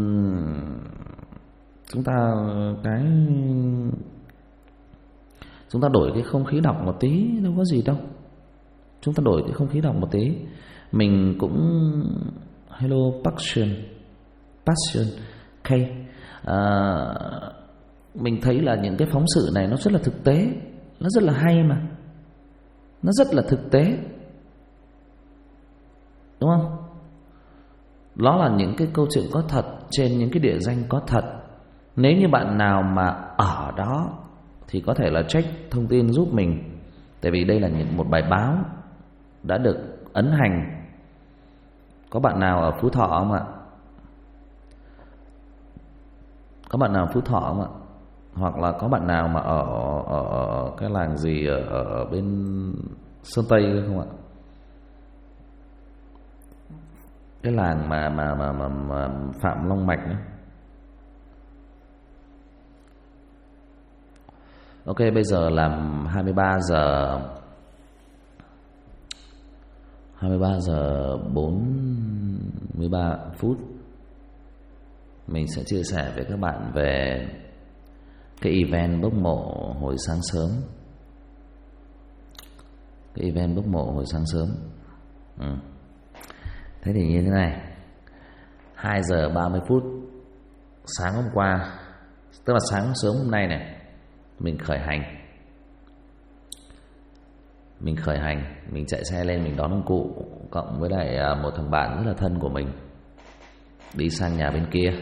đổi cái không khí đọc một tí, đâu có gì đâu. Chúng ta đổi cái không khí đọc một tí. Mình cũng hello passion K. Mình thấy là những cái phóng sự này nó rất là thực tế, nó rất là hay mà. Nó rất là thực tế, đúng không? Đó là những cái câu chuyện có thật trên những cái địa danh có thật. Nếu như bạn nào mà ở đó thì có thể là check thông tin giúp mình. Tại vì đây là một bài báo đã được ấn hành. Có bạn nào ở Phú Thọ không ạ? Có bạn nào ở Phú Thọ không ạ? Hoặc là có bạn nào mà ở cái làng gì ở bên Sơn Tây không ạ? Cái làng mà Phạm Long Mạch ấy. Ok, bây giờ là 23 giờ 23 giờ 43 phút mình sẽ chia sẻ với các bạn về cái event bốc mộ hồi sáng sớm. Cái event bốc mộ hồi sáng sớm. Thế thì như thế này, 2 giờ 30 phút sáng hôm qua, tức là sáng sớm hôm nay này, mình khởi hành. Mình chạy xe lên, mình đón ông cụ cộng với lại một thằng bạn rất là thân của mình đi sang nhà bên kia.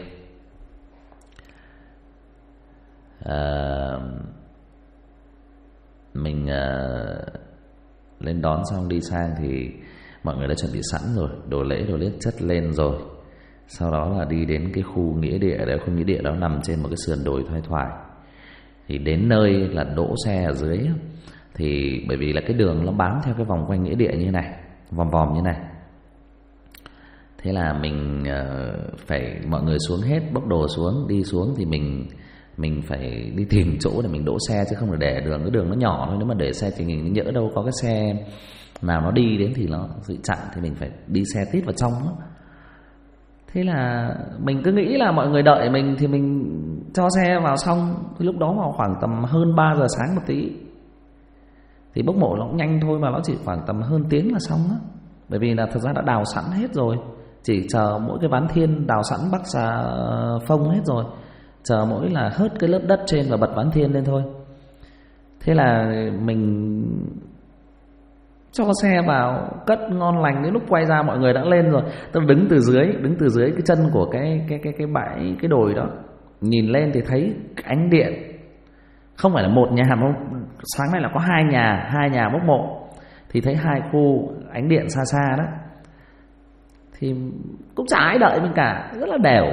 Mình lên đón xong đi sang thì mọi người đã chuẩn bị sẵn rồi, đồ lễ chất lên rồi. Sau đó là đi đến cái khu nghĩa địa đấy. Khu nghĩa địa đó nằm trên một cái sườn đồi thoai thoải. Thì đến nơi là đỗ xe ở dưới. Thì bởi vì là cái đường nó bám theo cái vòng quanh nghĩa địa như này, vòng vòng như này. Thế là mình phải mọi người xuống hết, bốc đồ xuống, đi xuống thì mình phải đi tìm chỗ để mình đỗ xe, chứ không được để đường, cái đường nó nhỏ thôi. Nếu mà để xe thì mình nhỡ đâu có cái xe nào nó đi đến thì nó bị chặn, thì mình phải đi xe tít vào trong đó. Thế là mình cứ nghĩ là mọi người đợi mình thì mình cho xe vào xong. Thì lúc đó vào khoảng tầm hơn 3 giờ sáng một tí. Thì bốc mộ nó cũng nhanh thôi, mà nó chỉ khoảng tầm hơn tiếng là xong á. Bởi vì là thật ra đã đào sẵn hết rồi, chỉ chờ mỗi cái ván thiên đào sẵn bắc xà phông hết rồi, chờ mỗi là hớt cái lớp đất trên và bật ván thiên lên thôi. Thế là mình cho xe vào cất ngon lành. Đến lúc quay ra mọi người đã lên rồi. Tôi đứng từ dưới cái chân của cái bãi, cái đồi đó, nhìn lên thì thấy ánh điện. Không phải là một nhà mà sáng nay là có hai nhà bốc mộ. Thì thấy 2 khu ánh điện xa xa đó. Thì cũng chả ai đợi mình cả, rất là đều.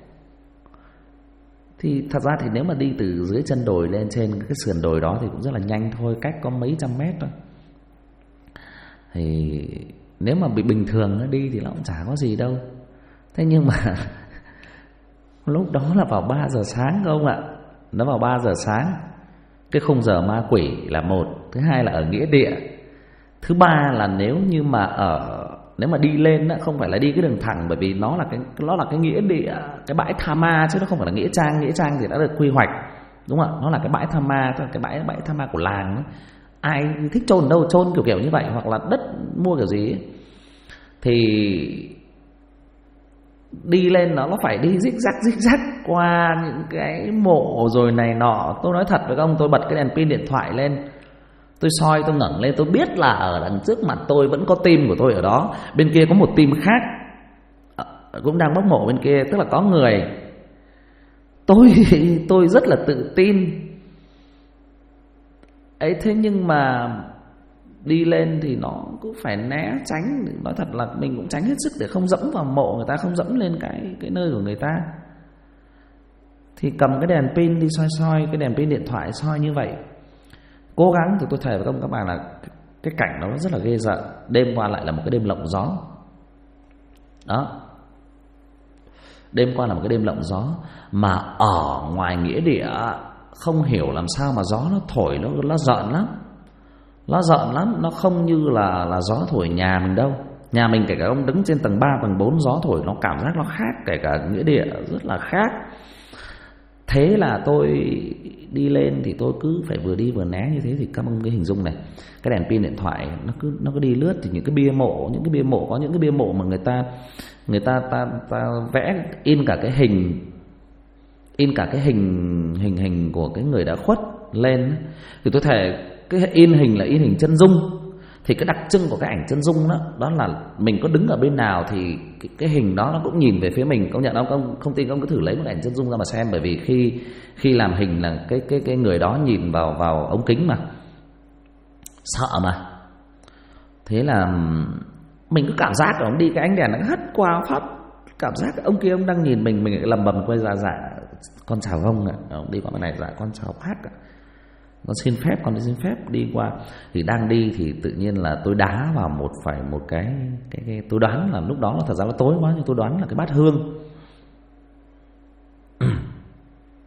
Thì thật ra thì nếu mà đi từ dưới chân đồi lên trên cái sườn đồi đó thì cũng rất là nhanh thôi, cách có mấy trăm mét thôi. Thì nếu mà bị bình thường nó đi thì nó cũng chả có gì đâu. Thế nhưng mà lúc đó là vào 3 giờ sáng không ạ? Nó vào 3 giờ sáng. Cái khung giờ ma quỷ là một. Thứ hai là ở nghĩa địa. Thứ ba là nếu mà đi lên đó, không phải là đi cái đường thẳng, bởi vì nó là cái nghĩa địa, cái bãi tha ma, chứ nó không phải là nghĩa trang. Nghĩa trang thì đã được quy hoạch, đúng không ạ? Nó là cái bãi tha ma, tức là cái bãi tha ma của làng đó. Ai thích chôn đâu chôn kiểu như vậy, hoặc là đất mua kiểu gì ấy. Thì đi lên nó phải đi rích rắc qua những cái mộ rồi này nọ. Tôi nói thật với các ông, tôi bật cái đèn pin điện thoại lên, tôi soi, tôi ngẩng lên, tôi biết là ở đằng trước mặt tôi vẫn có team của tôi ở đó. Bên kia có một team khác cũng đang bốc mộ bên kia, tức là có người. Tôi rất là tự tin ấy. Thế nhưng mà đi lên thì nó cũng phải né tránh. Nói thật là mình cũng tránh hết sức để không dẫm vào mộ người ta, không dẫm lên cái nơi của người ta. Thì cầm cái đèn pin đi soi cái đèn pin điện thoại soi như vậy, cố gắng. Thì tôi thề với các bạn là cái cảnh nó rất là ghê rợn. Đêm qua lại là một cái đêm lộng gió đó. Đêm qua là một cái đêm lộng gió. Mà ở ngoài nghĩa địa không hiểu làm sao mà gió nó thổi nó rợn lắm. Nó rợn lắm. Nó không như là gió thổi nhà mình đâu. Nhà mình kể cả ông đứng trên tầng 3, tầng 4, gió thổi nó cảm giác nó khác. Kể cả nghĩa địa rất là khác. Thế là tôi đi lên thì tôi cứ phải vừa đi vừa né như thế. Thì các ông cái hình dung này, cái đèn pin điện thoại nó cứ đi lướt. Thì những cái bia mộ có những cái bia mộ mà người ta vẽ in cả cái hình của cái người đã khuất lên. Thì tôi thể cái in hình là in hình chân dung. Thì cái đặc trưng của cái ảnh chân dung đó là mình có đứng ở bên nào thì cái hình đó nó cũng nhìn về phía mình. Công nhận không tin ông cứ thử lấy một ảnh chân dung ra mà xem. Bởi vì khi làm hình là cái người đó nhìn vào ống kính mà sợ mà. Thế là mình cứ cảm giác là ông đi cái ánh đèn nó hất qua phát, cảm giác ông kia ông đang nhìn mình lầm bầm quay ra, dạ con chào ông ạ. Ông đi qua bên này, dạ con chào bác ạ, con xin phép đi qua. Thì đang đi thì tự nhiên là tôi đá vào một cái tôi đoán là lúc đó là thật ra nó tối quá, nhưng tôi đoán là cái bát hương.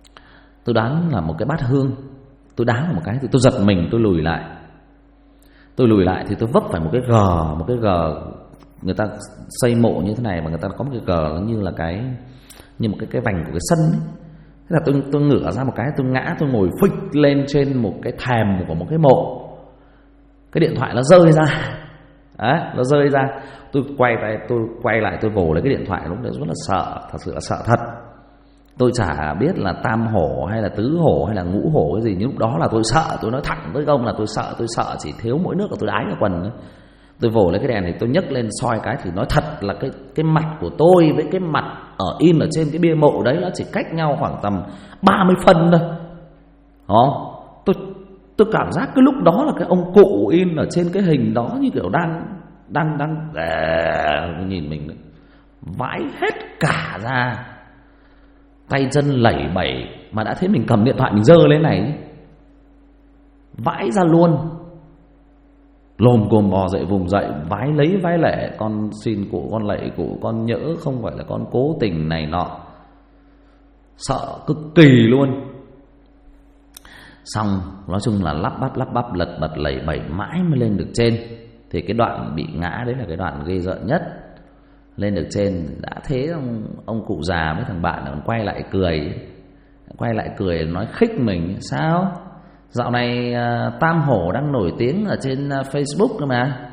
Tôi đoán là một cái bát hương. Tôi đá vào một cái thì tôi giật mình, tôi lùi lại. Tôi lùi lại thì tôi vấp phải một cái gờ người ta xây mộ như thế này, mà người ta có một cái gờ nó như là như một cái vành của cái sân ấy. Thế là tôi ngửa ra một cái, tôi ngã, tôi ngồi phịch lên trên một cái thềm của một cái mộ. Cái điện thoại nó rơi ra. Đấy, nó rơi ra. Tôi quay lại tôi vồ lấy cái điện thoại, lúc đấy rất là sợ, thật sự là sợ thật. Tôi chả biết là tam hổ hay là tứ hổ hay là ngũ hổ cái gì, nhưng lúc đó là tôi sợ, tôi nói thẳng với ông là tôi sợ chỉ thiếu mỗi nước là tôi đái cái quần nữa. Tôi vồ lấy cái đèn thì tôi nhấc lên soi cái thì nói thật là cái mặt của tôi với cái mặt in ở trên cái bia mộ đấy nó chỉ cách nhau khoảng tầm 30 phân thôi. Đó. Tôi cảm giác cái lúc đó là cái ông cụ in ở trên cái hình đó như kiểu đang nhìn mình đấy. Vãi hết cả ra, tay chân lẩy bẩy, mà đã thấy mình cầm điện thoại mình giơ lên này, vãi ra luôn. Lồm cồm bò dậy, vùng dậy, vái lấy vái lệ, con xin cụ, con lạy cụ, con nhỡ không phải là con cố tình này nọ. Sợ cực kỳ luôn. Xong nói chung là lắp bắp lật bật lẩy bẩy mãi mới lên được trên. Thì cái đoạn bị ngã đấy là cái đoạn ghê rợn nhất. Lên được trên đã thế ông cụ già với thằng bạn còn quay lại cười nói khích mình: sao dạo này tam hổ đang nổi tiếng ở trên Facebook cơ mà.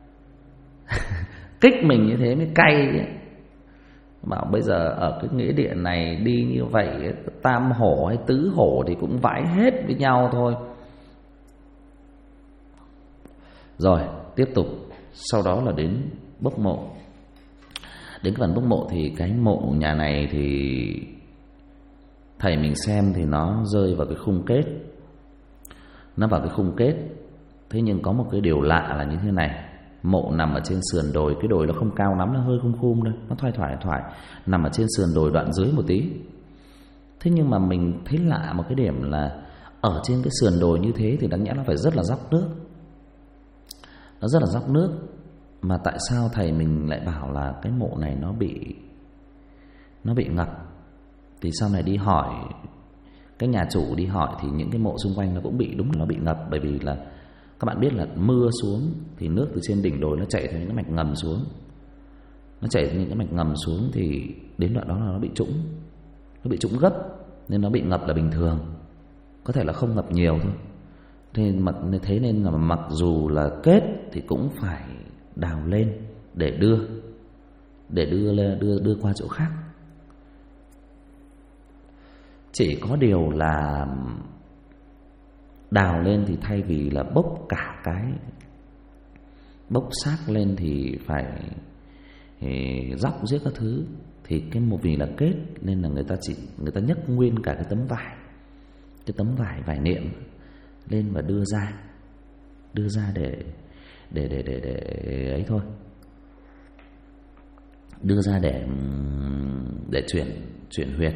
Kích mình như thế mới cay ấy. Bảo bây giờ ở cái nghĩa địa này đi như vậy, tam hổ hay tứ hổ thì cũng vãi hết với nhau thôi. Rồi tiếp tục. Sau đó là đến bốc mộ. Đến cái phần bốc mộ thì cái mộ nhà này thì thầy mình xem thì nó rơi vào cái khung kết. Nó vào cái khung kết. Thế nhưng có một cái điều lạ là như thế này. Mộ nằm ở trên sườn đồi. Cái đồi nó không cao lắm, nó hơi khum khum thôi, nó thoải nằm ở trên sườn đồi đoạn dưới một tí. Thế nhưng mà mình thấy lạ một cái điểm là ở trên cái sườn đồi như thế thì đáng nhẽ nó phải rất là dốc nước. Nó rất là dốc nước. Mà tại sao thầy mình lại bảo là cái mộ này nó bị ngập? Thì sau này đi hỏi cái nhà chủ, đi hỏi thì những cái mộ xung quanh nó cũng bị, đúng là nó bị ngập. Bởi vì là các bạn biết là mưa xuống thì nước từ trên đỉnh đồi nó chảy theo những cái mạch ngầm xuống. Nó chảy theo những cái mạch ngầm xuống thì đến đoạn đó là nó bị trũng. Nó bị trũng gấp nên nó bị ngập là bình thường. Có thể là không ngập nhiều thôi. Thế nên là mặc dù là kết thì cũng phải đào lên để đưa qua chỗ khác. Chỉ có điều là đào lên thì thay vì là bốc cả cái bốc xác lên thì phải dóc giết các thứ, thì cái một vì là kết nên là người ta nhấc nguyên cả cái tấm vải vải niệm lên và đưa ra để ấy thôi, đưa ra để chuyển huyệt.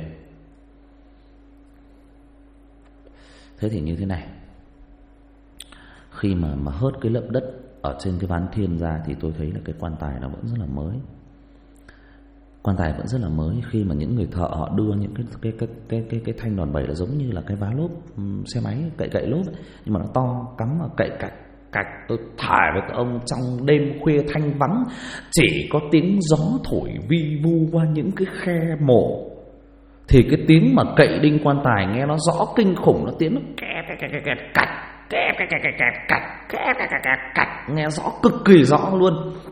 Thế thì như thế này, khi mà hớt cái lớp đất ở trên cái ván thiên ra thì tôi thấy là cái quan tài nó vẫn rất là mới. Quan tài vẫn rất là mới. Khi mà những người thợ họ đưa những cái thanh đòn bẩy là giống như là cái vá lốp xe máy cậy lốp ấy, nhưng mà nó to, cắm vào cậy cạch. Tôi thả với các ông trong đêm khuya thanh vắng, chỉ có tiếng gió thổi vi vu qua những cái khe mộ, thì cái tiếng mà cậy đinh quan tài nghe nó rõ kinh khủng. Nó tiếng nó cạch, nghe rõ, cực kỳ rõ luôn.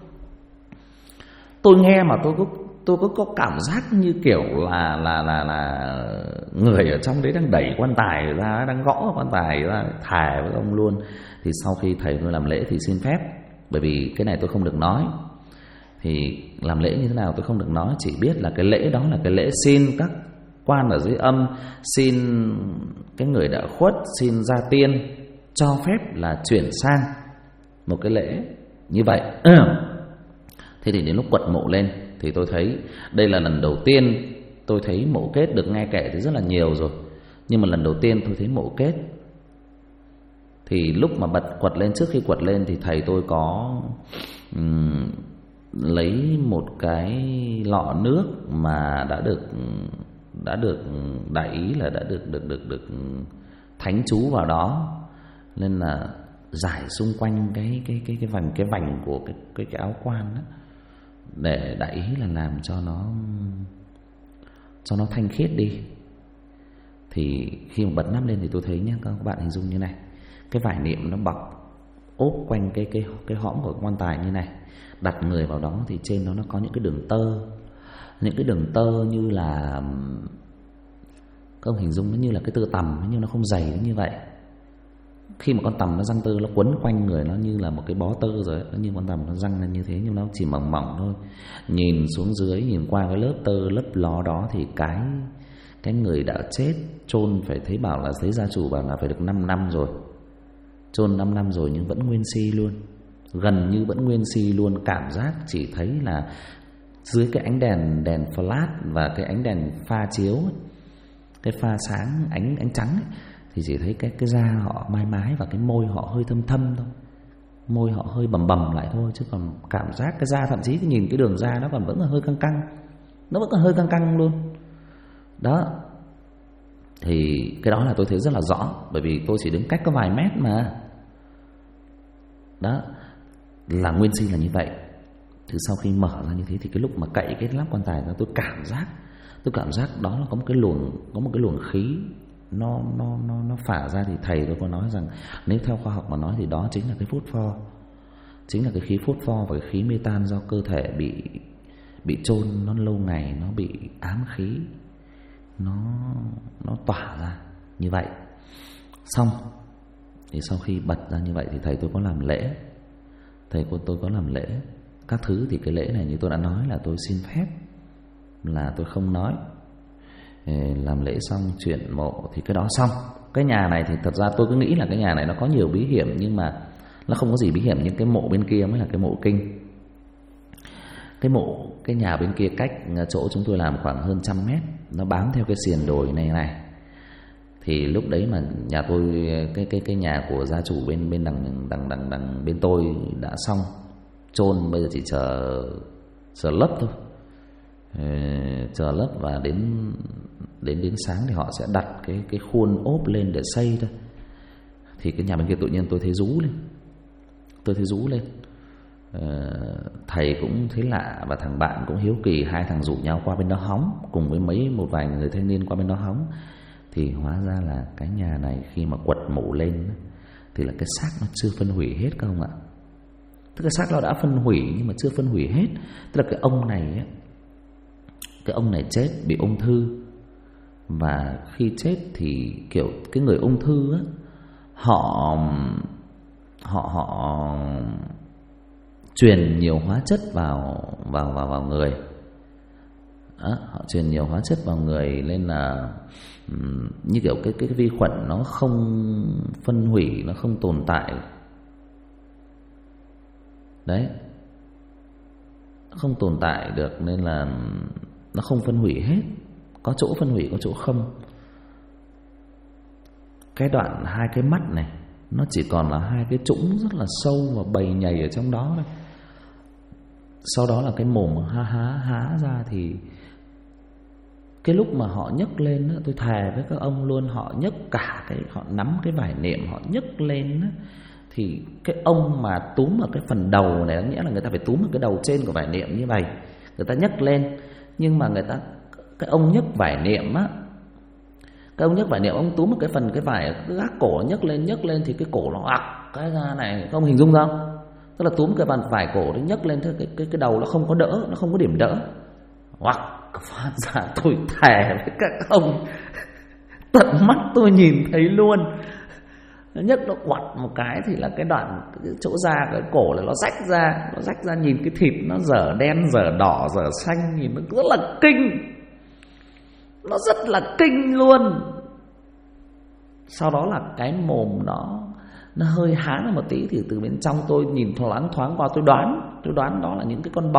Tôi nghe mà tôi có cảm giác như kiểu là người ở trong đấy đang đẩy quan tài ra, đang gõ quan tài ra, thề với ông luôn. Thì sau khi thầy tôi làm lễ thì xin phép, bởi vì cái này tôi không được nói. Thì làm lễ như thế nào tôi không được nói, chỉ biết là cái lễ đó là cái lễ xin các quan ở dưới âm, xin cái người đã khuất, xin gia tiên cho phép là chuyển sang một cái lễ như vậy. Thế thì đến lúc quật mộ lên thì tôi thấy đây là lần đầu tiên tôi thấy mộ kết. Được nghe kể thì rất là nhiều rồi, nhưng mà lần đầu tiên tôi thấy mộ kết. Thì lúc mà quật lên, trước khi quật lên thì thầy tôi có lấy một cái lọ nước mà đã được đại ý là đã được thánh chú vào đó, nên là rải xung quanh cái vành của cái áo quan đó, để đại ý là làm cho nó thanh khiết đi. Thì khi mà bật nắp lên thì tôi thấy nhé, các bạn hình dung như này, cái vải niệm nó bọc ốp quanh cái hõm của quan tài như này. Đặt người vào đó thì trên đó nó có những cái đường tơ như là, các ông hình dung nó như là cái tơ tằm, nhưng nó không dày đến như vậy. Khi mà con tằm nó răng tơ, nó quấn quanh người nó như là một cái bó tơ rồi, nó như con tằm nó răng lên như thế, nhưng nó chỉ mỏng mỏng thôi. Nhìn xuống dưới, nhìn qua cái lớp tơ lấp ló đó thì cái người đã chết chôn phải thấy bảo là thấy gia chủ bảo là phải được 5 năm rồi, chôn 5 năm rồi nhưng vẫn nguyên si luôn, gần như vẫn nguyên si luôn. Cảm giác chỉ thấy là dưới cái ánh đèn flash và cái ánh đèn pha chiếu, cái pha sáng ánh trắng ấy, thì chỉ thấy cái da họ mái và cái môi họ hơi thâm thôi, môi họ hơi bầm lại thôi, chứ còn cảm giác cái da, thậm chí nhìn cái đường da nó còn vẫn là hơi căng, nó vẫn còn hơi căng luôn đó. Thì cái đó là tôi thấy rất là rõ, bởi vì tôi chỉ đứng cách có vài mét mà. Đó là nguyên si là như vậy. Từ sau khi mở ra như thế thì cái lúc mà cậy cái nắp quan tài ra, tôi cảm giác đó là có một cái luồng khí nó phả ra. Thì thầy tôi có nói rằng nếu theo khoa học mà nói thì đó chính là cái phốt pho, chính là cái khí phốt pho và cái khí metan do cơ thể bị chôn nó lâu ngày, nó bị ám khí, nó tỏa ra như vậy. Xong thì sau khi bật ra như vậy thì thầy tôi có làm lễ, tôi có làm lễ các thứ. Thì cái lễ này như tôi đã nói là tôi xin phép là tôi không nói. Làm lễ xong chuyện mộ thì cái đó xong. Cái nhà này thì thật ra tôi cứ nghĩ là cái nhà này nó có nhiều bí hiểm, nhưng mà nó không có gì bí hiểm. Nhưng cái mộ bên kia mới là cái mộ kinh. Cái nhà bên kia cách chỗ chúng tôi làm khoảng hơn 100 mét, nó bám theo cái xiền đồi này. Thì lúc đấy mà nhà tôi, cái nhà của gia chủ bên đằng bên tôi đã xong chôn, bây giờ chỉ chờ lấp thôi, chờ lấp và đến sáng thì họ sẽ đặt cái khuôn ốp lên để xây thôi. Thì cái nhà bên kia tự nhiên tôi thấy rú lên. Thầy cũng thấy lạ và thằng bạn cũng hiếu kỳ, hai thằng rủ nhau qua bên đó hóng cùng với một vài người thanh niên qua bên đó hóng. Thì hóa ra là cái nhà này khi mà quật mộ lên thì là cái xác nó chưa phân hủy hết các ông ạ. Tức là xác nó đã phân hủy nhưng mà chưa phân hủy hết. Tức là cái ông này chết bị ung thư, và khi chết thì kiểu cái người ung thư á, họ truyền nhiều hóa chất vào người. Đó, họ truyền nhiều hóa chất vào người nên là như kiểu cái vi khuẩn nó không phân hủy, nó không tồn tại. Đấy, không tồn tại được nên là nó không phân hủy hết. Có chỗ phân hủy, có chỗ không. Cái đoạn hai cái mắt này nó chỉ còn là hai cái trũng rất là sâu và bầy nhầy ở trong đó thôi. Sau đó là cái mồm há ra. Thì cái lúc mà họ nhấc lên đó, tôi thề với các ông luôn, họ nhấc cả họ nắm cái vải niệm, họ nhấc lên đó, thì cái ông mà túm ở cái phần đầu này, nghĩa là người ta phải túm ở cái đầu trên của vải niệm như vậy, người ta nhấc lên. Nhưng mà cái ông nhấc vải niệm á, ông túm một cái phần cái vải cái gác cổ nhấc lên thì cái cổ nó cái ra này, các ông hình dung không? Tức là túm cái bàn vải cổ nó nhấc lên, cái đầu nó không có đỡ, nó không có điểm đỡ, hoặc phát ra. Tôi thề với các ông, tận mắt tôi nhìn thấy luôn. Nó nhấc, nó quặt một cái thì là cái đoạn cái chỗ da cái cổ là nó rách ra, nhìn cái thịt nó dở đen dở đỏ dở xanh, nhìn nó rất là kinh, nó rất là kinh luôn. Sau đó là cái mồm nó hơi há ra một tí, thì từ bên trong tôi nhìn thoáng qua, tôi đoán đó là những cái con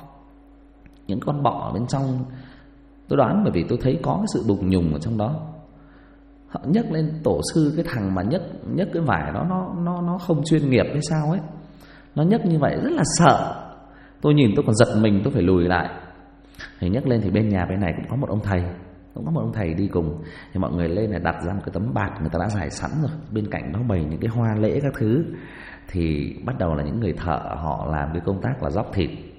bọ ở bên trong. Tôi đoán bởi vì tôi thấy có cái sự đục nhùng ở trong đó. Họ nhấc lên, tổ sư cái thằng mà nhấc cái vải đó nó không chuyên nghiệp hay sao ấy, nó nhấc như vậy rất là sợ. Tôi nhìn tôi còn giật mình, tôi phải lùi lại. Thì nhấc lên thì bên nhà bên này cũng có một ông thầy, cũng có một ông thầy đi cùng. Thì mọi người lên là đặt ra một cái tấm bạt người ta đã rải sẵn rồi, bên cạnh đó bày những cái hoa lễ các thứ. Thì bắt đầu là những người thợ họ làm cái công tác là róc thịt.